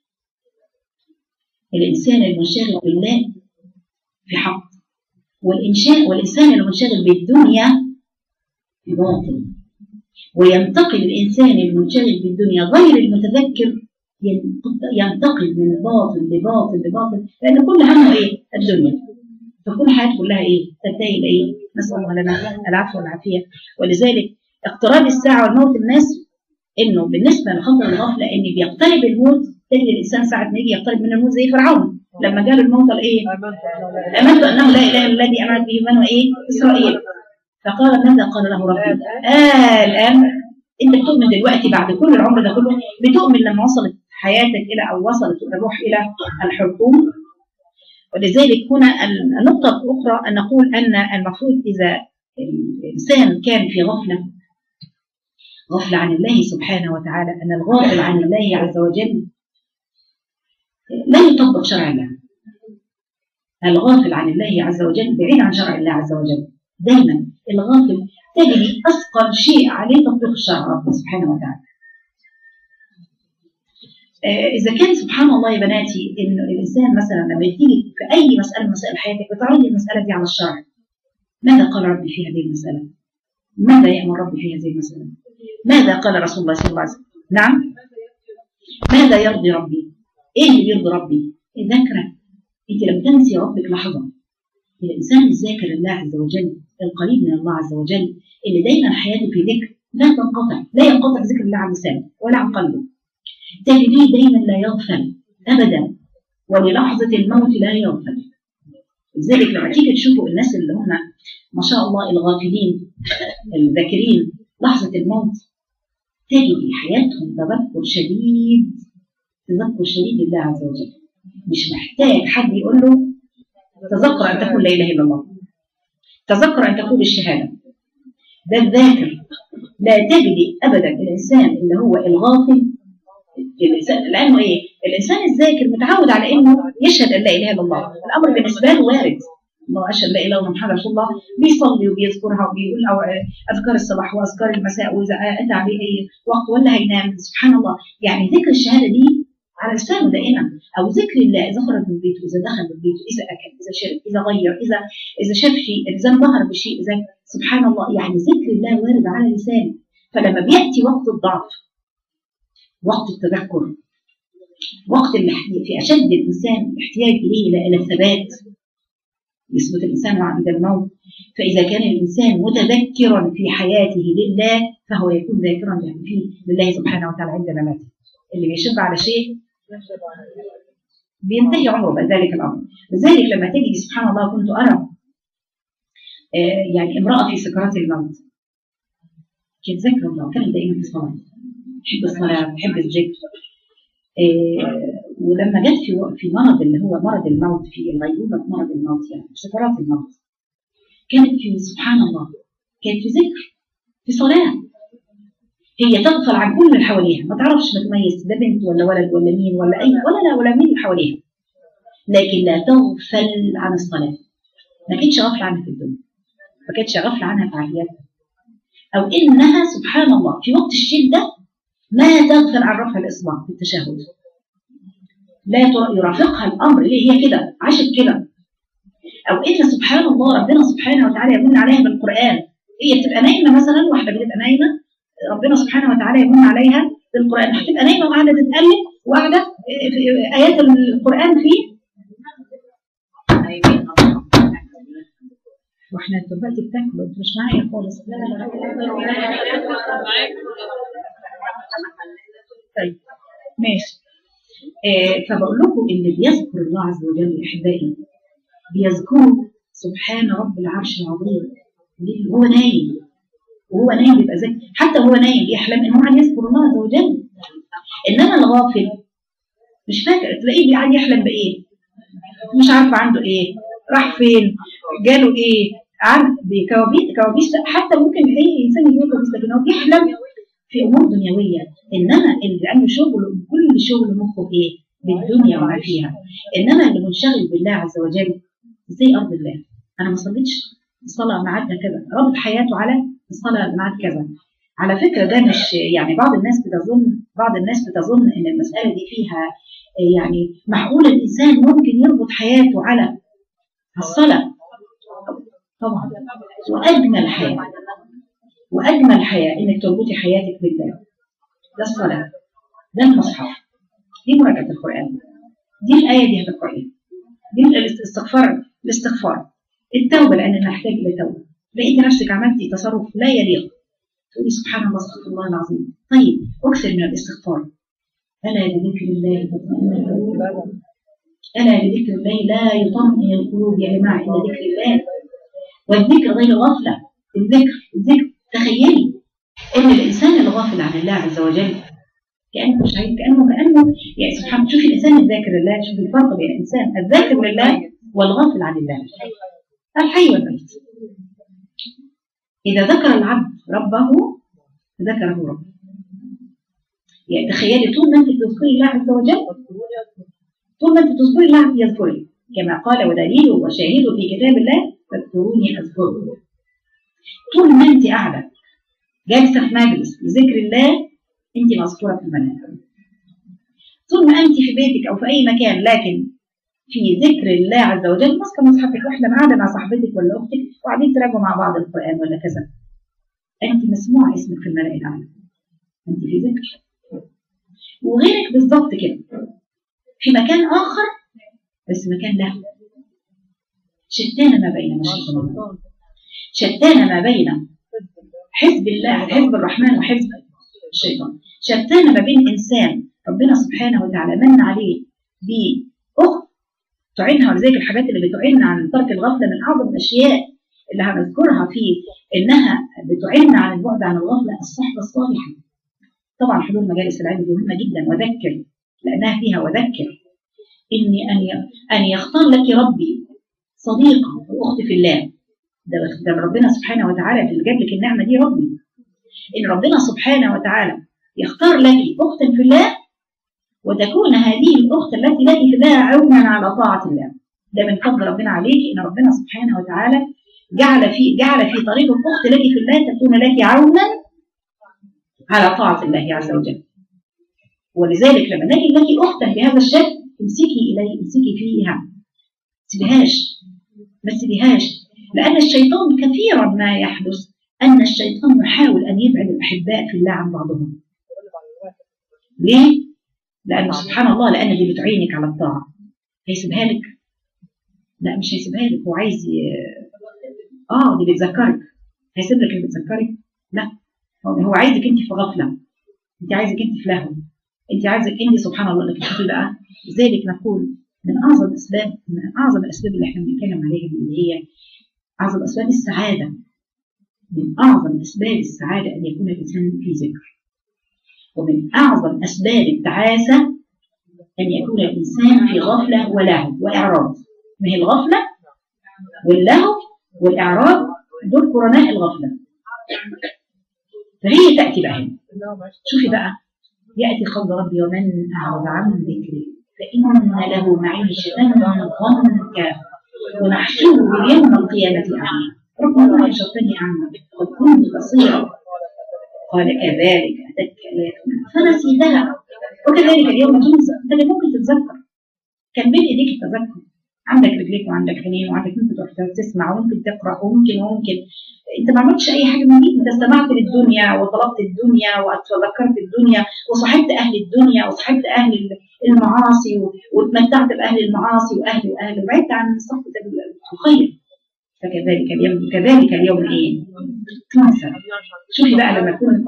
الإنسان المنشغل بالله في حق، والإنشاء والإنسان المنشغل بالدنيا في باطل. وينتقل الإنسان المنشغل بالدنيا غير المتذكر ينتقل من باطل لباطل لباطل لأن كل همه إيه؟ الدنيا. فكل حياته كلها إيه؟ تنتهي إلى إيه؟ نسأل الله لنا العفو والعافية. ولذلك اقتراب الساعة والموت الناس إنه بالنسبة لخطر الغفلة إن بيقترب الموت تجد الإنسان ساعة ما يجي يقترب من الموت زي فرعون لما جاء الموت الإيه؟ آمنت أنه لا إله إلا الذي آمنت به بنو إيه؟ إسرائيل. فقال ماذا قال له ربي؟ آه الآن أنت بتؤمن دلوقتي بعد كل العمر ده كله بتؤمن لما وصلت حياتك إلى أو وصلت الروح إلى الحلقوم. ولذلك هنا النقطة الأخرى أن نقول أن المفروض إذا الإنسان كان في غفلة غفلة عن الله سبحانه وتعالى أن الغافل عن الله عز وجل لا يطبق شرع الله. الغافل عن الله عز وجل بعيد عن شرع الله عز وجل. دايما الغافل تجد أثقل شيء عليه تطبيق الشرع رب سبحانه وتعالى. إذا كان سبحان الله يا بناتي إنه الإنسان مثلا لما يجي في أي مسألة من مسائل حياتك بتعرضي المسألة دي على الشرع، ماذا قال ربي في هذه المسألة؟ ماذا يأمر ربي في هذه المسألة؟ ماذا قال رسول الله صلى الله عليه وسلم؟ نعم؟ ماذا يرضي ربي؟ إيه اللي يرضي ربي؟ الذكرى. أنت لم تنسي ربك لحظة. الإنسان الذاكر الله عز وجل القريب من الله عز وجل اللي دايما حياته في ذكر لا تنقطع، لا ينقطع ذكر الله عن لسانه ولا عن قلبه. تجديه دايما لا يغفل أبدا وللحظة الموت لا يغفل. لذلك لما تيجي تشوفوا الناس اللي هم ما شاء الله الغافلين الذاكرين لحظة الموت تجد حياتهم تذكر شديد تذكر شديد لله عز وجل. مش محتاج حد يقول له تذكر أن تقول لا إله إلا الله، تذكر أن تقول الشهادة. ده الذاكر. لا تجد أبدا الإنسان اللي هو الغافل الإنسان لأنه إيه؟ الإنسان الذاكر متعود على إنه يشهد أن لا إله إلا الله. الأمر بالنسبة له وارد. الله أشهد لا إله إلا الله محمد رسول الله بيصلي وبيذكرها وبيقول أو أذكار الصباح وأذكار المساء وإذا أتى عليه أي وقت ولا هينام. سبحان الله. يعني ذكر الشهادة دي على لسانه دائما أو ذكر الله إذا خرج من بيته إذا دخل من بيته إذا أكل إذا شرب إذا غير إذا إذا شاف شيء إذا ظهر بشيء إذا سبحان الله. يعني ذكر الله وارد على لسانه. فلما بيأتي وقت الضعف وقت التذكر، وقت اللي في أشد الإنسان احتياج إليه إلى إلى الثبات، يثبت الإنسان عند الموت. فإذا كان الإنسان متذكرا في حياته لله فهو يكون ذاكرا فيه لله سبحانه وتعالى عند مماته. اللي بيشب على شيء بينتهي عمره بذلك الأمر. لذلك لما تجي سبحان الله كنت أرى آه يعني امرأة في سكرات الموت كانت ذاكرة الله، كانت دائما في الصلاة، تحب الصلاة، تحب الذكر. آه ولما جت في في مرض اللي هو مرض الموت، في الغيبوبة مرض الموت يعني في سكرات الموت، كانت في سبحان الله كانت في ذكر، في صلاة. هي تغفل عن كل اللي حواليها، ما تعرفش ما تميز ده بنت ولا ولد ولا مين ولا أي ولا لا ولا مين اللي حواليها، لكن لا تغفل عن الصلاة. ما كانتش غافلة عنها في الدنيا، ما كانتش غافلة عنها في عافيتها، أو إنها سبحان الله في وقت الشدة ما تغفل عن رفع الإصبع في التشهد، لا يرافقها الأمر اللي هي كده عاشت كده. أو إن سبحان الله ربنا سبحانه وتعالى يمن عليها بالقرآن، هي بتبقى نايمة مثلا، واحدة بتبقى نايمة ربنا سبحانه وتعالى يمن عليها بالقرآن، هتبقى نايمة وقاعدة تتألم وقاعدة في آيات القرآن فيه واحنا دلوقتي بتاكلوا انتوا مش معايا خالص. لا لا طيب ماشي. آه فبقول لكم اللي بيذكر الله عز وجل احبائي بيذكروا سبحان رب العرش العظيم. هو نايم وهو نايم بيبقى ذكر، حتى هو نايم بيحلم ان هو عم يذكر الله عز وجل. انما الغافل مش فاكر، تلاقيه قاعد يحلم بايه، مش عارفه عنده ايه، راح فين، جاله ايه، عارف بكوابيس كوابيس. حتى ممكن ايه انسان يجيله كوابيس لكن هو بيحلم في امور دنيويه. انما اللي عنده شغل كل شغل مخه ايه بالدنيا وما فيها. انما اللي منشغل بالله عز وجل زي ارض الله، انا ما صليتش الصلاه ميعادها كذا، رابط حياته على الصلاه ميعاد كذا. على فكره ده مش يعني بعض الناس بتظن بعض الناس بتظن ان المساله دي فيها يعني معقول الانسان ممكن يربط حياته على الصلاه. طبعا واجمل حياه واجمل حياه انك تربطي حياتك بالله، ده الصلاه، ده المصحف، دي مراجعه القران، دي الايه دي هتقرايها، دي الاستغفار الاستغفار التوبه لان نحتاج الى توبه. لقيتي نفسك عملتي تصرف لا يليق تقولي سبحان الله استغفر الله العظيم. طيب اكثر من الاستغفار. الا بذكر الله تطمئن القلوب، الا بذكر الله لا يطمئن القلوب يا جماعه الا ذكر الله. والذكر غير غفله، الذكر الذكر تخيلي ان الانسان الغافل عن الله عز وجل كانه مش عارف، كانه كانه يعني سبحان. شوفي الانسان الذاكر لله، شوفي الفرق بين الانسان الذاكر لله والغافل عن الله، الحي والميت. اذا ذكر العبد ربه ذكره ربه. يعني تخيلي طول ما انت تذكري الله عز وجل، طول ما انت تذكري الله يذكرك، كما قال ودليل وشاهد في كتاب الله فاذكروني اذكركم. طول ما انت قاعده جالسه في مجلس لذكر الله انت مذكوره في المنام. طول ما انت في بيتك او في اي مكان لكن في ذكر الله عز وجل، ماسكه مصحفك واحده قاعده مع صاحبتك ولا اختك وقاعدين تراجعوا مع بعض القران ولا كذا، انت مسموع اسمك في الملأ الاعلى، انت في ذكر. وغيرك بالضبط كده في مكان اخر بس مكان له، شتان ما بين مشرق ومغرب، شتان ما بين حزب الله حزب الرحمن وحزب الشيطان، شتان ما بين انسان ربنا سبحانه وتعالى من عليه باخت تعينها. ولذلك الحاجات اللي بتعين عن ترك الغفله من اعظم الاشياء اللي هنذكرها في انها بتعين عن البعد عن الغفله الصحبه الصالحه. طبعا حضور مجالس العلم دي مهمه جدا، وذكر لانها فيها وذكر اني ان ان يختار لك ربي صديقه واخت في الله. ده ده ربنا سبحانه وتعالى اللي جاب لك النعمه دي ربي، ان ربنا سبحانه وتعالى يختار لك اختا في الله وتكون هذه الاخت التي لك في الله عونا على طاعه الله. ده من فضل ربنا عليك ان ربنا سبحانه وتعالى جعل في جعل في طريق الاخت لك في الله تكون لك عونا على طاعه الله عز وجل. ولذلك لما نجد لك اختا بهذا الشكل امسكي اليه، امسكي فيها، ما تسيبيهاش ما تسيبيهاش. لان الشيطان كثيرا ما يحدث ان الشيطان يحاول ان يبعد الاحباء في الله عن بعضهم، ليه؟ لأنه سبحان الله، لأن دي بتعينك على الطاعة. هيسيبها لك؟ لا مش هيسيبها لك، هو عايز ي... اه دي بتذكرك. هيسيب لك اللي بتذكرك؟ لا، هو عايزك انت في غفلة، انت عايزك انت في لهو، انت عايزك انت سبحان الله. لكن شوفي بقى، لذلك نقول من اعظم الاسباب، من اعظم الاسباب اللي احنا بنتكلم عليها دي اللي هي اعظم اسباب السعادة. من اعظم اسباب السعادة ان يكون الانسان في ذكر. ومن اعظم اسباب التعاسة ان يكون الانسان في غفلة ولهو واعراض. ما هي الغفلة واللهو والاعراض دول قرناء الغفلة. فهي تأتي بقى هنا. شوفي بقى، يأتي قول ربي ومن أعرض عن ذكري فإن له معيشة ضنكا ونحشره يوم القيامة أعمى. ربنا ما حشرتني أعمى قد كنت بصيرا قال كذلك أتتك آياتنا فنسيتها وكذلك اليوم تنسى. أنت ممكن تتذكر، كان بين إيديك التذكر، عندك رجليك وعندك عينين وعندك ممكن تروح تسمع وممكن تقرأ وممكن وممكن انت ما عملتش اي حاجه من دي. انت استمعت للدنيا وطلبت الدنيا وتذكرت الدنيا وصحبت اهل الدنيا وصحبت اهل المعاصي واتمتعت باهل المعاصي واهل واهل وبعدت عن صحبه الخير. فكذلك اليوم، كذلك اليوم ايه؟ تنسى. شوفي بقى لما تكون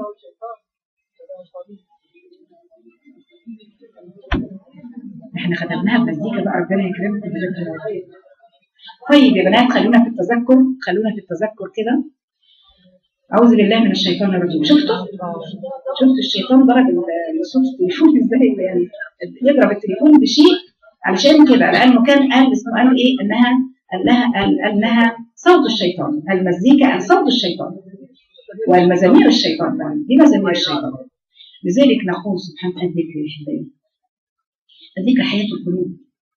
احنا ختمناها بمزيكا بقى، ربنا يكرمكم. طيب يا بنات، خلونا في التذكر، خلونا في التذكر كده. أعوذ بالله من الشيطان الرجيم. شفتوا؟ شفتوا الشيطان ضرب صوت التليفون ازاي؟ يعني يضرب التليفون بشيء علشان كده، لأنه كان قال اسمه قال إيه؟ إنها قال لها قال إنها صوت الشيطان، المزيكا قال صوت الشيطان والمزامير الشيطان، دي مزامير الشيطان. لذلك نقول سبحان الذكر يا حبايبي، الذكر حياة القلوب.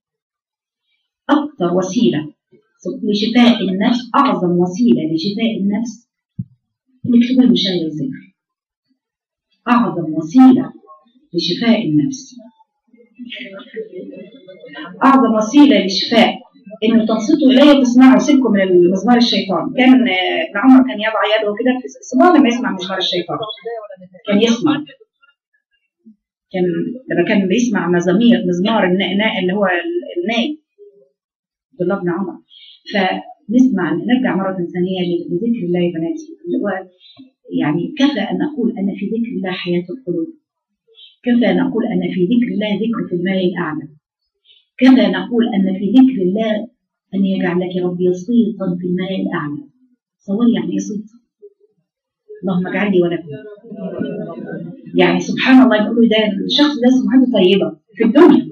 أكثر وسيلة لشفاء النفس، أعظم وسيلة لشفاء النفس الاكتبال المشاغل الذكر. أعظم وسيلة لشفاء النفس، أعظم وسيلة لشفاء إنه تنصتوا إليه وتسمعوا. سيبكم من المزمار الشيطان. كان ابن عمر كان يضع يده كده في الصباح لما يسمع مزمار الشيطان، كان يسمع، كان لما كان بيسمع مزامير مزمار الناء اللي هو الناي عبد الله بن عمر. فنسمع، نرجع مرة ثانية لذكر الله يا بناتي، اللي هو يعني كفى أن نقول أن في ذكر الله حياة القلوب، كفى نقول أن في ذكر الله ذكر في الملأ الأعلى، كفى نقول أن في ذكر الله أن يجعل لك ربي صيتا في الملأ الأعلى. صور يعني إيه صيت؟ اللهم اجعلني ولكم. يعني سبحان الله، يقولوا ده الشخص ده سبحانه طيبة في الدنيا،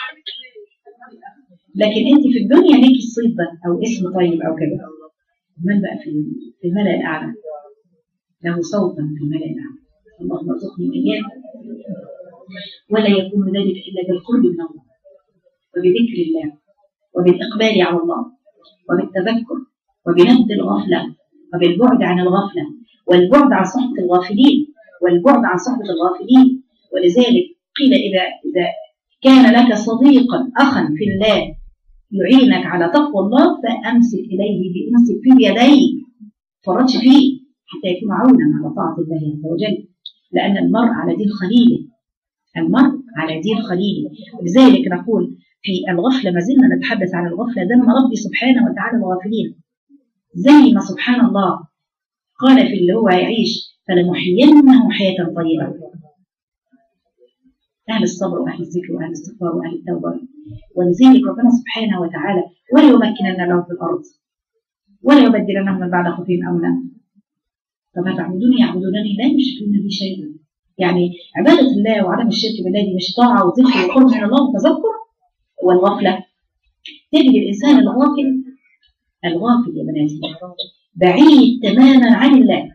لكن انت في الدنيا ليكي الصيت ده او اسم طيب او كده. من بقى في في الملأ الاعلى له صوتا في الملأ الاعلى. اللهم ارزقني اياه. ولا يكون ذلك الا بالقرب من الله وبذكر الله وبالاقبال على الله وبالتذكر وبنبذ الغفله وبالبعد عن الغفله والبعد عن صحبه الغافلين والبعد عن صحبه الغافلين. ولذلك قيل اذا اذا كان لك صديقا اخا في الله يعينك على تقوى الله فأمسك إليه بأمسك في يديه، فرطش فيه حتى يكون عونا على طاعة الله عز وجل. لأن المرء على دين خليله، المرء على دين خليله. لذلك نقول في الغفلة، ما زلنا نتحدث عن الغفلة. ذم ربي سبحانه وتعالى الغافلين، زي ما سبحان الله قال في اللي هو يعيش فلنحيينه حياة طيبة. أهل الصبر وأهل الذكر وأهل الاستغفار وأهل التوبة. ولذلك ربنا سبحانه وتعالى ولا يمكنن لهم في الأرض ولا يبدلنهم من بعد خوفهم أمنا. فما تعبدون يعبدونني لا يشركون بي شيئا. يعني عبادة الله وعدم الشرك بالله دي مش طاعة وذكر وقرب من الله وتذكر. والغفلة تجد الإنسان الغافل، الغافل يا بناتي بعيد تماما عن الله،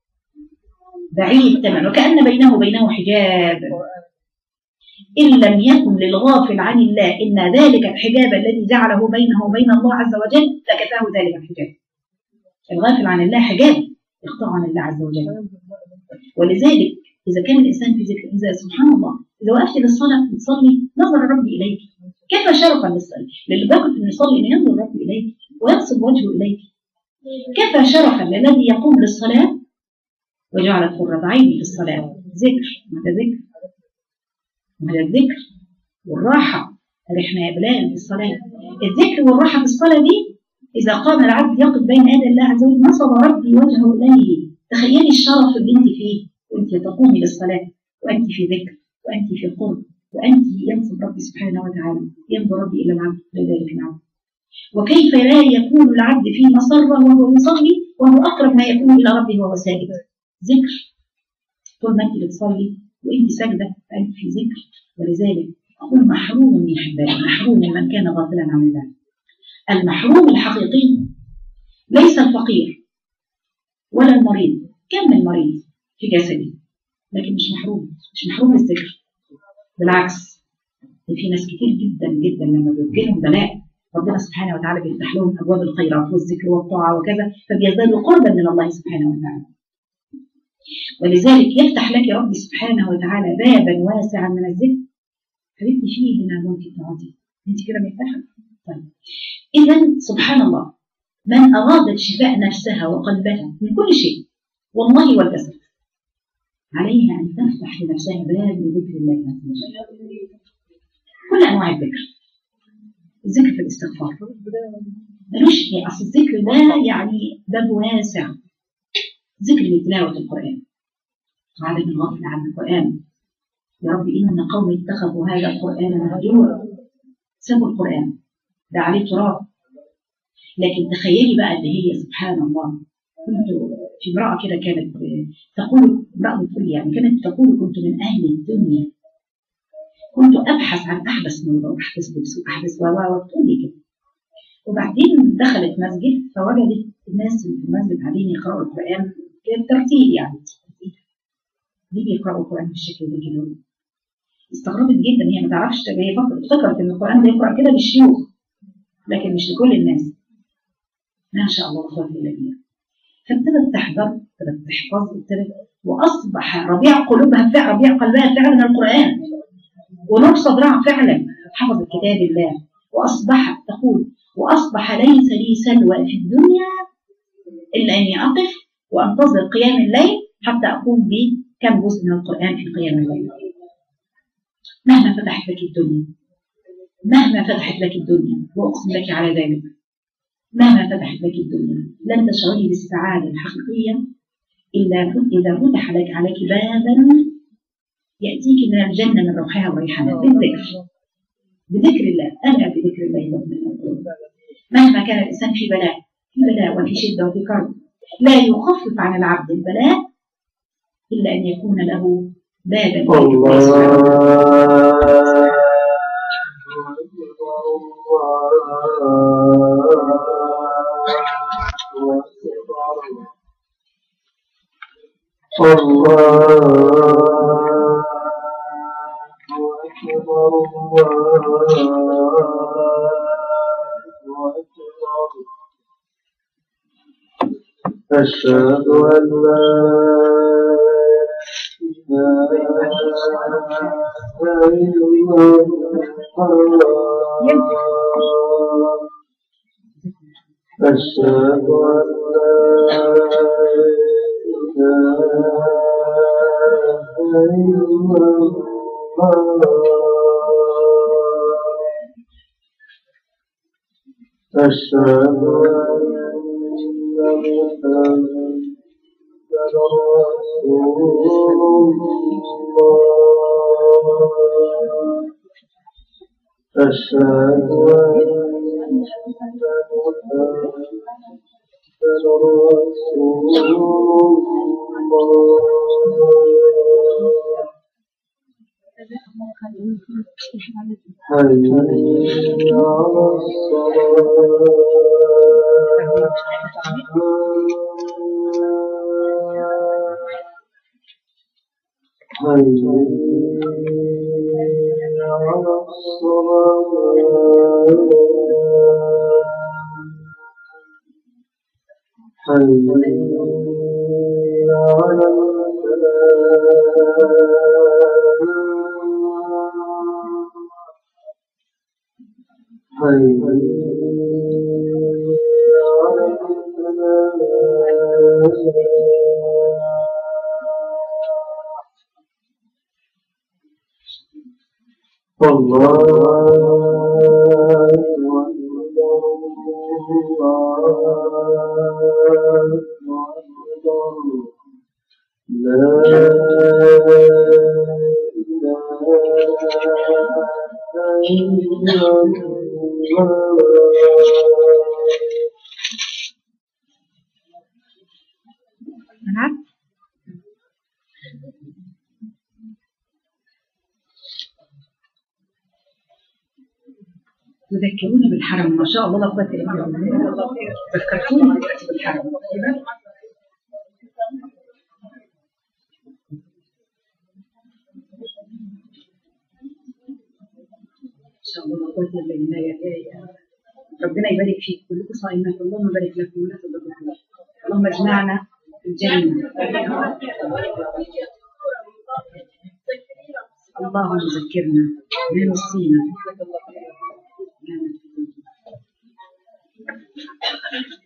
بعيد تماما وكأن بينه وبينه حجاب. إن لم يكن للغافل عن الله إن ذلك الحجاب الذي جعله بينه وبين الله عز وجل لكفاه ذلك الحجاب. الغافل عن الله حجاب يقطع عن الله عز وجل. ولذلك إذا كان الإنسان في ذكر، إذا سبحان الله إذا وقفت للصلاة تصلي نظر ربي إليك، كيف شرفا للصلاة للي باقي إنه يصلي إن ينظر ربي إليك ويقصد وجهه إليك. كيف شرفا للذي يقوم للصلاة وجعل قرة عيني في الصلاة ذكر، ماذا ذكر؟ وهذا الذكر والراحة. رحنا يا بلال في الصلاة. الذكر والراحة في الصلاة دي إذا قام العبد يقف بين يدي الله عز وجل نصب ربي وجهه إليه. تخيلي الشرف اللي أنت فيه وأنت تقومي للصلاة وأنت في ذكر وأنت في قرب وأنت ينصب ربي سبحانه وتعالى، ينظر ربي إلى العبد لذلك العبد. وكيف لا يكون العبد في مسرة وهو يصلي وهو أقرب ما يكون إلى ربه وهو ساجد؟ ذكر. طول ما أنت بتصلي وأنت ساجدة فأنت في ذكر. ولذلك أقول محروم من حبان، محروم من كان غافلا عن الله. المحروم الحقيقي ليس الفقير ولا المريض. كم من مريض في جسده لكن مش محروم، مش محروم الذكر. بالعكس في ناس كتير جدا جدا لما بيجيلهم بلاء ربنا سبحانه وتعالى بيفتح لهم ابواب الخيرات والذكر والطاعه وكذا فبيزدادوا قربا من الله سبحانه وتعالى. ولذلك يفتح لك ربي سبحانه وتعالى بابا واسعا من الذكر. حبيبتي فيه هنا ممكن تقعدي انت كده مرتاحه. طيب اذا سبحان الله من ارادت شفاء نفسها وقلبها من كل شيء والله والجسد عليها ان تفتح لنفسها باب لذكر الله عز وجل. كل انواع الذكر. الذكر في الاستغفار ملوش هي اصل الذكر ده يعني باب واسع. ذكر لتلاوه القران وعدم الغفله عن القران. يا رب ان قوم اتخذوا هذا القران مهجورا. سابوا القران ده عليه تراب. لكن تخيلي بقى اللي هي سبحان الله. كنت في امراه كده كانت تقول امراه بتقول يعني كانت تقول كنت من اهل الدنيا كنت ابحث عن احدث موضه واحدث لبس واحدث و وبتقول لي كده. وبعدين دخلت مسجد فوجدت الناس في المسجد قاعدين يقراوا القران بالترتيب يعني ليه بيقراوا القران بالشكل ده كده. استغربت جدا. هي ما تعرفش هي افتكرت ان القران ده يقرا كده للشيوخ لكن مش لكل الناس. ما شاء الله لا قوه الا بالله. فابتدت تحضر ابتدت تحفظ ابتدت واصبح ربيع قلوبها فعلا ربيع قلبها فعلا القران ونور صدرها فعلا حفظت كتاب الله. واصبحت تقول واصبح ليس لي سلوى في الدنيا الا اني اقف وانتظر قيام الليل حتى اقوم بكم جزء من القران في قيام الليل. مهما فتحت لك الدنيا مهما فتحت لك الدنيا واقسم لك على ذلك مهما فتحت لك الدنيا لن تشعري بالسعاده الحقيقيه الا اذا فتح لك عليك بابا ياتيك من الجنه من روحها وريحانها بالذكر. بذكر الله. انا بذكر الله يطمئن القلوب. مهما كان الانسان في بلاء في بلاء وفي شده وفي كرب لا يخفف عن العبد البلاء الا ان يكون له بابا أشهد أن لا إله إلا الله أشهد أن لا إله إلا الله أشهد أن محمدا رسول الله أشهد أن محمدا رسول الله حي على نعم. تذكرون بالحرم، ما شاء الله لا قوة إلا بالله. ذكرتوني دلوقتي بالحرم كده. إن شاء الله لا قوة إلا بالله. يا يا ربنا يبارك فيك، كلكم صائمات، اللهم بارك لكم ولا تضركم، اللهم اجمعنا في الجنة. اللهم ذكرنا ما نسينا.